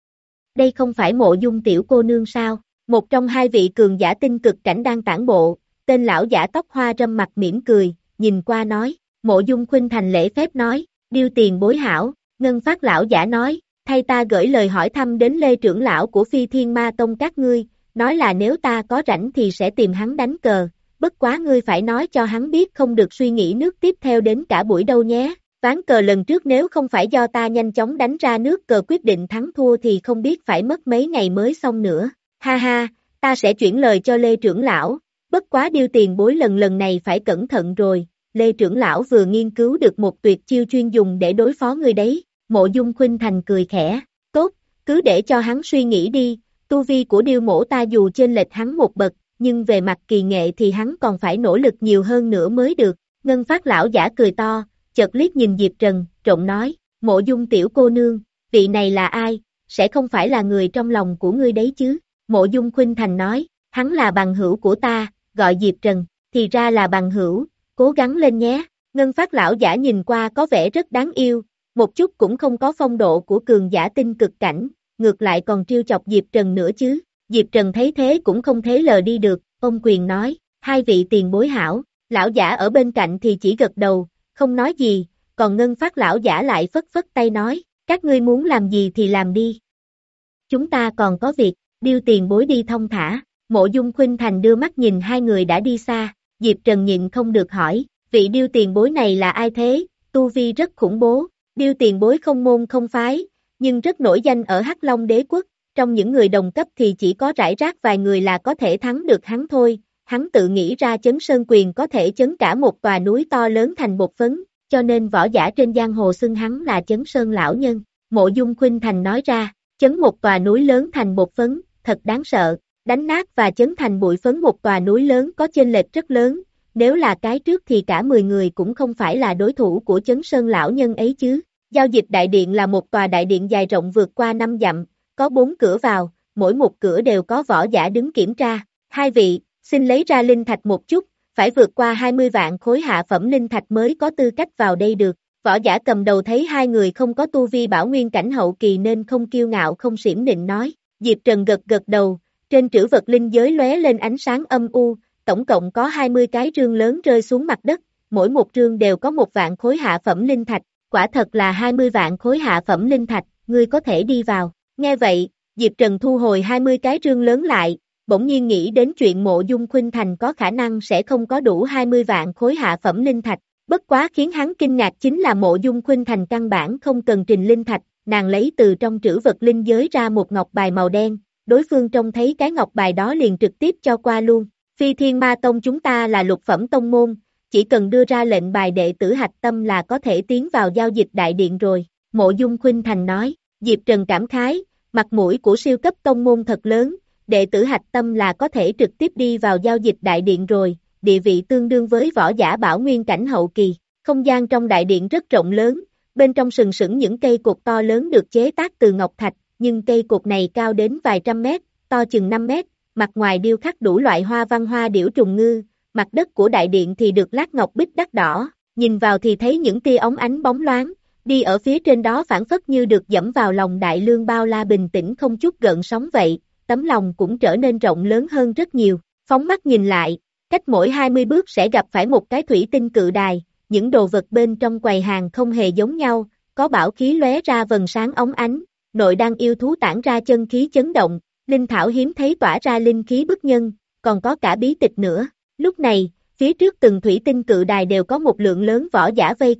Đây không phải Mộ Dung tiểu cô nương sao? Một trong hai vị cường giả tinh cực cảnh đang tản bộ, tên lão giả tóc hoa râm mặt mỉm cười, nhìn qua nói, Mộ Dung Khuynh Thành lễ phép nói, Điêu tiền bối hảo, Ngân Phát lão giả nói, thay ta gửi lời hỏi thăm đến Lê trưởng lão của Phi Thiên Ma Tông các ngươi, nói là nếu ta có rảnh thì sẽ tìm hắn đánh cờ, bất quá ngươi phải nói cho hắn biết không được suy nghĩ nước tiếp theo đến cả buổi đâu nhé. Ván cờ lần trước nếu không phải do ta nhanh chóng đánh ra nước cờ quyết định thắng thua thì không biết phải mất mấy ngày mới xong nữa. Ha ha, ta sẽ chuyển lời cho Lê trưởng lão, bất quá Điêu tiền bối lần lần này phải cẩn thận rồi. Lê trưởng lão vừa nghiên cứu được một tuyệt chiêu chuyên dùng để đối phó người đấy. Mộ Dung Khuynh Thành cười khẽ, tốt, cứ để cho hắn suy nghĩ đi, tu vi của Điêu mổ ta dù chênh lệch hắn một bậc, nhưng về mặt kỳ nghệ thì hắn còn phải nỗ lực nhiều hơn nữa mới được. Ngân Phát lão giả cười to, chợt liếc nhìn Diệp Trần, trộn nói, Mộ Dung tiểu cô nương, vị này là ai, sẽ không phải là người trong lòng của ngươi đấy chứ? Mộ Dung Khuynh Thành nói, hắn là bằng hữu của ta, gọi Diệp Trần, thì ra là bằng hữu, cố gắng lên nhé. Ngân Phát lão giả nhìn qua có vẻ rất đáng yêu, một chút cũng không có phong độ của cường giả tinh cực cảnh, ngược lại còn trêu chọc Diệp Trần nữa chứ. Diệp Trần thấy thế cũng không thế lờ đi được, ôm quyền nói, hai vị tiền bối hảo, lão giả ở bên cạnh thì chỉ gật đầu, không nói gì, còn Ngân Phát lão giả lại phất phất tay nói, các ngươi muốn làm gì thì làm đi. Chúng ta còn có việc, Điêu tiền bối đi thông thả. Mộ Dung Khuynh Thành đưa mắt nhìn hai người đã đi xa, Diệp Trần nhịn không được hỏi, vị Điêu tiền bối này là ai thế, tu vi rất khủng bố. Điêu tiền bối không môn không phái, nhưng rất nổi danh ở Hắc Long đế quốc, trong những người đồng cấp thì chỉ có rải rác vài người là có thể thắng được hắn thôi, hắn tự nghĩ ra chấn sơn quyền có thể chấn cả một tòa núi to lớn thành bột phấn, cho nên võ giả trên giang hồ xưng hắn là chấn sơn lão nhân. Mộ Dung Khuynh Thành nói ra, chấn một tòa núi lớn thành bột phấn, thật đáng sợ, đánh nát và chấn thành bụi phấn một tòa núi lớn có chênh lệch rất lớn, nếu là cái trước thì cả mười người cũng không phải là đối thủ của chấn sơn lão nhân ấy chứ. Giao dịch đại điện là một tòa đại điện dài rộng vượt qua năm dặm, có bốn cửa vào, mỗi một cửa đều có võ giả đứng kiểm tra. Hai vị, xin lấy ra linh thạch một chút, phải vượt qua hai mươi vạn khối hạ phẩm linh thạch mới có tư cách vào đây được. Võ giả cầm đầu thấy hai người không có tu vi bảo nguyên cảnh hậu kỳ nên không kiêu ngạo không xiểm nịnh nói. Diệp Trần gật gật đầu, trên trữ vật linh giới lóe lên ánh sáng âm u, tổng cộng có hai mươi cái rương lớn rơi xuống mặt đất, mỗi một rương đều có một vạn khối hạ phẩm linh thạch. Quả thật là hai mươi vạn khối hạ phẩm linh thạch, ngươi có thể đi vào. Nghe vậy, Diệp Trần thu hồi hai mươi cái rương lớn lại, bỗng nhiên nghĩ đến chuyện Mộ Dung Khuynh Thành có khả năng sẽ không có đủ hai mươi vạn khối hạ phẩm linh thạch. Bất quá khiến hắn kinh ngạc chính là Mộ Dung Khuynh Thành căn bản không cần trình linh thạch, nàng lấy từ trong trữ vật linh giới ra một ngọc bài màu đen, đối phương trông thấy cái ngọc bài đó liền trực tiếp cho qua luôn. Phi Thiên Ma Tông chúng ta là lục phẩm tông môn, chỉ cần đưa ra lệnh bài đệ tử hạch tâm là có thể tiến vào giao dịch đại điện rồi. Mộ Dung Khuynh Thành nói, Diệp Trần cảm khái, mặt mũi của siêu cấp tông môn thật lớn, đệ tử hạch tâm là có thể trực tiếp đi vào giao dịch đại điện rồi, địa vị tương đương với võ giả bảo nguyên cảnh hậu kỳ. Không gian trong đại điện rất rộng lớn, bên trong sừng sững những cây cột to lớn được chế tác từ ngọc thạch, nhưng cây cột này cao đến vài trăm mét, to chừng năm mét, mặt ngoài điêu khắc đủ loại hoa văn hoa điểu trùng ngư. Mặt đất của đại điện thì được lát ngọc bích đắt đỏ, nhìn vào thì thấy những tia óng ánh bóng loáng, đi ở phía trên đó phản phất như được dẫm vào lòng đại lương bao la bình tĩnh không chút gợn sóng vậy, tấm lòng cũng trở nên rộng lớn hơn rất nhiều. Phóng mắt nhìn lại, cách mỗi hai mươi bước sẽ gặp phải một cái thủy tinh cự đài, những đồ vật bên trong quầy hàng không hề giống nhau, có bảo khí lóe ra vầng sáng óng ánh, nội đan yêu thú tản ra chân khí chấn động, linh thảo hiếm thấy tỏa ra linh khí bức nhân, còn có cả bí tịch nữa. Lúc này, phía trước từng thủy tinh cự đài đều có một lượng lớn võ giả vây quanh,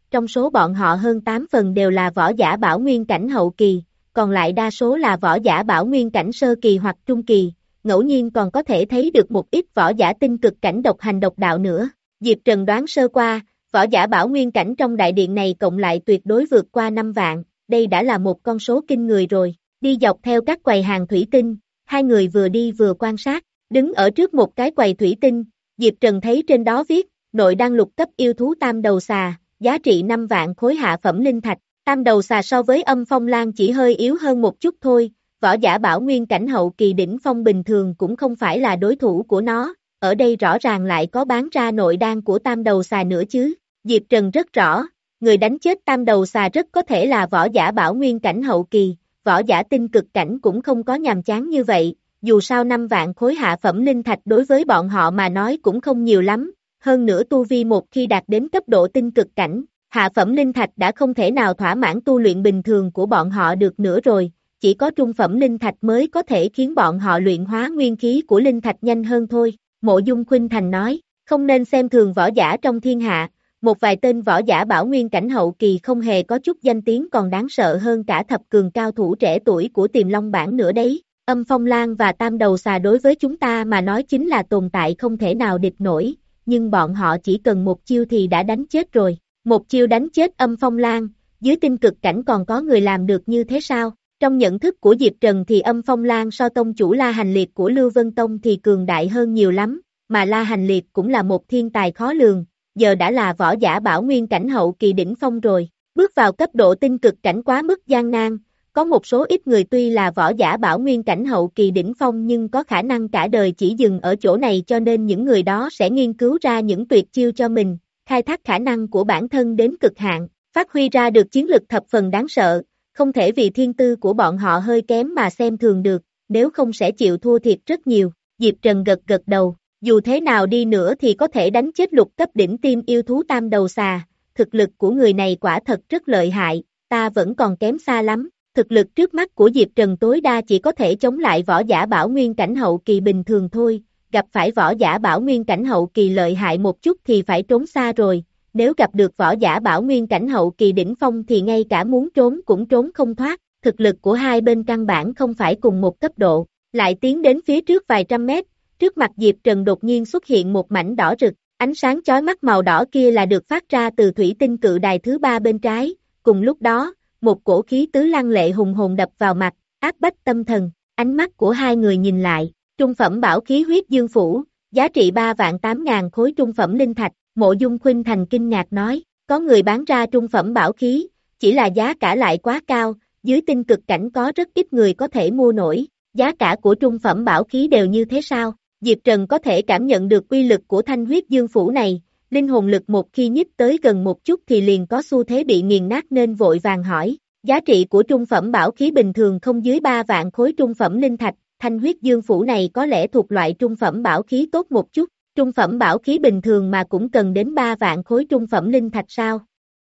trong số bọn họ hơn tám phần đều là võ giả bảo nguyên cảnh hậu kỳ, còn lại đa số là võ giả bảo nguyên cảnh sơ kỳ hoặc trung kỳ, ngẫu nhiên còn có thể thấy được một ít võ giả tinh cực cảnh độc hành độc đạo nữa. Diệp Trần đoán sơ qua, võ giả bảo nguyên cảnh trong đại điện này cộng lại tuyệt đối vượt qua năm vạn, đây đã là một con số kinh người rồi. Đi dọc theo các quầy hàng thủy tinh, hai người vừa đi vừa quan sát, đứng ở trước một cái quầy thủy tinh, Diệp Trần thấy trên đó viết, nội đan lục cấp yêu thú tam đầu xà, giá trị năm vạn khối hạ phẩm linh thạch. Tam đầu xà so với âm phong lan chỉ hơi yếu hơn một chút thôi, võ giả bảo nguyên cảnh hậu kỳ đỉnh phong bình thường cũng không phải là đối thủ của nó, ở đây rõ ràng lại có bán ra nội đan của tam đầu xà nữa chứ. Diệp Trần rất rõ, người đánh chết tam đầu xà rất có thể là võ giả bảo nguyên cảnh hậu kỳ, võ giả tinh cực cảnh cũng không có nhàm chán như vậy, dù sao năm vạn khối hạ phẩm linh thạch đối với bọn họ mà nói cũng không nhiều lắm, hơn nữa tu vi một khi đạt đến cấp độ tinh cực cảnh, hạ phẩm linh thạch đã không thể nào thỏa mãn tu luyện bình thường của bọn họ được nữa rồi, chỉ có trung phẩm linh thạch mới có thể khiến bọn họ luyện hóa nguyên khí của linh thạch nhanh hơn thôi. Mộ Dung Khuynh Thành nói, không nên xem thường võ giả trong thiên hạ, một vài tên võ giả bảo nguyên cảnh hậu kỳ không hề có chút danh tiếng còn đáng sợ hơn cả thập cường cao thủ trẻ tuổi của Tiềm Long bảng nữa đấy. Âm Phong Lan và Tam Đầu Xà đối với chúng ta mà nói chính là tồn tại không thể nào địch nổi, nhưng bọn họ chỉ cần một chiêu thì đã đánh chết rồi. Một chiêu đánh chết Âm Phong Lan, dưới tinh cực cảnh còn có người làm được như thế sao? Trong nhận thức của Diệp Trần thì Âm Phong Lan so tông chủ La Hành Liệt của Lưu Vân Tông thì cường đại hơn nhiều lắm, mà La Hành Liệt cũng là một thiên tài khó lường, giờ đã là võ giả bảo nguyên cảnh hậu kỳ đỉnh phong rồi. Bước vào cấp độ tinh cực cảnh quá mức gian nan, có một số ít người tuy là võ giả bảo nguyên cảnh hậu kỳ đỉnh phong nhưng có khả năng cả đời chỉ dừng ở chỗ này, cho nên những người đó sẽ nghiên cứu ra những tuyệt chiêu cho mình, khai thác khả năng của bản thân đến cực hạn, phát huy ra được chiến lực thập phần đáng sợ, không thể vì thiên tư của bọn họ hơi kém mà xem thường được, nếu không sẽ chịu thua thiệt rất nhiều. Diệp Trần gật gật đầu, dù thế nào đi nữa thì có thể đánh chết lục cấp đỉnh tiêm yêu thú tam đầu xà, thực lực của người này quả thật rất lợi hại, ta vẫn còn kém xa lắm. Thực lực trước mắt của Diệp Trần tối đa chỉ có thể chống lại võ giả bảo nguyên cảnh hậu kỳ bình thường thôi, gặp phải võ giả bảo nguyên cảnh hậu kỳ lợi hại một chút thì phải trốn xa rồi, nếu gặp được võ giả bảo nguyên cảnh hậu kỳ đỉnh phong thì ngay cả muốn trốn cũng trốn không thoát, thực lực của hai bên căn bản không phải cùng một cấp độ. Lại tiến đến phía trước vài trăm mét, trước mặt Diệp Trần đột nhiên xuất hiện một mảnh đỏ rực, ánh sáng chói mắt màu đỏ kia là được phát ra từ thủy tinh cự đài thứ ba bên trái, cùng lúc đó, một cổ khí tứ lăng lệ hùng hồn đập vào mặt, áp bách tâm thần, ánh mắt của hai người nhìn lại, trung phẩm bảo khí huyết dương phủ, giá trị ba vạn tám ngàn khối trung phẩm linh thạch. Mộ Dung Khuynh Thành kinh ngạc nói, có người bán ra trung phẩm bảo khí, chỉ là giá cả lại quá cao, dưới tinh cực cảnh có rất ít người có thể mua nổi, giá cả của trung phẩm bảo khí đều như thế sao? Diệp Trần có thể cảm nhận được uy lực của thanh huyết dương phủ này, linh hồn lực một khi nhích tới gần một chút thì liền có xu thế bị nghiền nát nên vội vàng hỏi, giá trị của trung phẩm bảo khí bình thường không dưới ba vạn khối trung phẩm linh thạch, thanh huyết dương phủ này có lẽ thuộc loại trung phẩm bảo khí tốt một chút. Trung phẩm bảo khí bình thường mà cũng cần đến ba vạn khối trung phẩm linh thạch sao?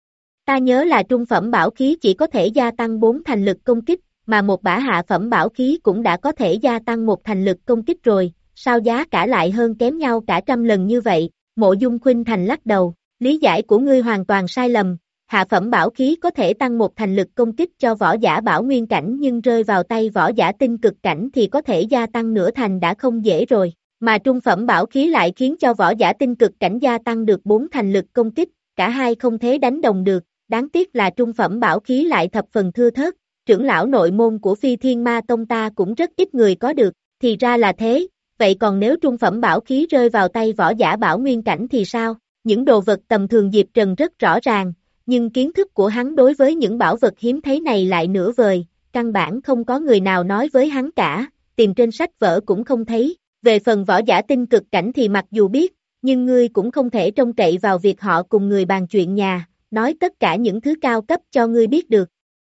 Ta nhớ là trung phẩm bảo khí chỉ có thể gia tăng bốn thành lực công kích, mà một bả hạ phẩm bảo khí cũng đã có thể gia tăng một thành lực công kích rồi, sao giá cả lại hơn kém nhau cả trăm lần như vậy? Mộ Dung Khuynh Thành lắc đầu, lý giải của ngươi hoàn toàn sai lầm, hạ phẩm bảo khí có thể tăng một thành lực công kích cho võ giả bảo nguyên cảnh nhưng rơi vào tay võ giả tinh cực cảnh thì có thể gia tăng nửa thành đã không dễ rồi. Mà trung phẩm bảo khí lại khiến cho võ giả tinh cực cảnh gia tăng được bốn thành lực công kích, cả hai không thể đánh đồng được, đáng tiếc là trung phẩm bảo khí lại thập phần thưa thớt, trưởng lão nội môn của Phi Thiên Ma Tông ta cũng rất ít người có được, thì ra là thế, vậy còn nếu trung phẩm bảo khí rơi vào tay võ giả bảo nguyên cảnh thì sao? Những đồ vật tầm thường Diệp Trần rất rõ ràng, nhưng kiến thức của hắn đối với những bảo vật hiếm thấy này lại nửa vời, căn bản không có người nào nói với hắn cả, tìm trên sách vở cũng không thấy. Về phần võ giả tinh cực cảnh thì mặc dù biết, nhưng ngươi cũng không thể trông cậy vào việc họ cùng người bàn chuyện nhà, nói tất cả những thứ cao cấp cho ngươi biết được.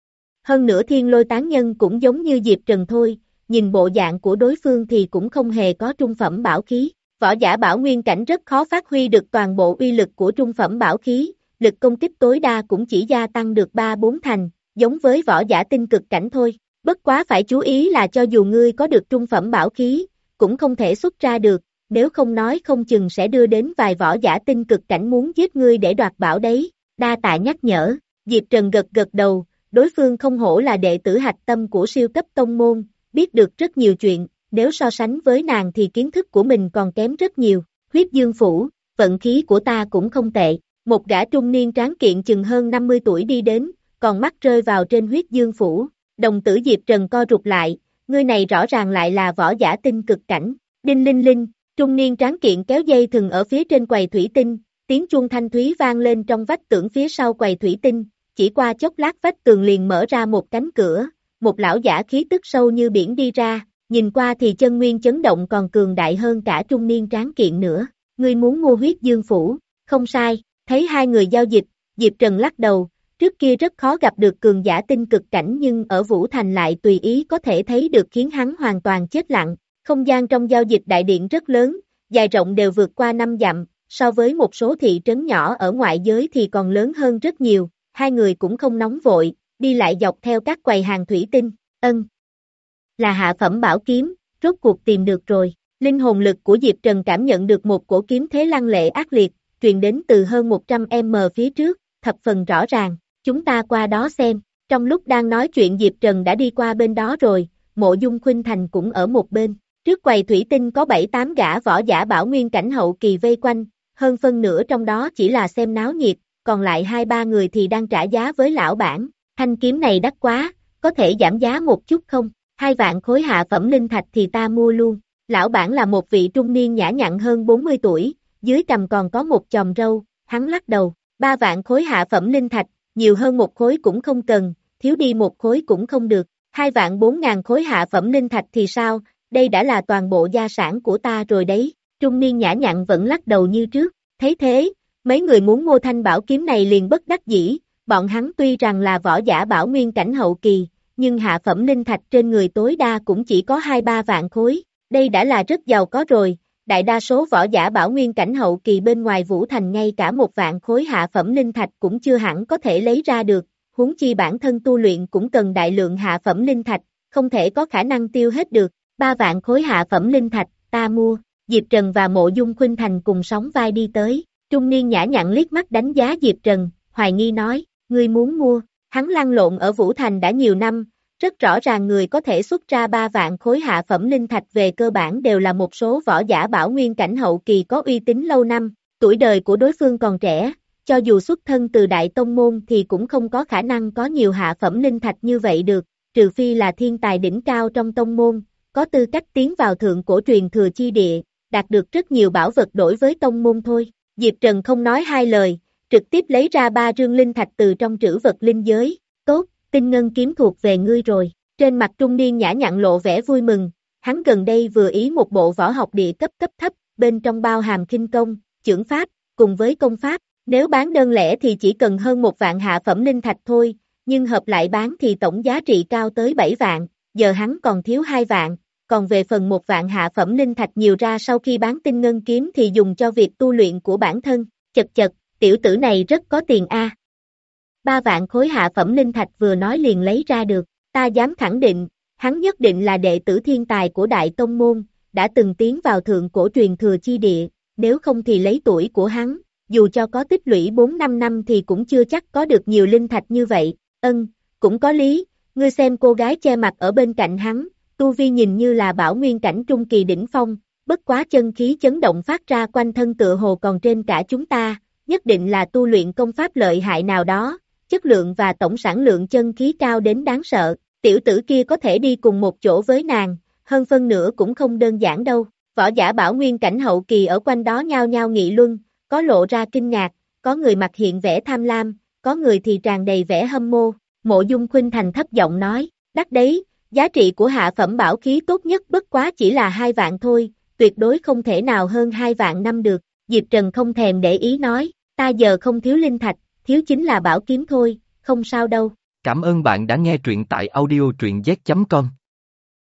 Hơn nữa Thiên Lôi Tán Nhân cũng giống như Diệp Trần thôi, nhìn bộ dạng của đối phương thì cũng không hề có trung phẩm bảo khí. Võ giả bảo nguyên cảnh rất khó phát huy được toàn bộ uy lực của trung phẩm bảo khí, lực công kích tối đa cũng chỉ gia tăng được ba bốn thành, giống với võ giả tinh cực cảnh thôi. Bất quá phải chú ý là cho dù ngươi có được trung phẩm bảo khí, cũng không thể xuất ra được, nếu không nói không chừng sẽ đưa đến vài võ giả tinh cực cảnh muốn giết ngươi để đoạt bảo đấy. đa tạ nhắc nhở, Diệp Trần gật gật đầu, đối phương không hổ là đệ tử hạch tâm của siêu cấp tông môn, biết được rất nhiều chuyện, nếu so sánh với nàng thì kiến thức của mình còn kém rất nhiều, huyết dương phủ, vận khí của ta cũng không tệ, một gã trung niên tráng kiện chừng hơn năm mươi tuổi đi đến, còn mắt rơi vào trên huyết dương phủ, đồng tử Diệp Trần co rụt lại, người này rõ ràng lại là võ giả tinh cực cảnh, đinh linh linh, trung niên tráng kiện kéo dây thừng ở phía trên quầy thủy tinh, tiếng chuông thanh thúy vang lên trong vách tường phía sau quầy thủy tinh, chỉ qua chốc lát vách tường liền mở ra một cánh cửa, một lão giả khí tức sâu như biển đi ra, nhìn qua thì chân nguyên chấn động còn cường đại hơn cả trung niên tráng kiện nữa, ngươi muốn mua huyết dương phủ, không sai, thấy hai người giao dịch, Diệp Trần lắc đầu, trước kia rất khó gặp được cường giả tinh cực cảnh nhưng ở Vũ Thành lại tùy ý có thể thấy được khiến hắn hoàn toàn chết lặng, không gian trong giao dịch đại điện rất lớn, dài rộng đều vượt qua năm dặm, so với một số thị trấn nhỏ ở ngoại giới thì còn lớn hơn rất nhiều, hai người cũng không nóng vội, đi lại dọc theo các quầy hàng thủy tinh, ân. Là hạ phẩm bảo kiếm, rốt cuộc tìm được rồi, linh hồn lực của Diệp Trần cảm nhận được một cổ kiếm thế lăng lệ ác liệt, truyền đến từ hơn một trăm mét phía trước, thập phần rõ ràng, chúng ta qua đó xem, trong lúc đang nói chuyện Diệp Trần đã đi qua bên đó rồi, Mộ Dung Khuynh Thành cũng ở một bên, trước quầy thủy tinh có bảy tám gã võ giả bảo nguyên cảnh hậu kỳ vây quanh, hơn phân nửa trong đó chỉ là xem náo nhiệt, còn lại hai ba người thì đang trả giá với lão bản, thanh kiếm này đắt quá, có thể giảm giá một chút không, hai vạn khối hạ phẩm linh thạch thì ta mua luôn, lão bản là một vị trung niên nhã nhặn hơn bốn mươi tuổi, dưới cằm còn có một chòm râu, hắn lắc đầu, ba vạn khối hạ phẩm linh thạch, nhiều hơn một khối cũng không cần, thiếu đi một khối cũng không được, hai vạn bốn ngàn khối hạ phẩm linh thạch thì sao, đây đã là toàn bộ gia sản của ta rồi đấy, trung niên nhã nhặn vẫn lắc đầu như trước, thấy thế, mấy người muốn mua thanh bảo kiếm này liền bất đắc dĩ, bọn hắn tuy rằng là võ giả bảo nguyên cảnh hậu kỳ, nhưng hạ phẩm linh thạch trên người tối đa cũng chỉ có hai ba vạn khối, đây đã là rất giàu có rồi, đại đa số võ giả bảo nguyên cảnh hậu kỳ bên ngoài Vũ Thành ngay cả một vạn khối hạ phẩm linh thạch cũng chưa hẳn có thể lấy ra được, huống chi bản thân tu luyện cũng cần đại lượng hạ phẩm linh thạch, không thể có khả năng tiêu hết được, ba vạn khối hạ phẩm linh thạch, ta mua, Diệp Trần và Mộ Dung Khuynh Thành cùng sóng vai đi tới, trung niên nhã nhặn liếc mắt đánh giá Diệp Trần, hoài nghi nói, ngươi muốn mua, hắn lăn lộn ở Vũ Thành đã nhiều năm, rất rõ ràng người có thể xuất ra ba vạn khối hạ phẩm linh thạch về cơ bản đều là một số võ giả bảo nguyên cảnh hậu kỳ có uy tín lâu năm, tuổi đời của đối phương còn trẻ, cho dù xuất thân từ đại tông môn thì cũng không có khả năng có nhiều hạ phẩm linh thạch như vậy được, trừ phi là thiên tài đỉnh cao trong tông môn, có tư cách tiến vào thượng cổ truyền thừa chi địa, đạt được rất nhiều bảo vật đổi với tông môn thôi. Diệp Trần không nói hai lời, trực tiếp lấy ra ba rương linh thạch từ trong trữ vật linh giới, tốt, tinh ngân kiếm thuộc về ngươi rồi, trên mặt trung niên nhã nhặn lộ vẻ vui mừng, hắn gần đây vừa ý một bộ võ học địa cấp cấp thấp, bên trong bao hàm khinh công, chưởng pháp, cùng với công pháp, nếu bán đơn lẻ thì chỉ cần hơn một vạn hạ phẩm linh thạch thôi, nhưng hợp lại bán thì tổng giá trị cao tới bảy vạn, giờ hắn còn thiếu hai vạn, còn về phần một vạn hạ phẩm linh thạch nhiều ra sau khi bán tinh ngân kiếm thì dùng cho việc tu luyện của bản thân, chật chật, tiểu tử này rất có tiền a. Ba vạn khối hạ phẩm linh thạch vừa nói liền lấy ra được, ta dám khẳng định, hắn nhất định là đệ tử thiên tài của đại tông môn, đã từng tiến vào thượng cổ truyền thừa chi địa, nếu không thì lấy tuổi của hắn, dù cho có tích lũy bốn năm năm thì cũng chưa chắc có được nhiều linh thạch như vậy, ân, cũng có lý, ngươi xem cô gái che mặt ở bên cạnh hắn, tu vi nhìn như là bảo nguyên cảnh trung kỳ đỉnh phong, bất quá chân khí chấn động phát ra quanh thân tựa hồ còn trên cả chúng ta, nhất định là tu luyện công pháp lợi hại nào đó, chất lượng và tổng sản lượng chân khí cao đến đáng sợ, tiểu tử kia có thể đi cùng một chỗ với nàng, hơn phân nửa cũng không đơn giản đâu, võ giả bảo nguyên cảnh hậu kỳ ở quanh đó nhao nhao nghị luân, có lộ ra kinh ngạc, có người mặt hiện vẻ tham lam, có người thì tràn đầy vẻ hâm mộ, Mộ Dung Khuynh Thành thấp giọng nói, đắt đấy, giá trị của hạ phẩm bảo khí tốt nhất bất quá chỉ là hai vạn thôi, tuyệt đối không thể nào hơn hai vạn năm được, Diệp Trần không thèm để ý nói, ta giờ không thiếu linh thạch, thiếu chính là bảo kiếm thôi, không sao đâu. Cảm ơn bạn đã nghe truyện tại audio truyện z chấm com.